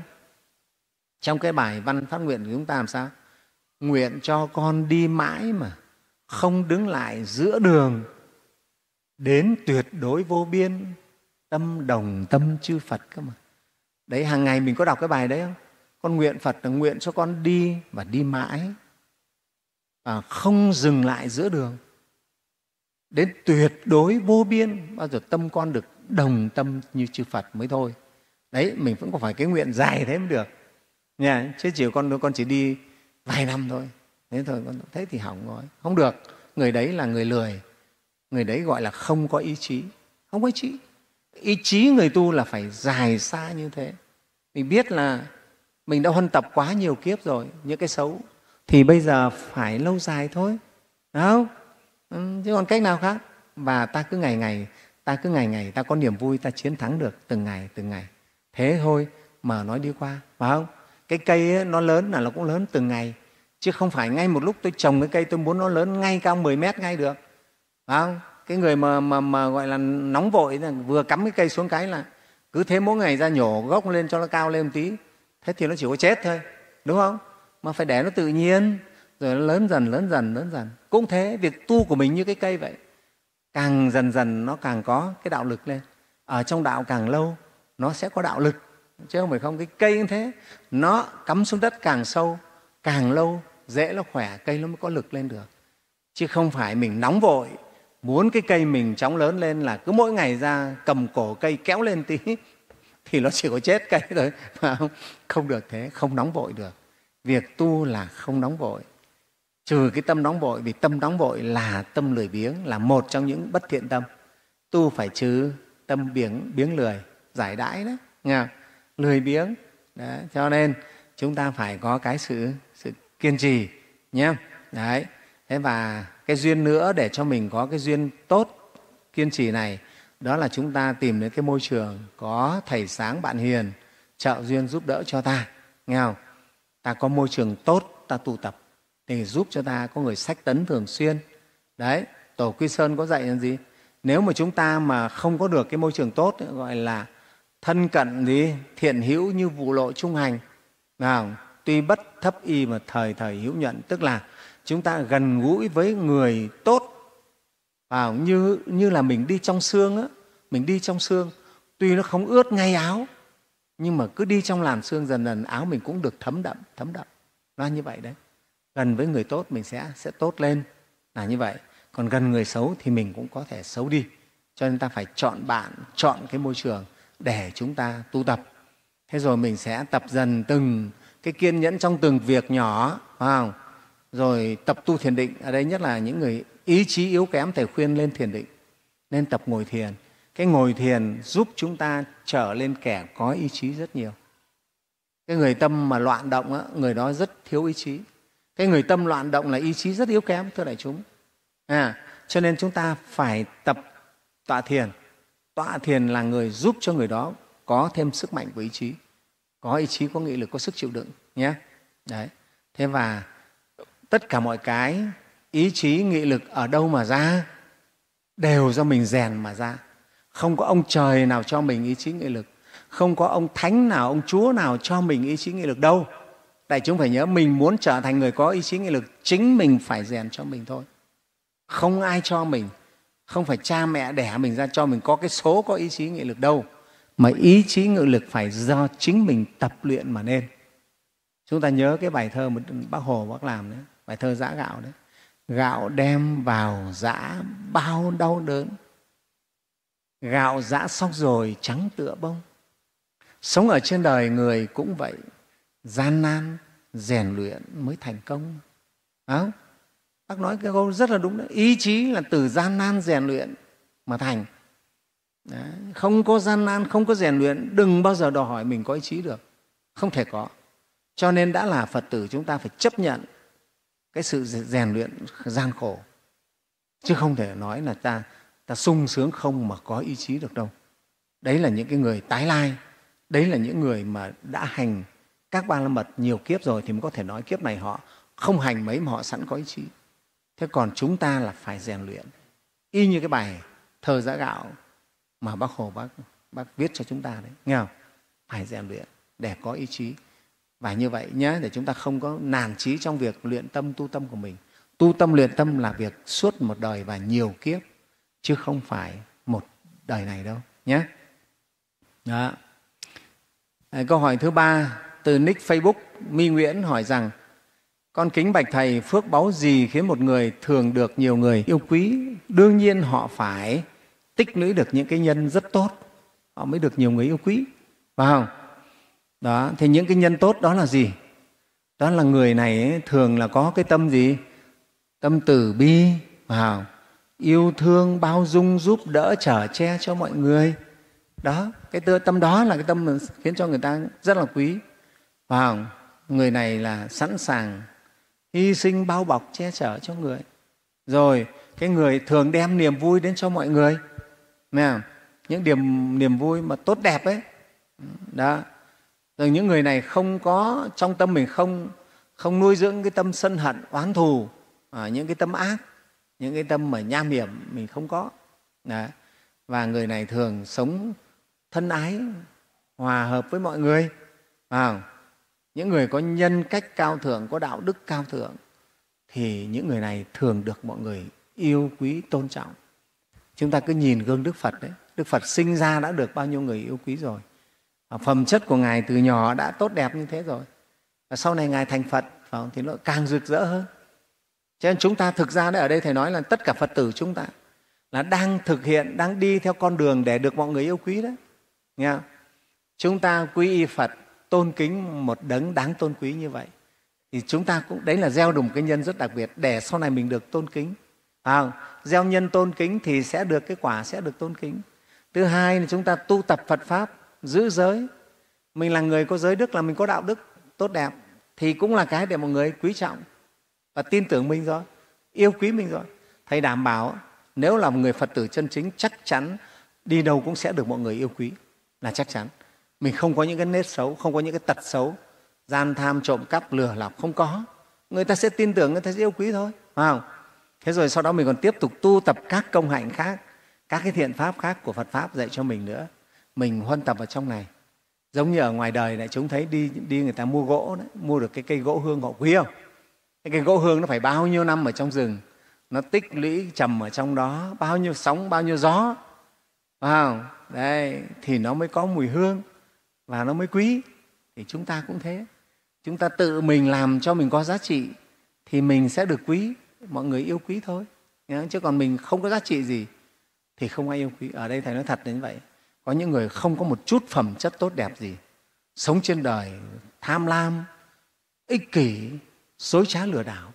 Trong cái bài văn phát nguyện của chúng ta làm sao? Nguyện cho con đi mãi mà không đứng lại giữa đường, đến tuyệt đối vô biên, tâm đồng tâm chư Phật cơ mà. Đấy, hàng ngày mình có đọc cái bài đấy không? Con nguyện Phật là nguyện cho con đi và đi mãi, và không dừng lại giữa đường, đến tuyệt đối vô biên, bao giờ tâm con được đồng tâm như chư Phật mới thôi. Đấy, mình vẫn có phải cái nguyện dài thế mới được nha. Chứ chỉ con con chỉ đi vài năm thôi, thế thôi, con thế thì hỏng rồi, không được. Người đấy là người lười, người đấy gọi là không có ý chí. Không có ý chí. Ý chí người tu là phải dài xa như thế. Mình biết là mình đã huân tập quá nhiều kiếp rồi, những cái xấu thì bây giờ phải lâu dài thôi, đúng không? Ừ, chứ còn cách nào khác. Và ta cứ ngày ngày ta cứ ngày ngày ta có niềm vui, ta chiến thắng được từng ngày từng ngày. Thế thôi mà nói đi qua, phải không? Cái cây ấy, nó lớn là nó cũng lớn từng ngày, chứ không phải ngay một lúc tôi trồng cái cây tôi muốn nó lớn ngay cao mười mét ngay được, phải không? Cái người mà, mà, mà gọi là nóng vội, vừa cắm cái cây xuống cái là cứ thế mỗi ngày ra nhổ gốc lên cho nó cao lên một tí, thế thì nó chỉ có chết thôi, đúng không? Mà phải để nó tự nhiên, rồi nó lớn dần, lớn dần, lớn dần. Cũng thế, việc tu của mình như cái cây vậy. Càng dần dần nó càng có cái đạo lực lên. Ở trong đạo càng lâu, nó sẽ có đạo lực. Chứ không phải không, cái cây như thế, nó cắm xuống đất càng sâu, càng lâu, dễ nó khỏe, cây nó mới có lực lên được. Chứ không phải mình nóng vội, muốn cái cây mình chóng lớn lên là cứ mỗi ngày ra cầm cổ cây kéo lên tí, thì nó chỉ có chết cây thôi. Không, không được thế, không nóng vội được. Việc tu là không nóng vội, trừ cái tâm nóng vội, vì tâm nóng vội là tâm lười biếng, là một trong những bất thiện tâm. Tu phải trừ tâm biếng, biếng lười, giải đãi đó, nghe? Lười biếng. Đấy, cho nên chúng ta phải có cái sự, sự kiên trì nhé. Đấy. Thế và cái duyên nữa để cho mình có cái duyên tốt, kiên trì này, đó là chúng ta tìm đến cái môi trường có thầy sáng bạn hiền trợ duyên giúp đỡ cho ta, nghe không? Ta có môi trường tốt, ta tu tập thì giúp cho ta có người sách tấn thường xuyên. Đấy, Tổ Quy Sơn có dạy là gì? Nếu mà chúng ta mà không có được cái môi trường tốt, gọi là thân cận gì thiện hữu như vụ lộ trung hành, nào, tuy bất thấp y mà thời thời hữu nhuận, tức là chúng ta gần gũi với người tốt, à, như, như là mình đi trong xương á, mình đi trong xương, tuy nó không ướt ngay áo, nhưng mà cứ đi trong làn xương dần dần áo mình cũng được thấm đậm, thấm đậm. Nó như vậy đấy. Gần với người tốt mình sẽ, sẽ tốt lên, là như vậy. Còn gần người xấu thì mình cũng có thể xấu đi. Cho nên ta phải chọn bạn, chọn cái môi trường để chúng ta tu tập. Thế rồi mình sẽ tập dần từng cái kiên nhẫn trong từng việc nhỏ, phải không? rồi tập tu thiền định. Ở đây nhất là những người ý chí yếu kém, Thầy khuyên lên thiền định, nên tập ngồi thiền. Cái ngồi thiền giúp chúng ta trở lên kẻ có ý chí rất nhiều. Cái người tâm mà loạn động á, người đó rất thiếu ý chí. Cái người tâm loạn động là ý chí rất yếu kém, thưa đại chúng. À, cho nên chúng ta phải tập tọa thiền. Tọa thiền là người giúp cho người đó có thêm sức mạnh của ý chí, có ý chí, có nghị lực, có sức chịu đựng nhé. Đấy. Thế và tất cả mọi cái ý chí, nghị lực ở đâu mà ra? Đều do mình rèn mà ra. Không có ông trời nào cho mình ý chí, nghị lực, không có ông thánh nào, ông chúa nào cho mình ý chí, nghị lực đâu. Đại chúng phải nhớ, mình muốn trở thành người có ý chí, nghị lực, chính mình phải rèn cho mình thôi. Không ai cho mình, không phải cha mẹ đẻ mình ra cho mình có cái số có ý chí, nghị lực đâu, mà ý chí, nghị lực phải do chính mình tập luyện mà nên. Chúng ta nhớ cái bài thơ mà Bác Hồ Bác làm đấy, bài thơ Giã Gạo đấy. Gạo đem vào giã bao đau đớn, gạo giã xong rồi trắng tựa bông. Sống ở trên đời người cũng vậy, gian nan rèn luyện mới thành công. Đó. Bác nói cái câu rất là đúng đấy. Ý chí là từ gian nan rèn luyện mà thành. Đấy. Không có gian nan, không có rèn luyện, đừng bao giờ đòi hỏi mình có ý chí được. Không thể có. Cho nên đã là Phật tử, chúng ta phải chấp nhận cái sự rèn luyện gian khổ, chứ không thể nói là ta ta sung sướng không mà có ý chí được đâu. Đấy là những cái người tái lai, đấy là những người mà đã hành các ba la mật nhiều kiếp rồi thì mới có thể nói kiếp này họ không hành mấy mà họ sẵn có ý chí. Thế còn chúng ta là phải rèn luyện, y như cái bài thơ Giã Gạo mà Bác Hồ bác, bác viết cho chúng ta đấy, nghe không? Phải rèn luyện để có ý chí. Và như vậy nhé, để chúng ta không có nản chí trong việc luyện tâm, tu tâm của mình. Tu tâm, luyện tâm là việc suốt một đời và nhiều kiếp, chứ không phải một đời này đâu nhé. Đó. Câu hỏi thứ ba từ nick Facebook My Nguyễn hỏi rằng: con kính bạch Thầy, phước báu gì khiến một người thường được nhiều người yêu quý? Đương nhiên họ phải tích lũy được những cái nhân rất tốt, họ mới được nhiều người yêu quý, phải không? Đó, thì những cái nhân tốt đó là gì? Đó là người này ấy, thường là có cái tâm gì? Tâm từ bi, phải không? Yêu thương, bao dung, giúp đỡ, chở che cho mọi người. Đó, cái tâm đó là cái tâm mà khiến cho người ta rất là quý, phải không? Người này là sẵn sàng hy sinh, bao bọc, che chở cho người. Rồi, cái người thường đem niềm vui đến cho mọi người. Nghe không? Những niềm, niềm vui mà tốt đẹp ấy. Đó. Rồi những người này không có, trong tâm mình không, không nuôi dưỡng cái tâm sân hận, oán thù, à, những cái tâm ác, những cái tâm mà nham hiểm mình không có. Đó. Và người này thường sống thân ái, hòa hợp với mọi người. À, những người có nhân cách cao thượng, có đạo đức cao thượng thì những người này thường được mọi người yêu quý, tôn trọng. Chúng ta cứ nhìn gương Đức Phật đấy, Đức Phật sinh ra đã được bao nhiêu người yêu quý rồi. Phẩm chất của Ngài từ nhỏ đã tốt đẹp như thế rồi. Và sau này Ngài thành Phật thì nó càng rực rỡ hơn. Cho nên chúng ta thực ra đấy, ở đây Thầy nói là tất cả Phật tử chúng ta là đang thực hiện, đang đi theo con đường để được mọi người yêu quý đấy. Nghe không? Chúng ta quy y Phật, tôn kính một đấng đáng tôn quý như vậy. Thì chúng ta cũng, đấy là gieo đùm cái nhân rất đặc biệt để sau này mình được tôn kính. À, gieo nhân tôn kính thì sẽ được cái quả, sẽ được tôn kính. Thứ hai là chúng ta tu tập Phật Pháp, giữ giới. Mình là người có giới đức, là mình có đạo đức tốt đẹp thì cũng là cái để mọi người quý trọng và tin tưởng mình rồi, yêu quý mình rồi. Thầy đảm bảo nếu là một người Phật tử chân chính chắc chắn đi đâu cũng sẽ được mọi người yêu quý, là chắc chắn. Mình không có những cái nết xấu, không có những cái tật xấu, gian tham, trộm cắp, lừa lọc, không có. Người ta sẽ tin tưởng, người ta sẽ yêu quý thôi, phải không? Thế rồi sau đó mình còn tiếp tục tu tập các công hạnh khác, các cái thiện pháp khác của Phật Pháp dạy cho mình nữa. Mình huân tập ở trong này. Giống như ở ngoài đời này chúng thấy đi, đi người ta mua gỗ, đấy, mua được cái cây gỗ hương họ quý không? Cái cây gỗ hương nó phải bao nhiêu năm ở trong rừng, nó tích lũy trầm ở trong đó, bao nhiêu sóng, bao nhiêu gió, phải không? Đấy, thì nó mới có mùi hương và nó mới quý. Thì chúng ta cũng thế. Chúng ta tự mình làm cho mình có giá trị thì mình sẽ được quý, mọi người yêu quý thôi. Chứ còn mình không có giá trị gì thì không ai yêu quý. Ở đây Thầy nói thật đến vậy. Có những người không có một chút phẩm chất tốt đẹp gì, sống trên đời tham lam, ích kỷ, xối trá lừa đảo,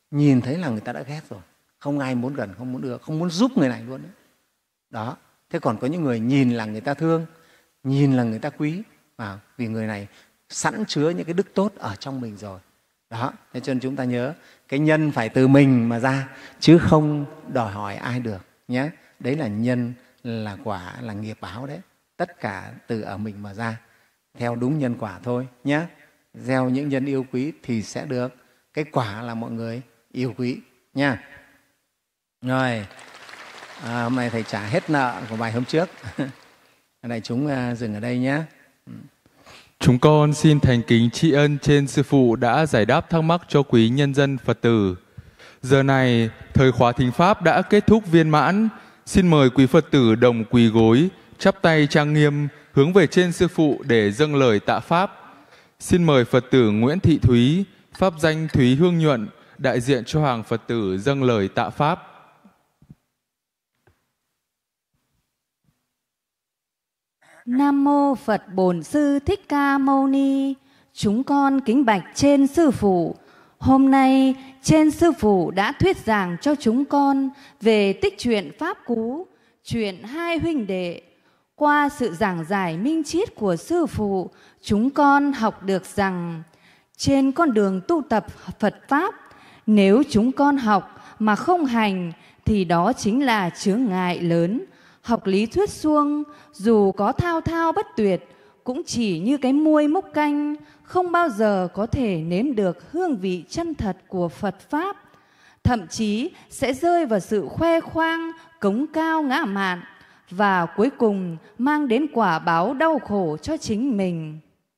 nhìn thấy là người ta đã ghét rồi, không ai muốn gần, không muốn đưa, không muốn giúp người này luôn đấy. Đó. Thế còn có những người nhìn là người ta thương, nhìn là người ta quý, à, vì người này sẵn chứa những cái đức tốt ở trong mình rồi. Đó. Thế cho nên chúng ta nhớ cái nhân phải từ mình mà ra, chứ không đòi hỏi ai được nhé. Đấy là nhân, là quả, là nghiệp báo đấy. Tất cả từ ở mình mà ra, theo đúng nhân quả thôi nhé. Gieo những nhân yêu quý thì sẽ được cái quả là mọi người yêu quý nha. Rồi, à, hôm nay thầy trả hết nợ của bài hôm trước. Đại chúng uh, dừng ở đây nhé. Chúng con xin thành kính tri ân trên Sư Phụ đã giải đáp thắc mắc cho quý nhân dân Phật tử. Giờ này, thời khóa thính Pháp đã kết thúc viên mãn. Xin mời quý Phật tử đồng quỳ gối, chắp tay trang nghiêm, hướng về trên Sư Phụ để dâng lời tạ Pháp. Xin mời Phật tử Nguyễn Thị Thúy, pháp danh Thúy Hương Nhuận, đại diện cho hàng Phật tử dâng lời tạ Pháp. Nam mô Phật Bổn Sư Thích Ca Mâu Ni. Chúng con kính bạch trên Sư Phụ. Hôm nay trên Sư Phụ đã thuyết giảng cho chúng con về tích truyện Pháp Cú, chuyện hai huynh đệ. Qua sự giảng giải minh triết của Sư Phụ, chúng con học được rằng trên con đường tu tập Phật Pháp, nếu chúng con học mà không hành thì đó chính là chướng ngại lớn. Học lý thuyết suông, dù có thao thao bất tuyệt, cũng chỉ như cái muôi múc canh, không bao giờ có thể nếm được hương vị chân thật của Phật Pháp. Thậm chí sẽ rơi vào sự khoe khoang, cống cao ngã mạn, và cuối cùng mang đến quả báo đau khổ cho chính mình.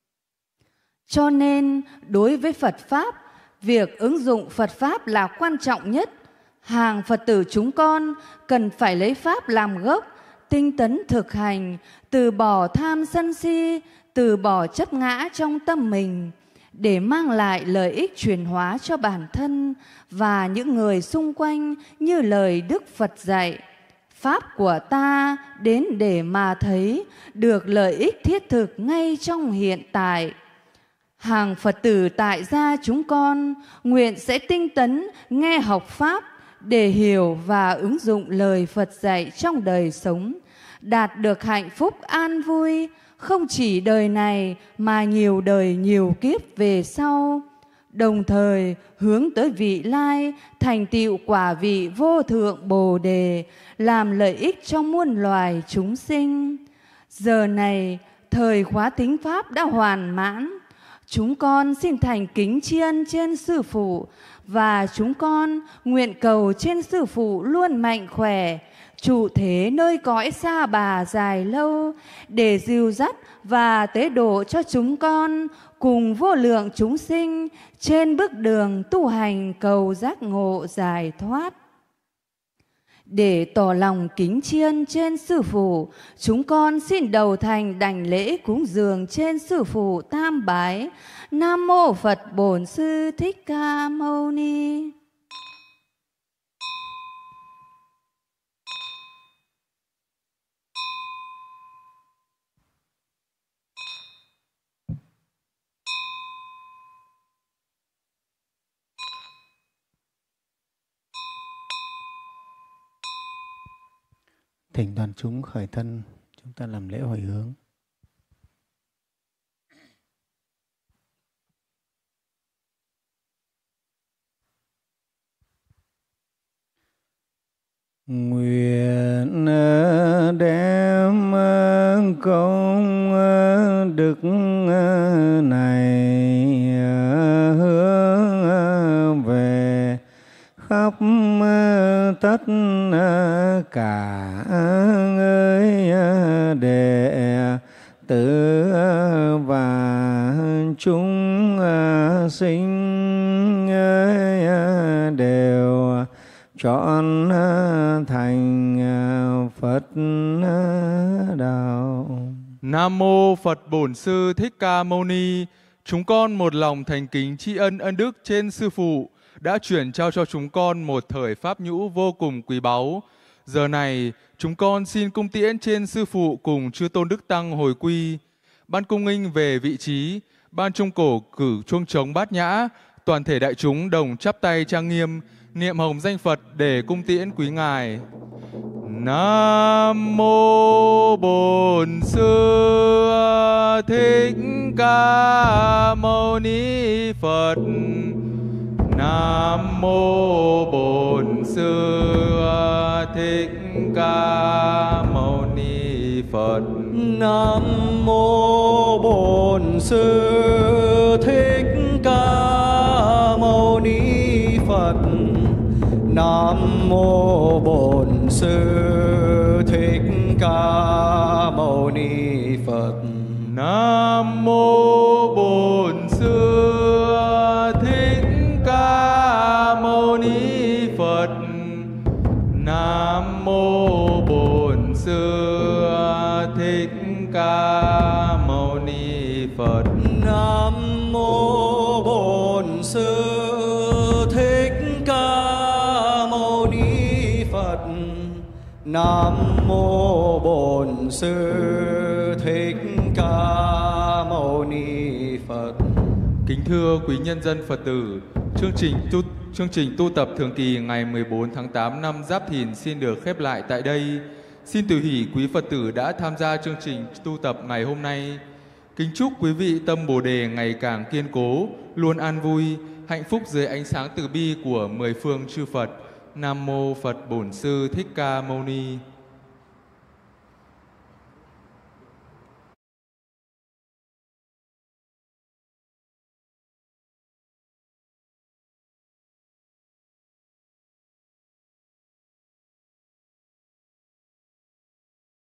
Cho nên, đối với Phật Pháp, việc ứng dụng Phật Pháp là quan trọng nhất. Hàng Phật tử chúng con cần phải lấy Pháp làm gốc, tinh tấn thực hành, từ bỏ tham sân si, từ bỏ chấp ngã trong tâm mình, để mang lại lợi ích chuyển hóa cho bản thân và những người xung quanh như lời Đức Phật dạy. Pháp của ta đến để mà thấy được lợi ích thiết thực ngay trong hiện tại. Hàng Phật tử tại gia chúng con nguyện sẽ tinh tấn nghe học Pháp để hiểu và ứng dụng lời Phật dạy trong đời sống, đạt được hạnh phúc an vui, không chỉ đời này mà nhiều đời nhiều kiếp về sau, đồng thời hướng tới vị lai, thành tựu quả vị vô thượng Bồ Đề, làm lợi ích cho muôn loài chúng sinh. Giờ này, thời khóa thính Pháp đã hoàn mãn. Chúng con xin thành kính tri ân trên Sư Phụ, và chúng con nguyện cầu trên Sư Phụ luôn mạnh khỏe, trụ thế nơi cõi xa bà dài lâu, để dìu dắt và tế độ cho chúng con cùng vô lượng chúng sinh trên bước đường tu hành cầu giác ngộ giải thoát. Để tỏ lòng kính tri ân trên Sư Phụ, chúng con xin đầu thành đảnh lễ cúng dường trên Sư Phụ tam bái. Nam mô Phật Bổn Sư Thích Ca Mâu Ni. Thỉnh đoàn chúng khởi thân, chúng ta làm lễ hồi hướng. Nguyện đem công đức này hướng về khắp tất cả người đệ tử và chúng sinh đều chọn thành Phật đạo. Nam mô Phật Bổn Sư Thích Ca Mâu Ni. Chúng con một lòng thành kính tri ân ân đức trên Sư Phụ đã chuyển trao cho chúng con một thời pháp nhũ vô cùng quý báu. Giờ này, chúng con xin cung tiễn trên Sư Phụ cùng Chư Tôn Đức Tăng hồi quy. Ban cung nghinh về vị trí, ban trung cổ cử chuông trống bát nhã, toàn thể đại chúng đồng chắp tay trang nghiêm, niệm hồng danh Phật để cung tiễn quý ngài. Nam mô Bổn Sư Thích Ca Mâu Ni Phật. Nam mô Bổn Sư Thích Ca Mâu Ni Phật. Nam mô Bổn Sư Thích Ca Mâu Ni Phật. Nam mô Bổn Sư Thích Ca Mâu Ni Phật. Nam mô Bổn Sư Thích Ca Mâu Ni Phật. Nam mô Bổn Sư Thích Ca Mâu Ni Phật. Nam mô Bổn Sư Thích Ca Mâu Ni Phật. Nam mô Bổn Sư Thích Ca Mâu Ni Phật. Kính thưa quý nhân dân Phật tử, chương trình tu chương trình tu tập thường kỳ ngày mười bốn tháng tám năm Giáp Thìn xin được khép lại tại đây. Xin tùy hỷ quý Phật tử đã tham gia chương trình tu tập ngày hôm nay. Kính chúc quý vị tâm Bồ đề ngày càng kiên cố, luôn an vui, hạnh phúc dưới ánh sáng từ bi của mười phương chư Phật. Nam mô Phật Bổn Sư Thích Ca Mâu Ni.